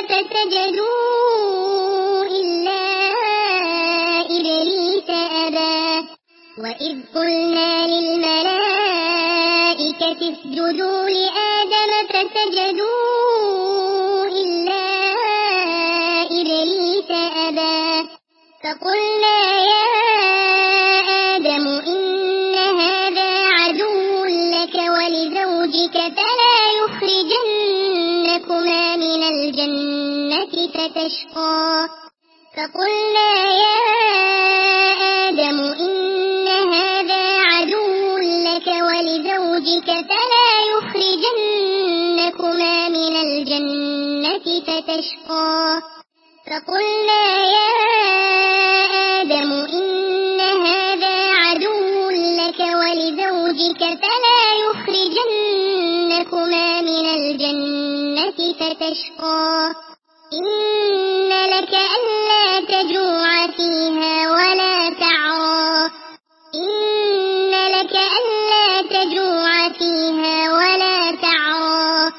[SPEAKER 1] فسجدوا إلا إبليس أبى وإذ قلنا للملائكة اسجدوا لآدم فسجدوا إلا إبليس أبى فقلنا يا آدم إن هذا عدو لك ولزوجك فلا يخرجنكما من الجنة فتشقى فقلنا يا آدم إن هذا عدو لك ولزوجك فلا يخرجنكما من الجنة فتشقى فقلنا يا آدم إن هذا عدو لك ولزوجك فلا يخرجنكما من الجنة فتشقى إن لك ألا تجوع فيها ولا تعرى إن لك ألا تجوع فيها ولا تعرى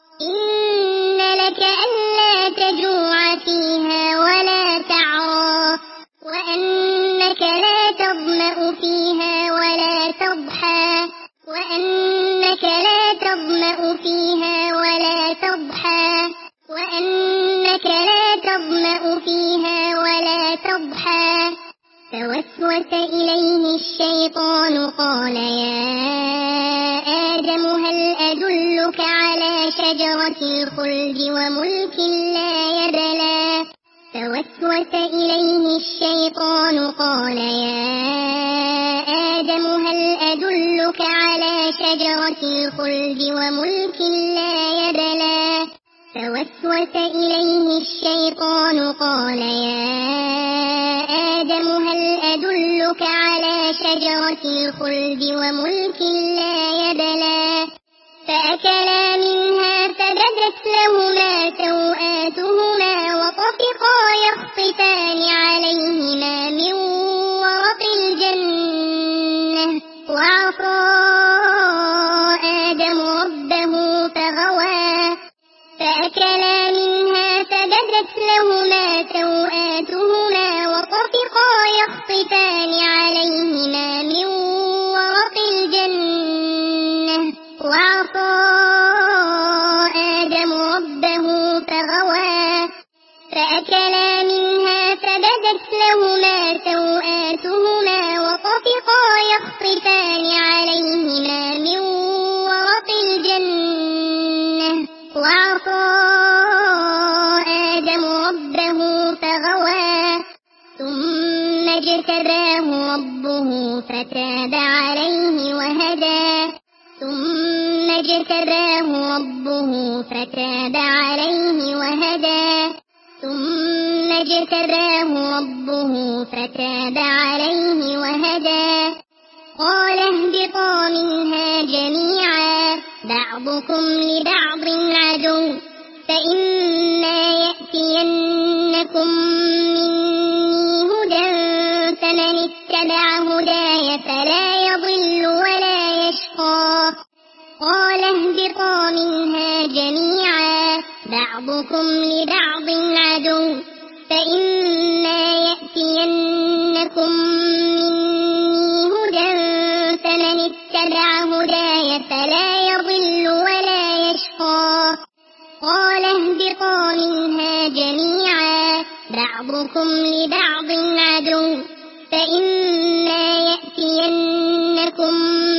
[SPEAKER 1] إن لك ألا تجوع فيها ولا تعرى وأنك لا تظمأ فيها ولا تضحى وأنك لا تظمأ فيها ولا تضحى وأنك لا تظمأ فيها ولا تضحى فوسوس إليه الشيطان قال يا آدم هل أدلك على شجرة الخلد وملك لا يبلى فوسوس إليه الشيطان قال يا آدم هل أدلك على شجرة الخلد وملك لا يبلى فوسوس إليه الشيطان قال يا آدم هل أدلك على شجرة الخلد وملك لا يبلى فأكلا منها فبدت لهما سوآتهما وطفقا يخصفان عليهما من ورق الجنة وعصى آدم ربه فغوى فأكلا منها فبدت لهما سوآتهما وطفقا يخصفان عليهما من ورق الجنة وعصى آدم ربه فغوى فأكلا منها فبدت لهما سوآتهما وطفقا يخصفان عليهما من ورق الجنة وعصى آدم ربه فغوى ثم اجتباه ربه فتاب عليه وهدى ثم اجتباه ربه فتاب عليه وهدى ثم اجتباه ربه فتاب عليه وهدى قال اهبطا منها جميعا بعضكم لبعض عدو فإما يأتينكم مني هدى فمن اتبع هداي فلا يضل ولا يشقى قال اهبطا منها جميعا بعضكم لبعض عدو فإما يأتينكم مني هدى فمن اتبع هداي فلا يضل ولا يشقى قال اهبطا منها جميعا بعضكم لبعض عدو فإما يأتينكم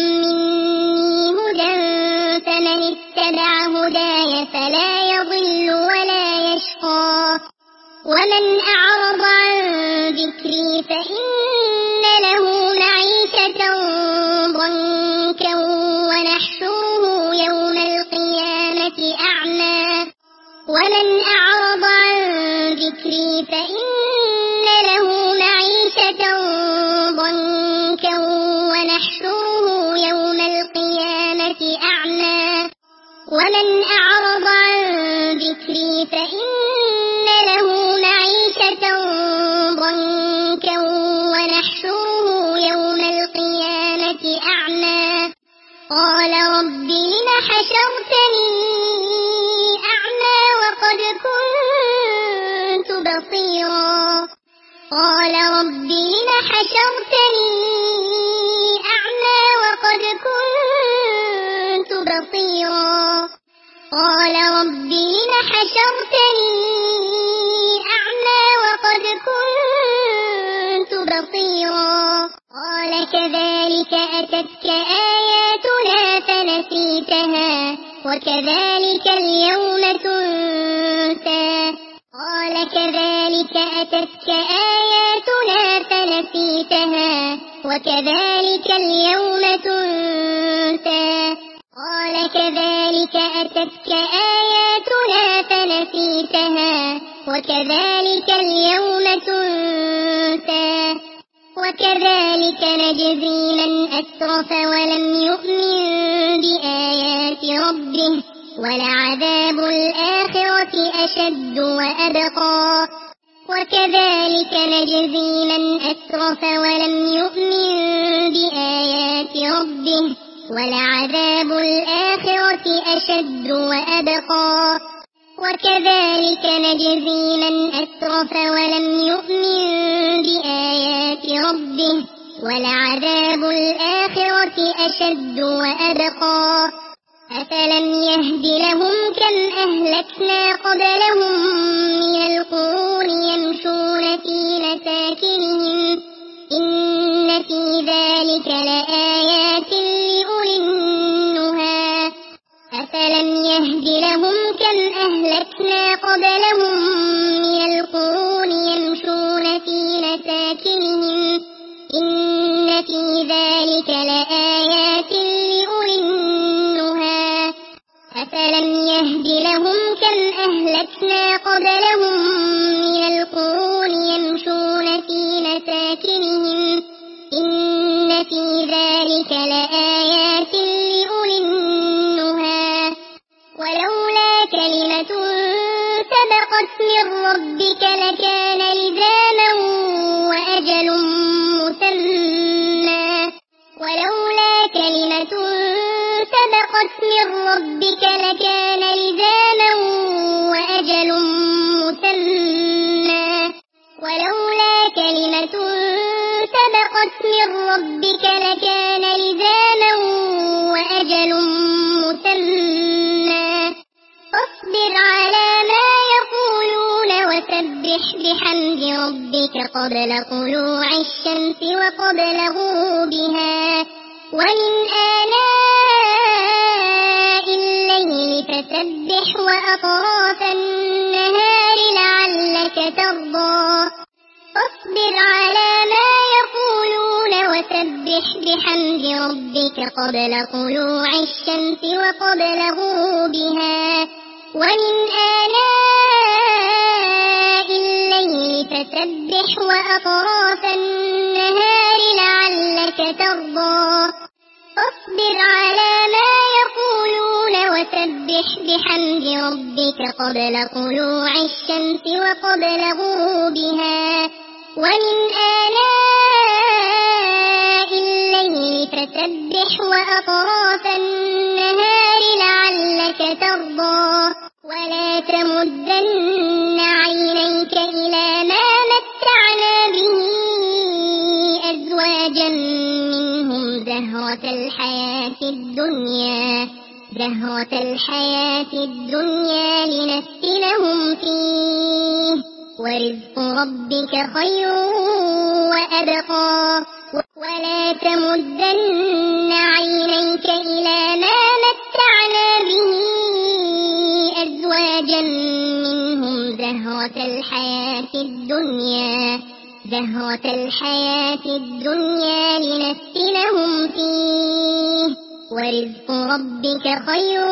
[SPEAKER 1] مني هدى فمن اتبع هداي فلا يضل ولا يشقى ومن أعرض عن ذكري فإن له معيشة ضنكا ونحشره يوم القيامة أعمى ومن أعرض عن ذكري فإن له معيشة ضنكا ونحشره يوم القيامة أعمى ومن أعرض عن ذكري فإن له معيشة ضنكا ونحشره يوم القيامة أعمى قال رب لم حشرتني أعمى وقد كنت بصيرا قال رب لم حشرتني أعمى وقد كنت بصيرا قال رب لم حشرتني أعمى وقد كنت بصيرا قال كذلك أتتك آياتنا فنسيتها وكذلك اليوم تنسى قال كذلك أتتك آياتنا فنسيتها وكذلك اليوم تنسى قال كذلك أتتك آياتنا فنسيتها وكذلك اليوم تنسى وكذلك نجزي من أسرف ولم يؤمن بآيات ربه ولعذاب الآخرة أشد وأبقى وكذلك نجزي من أسرف ولم يؤمن بآيات ربه ولعذاب الآخرة أشد وأبقى وكذلك نجزي من أسرف ولم يؤمن بآيات ربه ولعذاب الآخرة أشد وأبقى أفلم يهد لهم كم أهلكنا قبلهم من القرون يمشون في مساكنهم إن في ذلك لآيات لأولي النهى أفلم يهد لهم كم أهلكنا قبلهم من القرون يمشون في مساكنهم إن في ذلك لآيات لأولي النهى أفلم يهد لهم كم أهلكنا قبلهم من القرون يمشون في مساكنهم إن في ذلك لآيات لأولي النهى ولولا كلمة سبقت من ربك لكان لزاما وأجل مسمى ولولا كلمة سبقت من ربك لكان لزاما وأجل مسمى ولولا كلمة سبقت من ربك لكان لزاما وأجل مسمى فاصبر على ما يقولون وسبح بحمد ربك قبل طلوع الشمس وقبل غروبها ومن آناء الليل فسبح وأطراف النهار لعلك ترضى فاصبر على ما يقولون وسبح بحمد ربك قبل طلوع الشمس وقبل غروبها ومن آناء الليل فسبح وأطراف النهار لعلك ترضى فاصبر على ما يقولون وسبح بحمد ربك قبل طلوع الشمس وقبل غروبها ومن آناء الليل فسبح وأطراف النهار لعلك ترضى ولا تمدن عينيك إلى ما متعنا به أزواجا منهم زهرة الحياة الدنيا لنفتنهم فيه ورزق ربك خير وأبقى ولا تمدن عينيك إلى ما متعنا به أزواجا منهم زهرة الحياة الدنيا لنفتنهم فيه ورزق ربك خير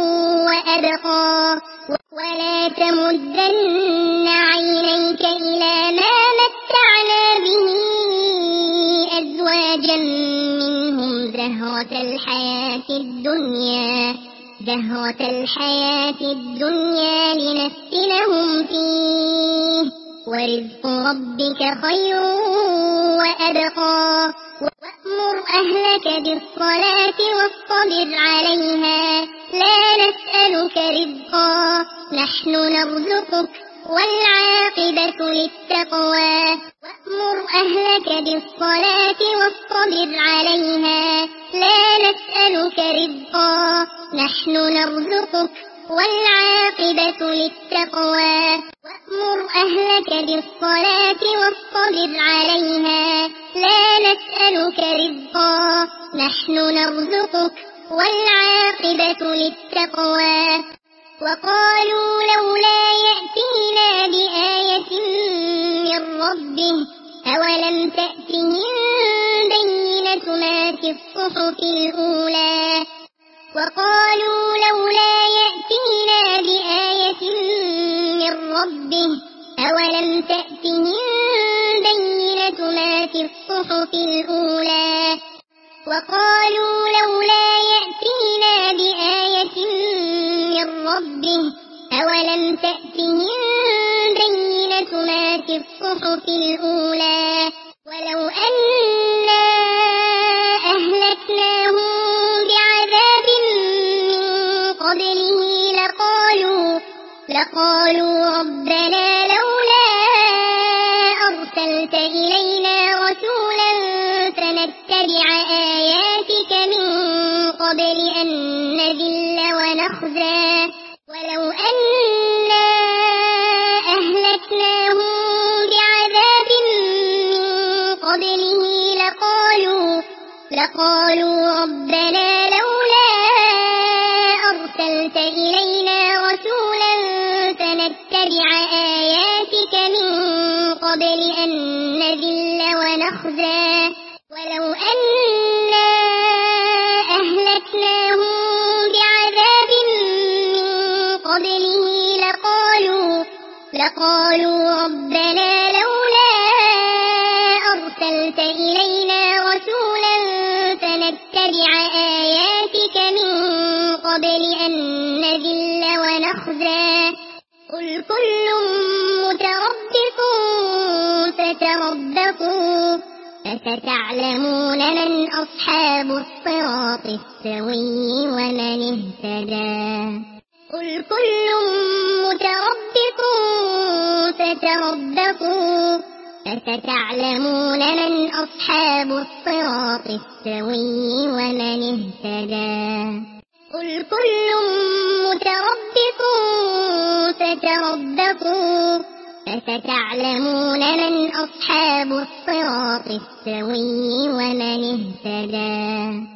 [SPEAKER 1] وأبقى ولا تمدن عينيك إلى ما متعنا به أزواجا منهم زهرة الحياة الدنيا لنفتنهم فيه ورزق ربك خير وأبقى وأمر أهلك بالصلاة واصطبر عليها لا نسألك رزقا نحن نرزقك والعاقبة للتقوى وأمر أهلك بالصلاة واصطبر عليها لا نسألك رزقا نحن نرزقك والعاقبة للتقوى وأمر أهلك بالصلاة واصطبر عليها لا نسألك رزقا نحن نرزقك والعاقبة للتقوى وقالوا لولا يأتينا بآية من ربه أولم تأتهم بينة ما في الصحف الأولى وقالوا لولا يأتينا بآية من ربه أولم تأتهم بينة ما في الصحف الأولى وقالوا لولا يأتينا بآية من ربه أولم تأتهم بينة ما في الصحف الأولى ولو أنا أهلكناهم بعذاب من قبله لقالوا ربنا لولا أرسلت إلينا رسولا فنتبع آياتك من قبل أن نذل ونخزى ولو أنا أهلكناهم بعذاب من قبله لقالوا ربنا لولا أرسلت إلينا رسولا فنتبع آياتك من قبل أن نذل ونخزى ولو أنا أهلكناهم بعذاب من قبله لقالوا ربنا لولا أرسلت إلينا رسولا فنتبع آياتك من قبل أن نذل ونخزى قل كل متربص فتربصوا فستعلمون من أصحاب الصراط السوي ومن اهتدى قل كل متربص فتربصوا فستعلمون من أصحاب الصراط السوي ومن اهتدى قل كل متربص فتربصوا فستعلمون من أصحاب الصراط السوي ومن اهتدى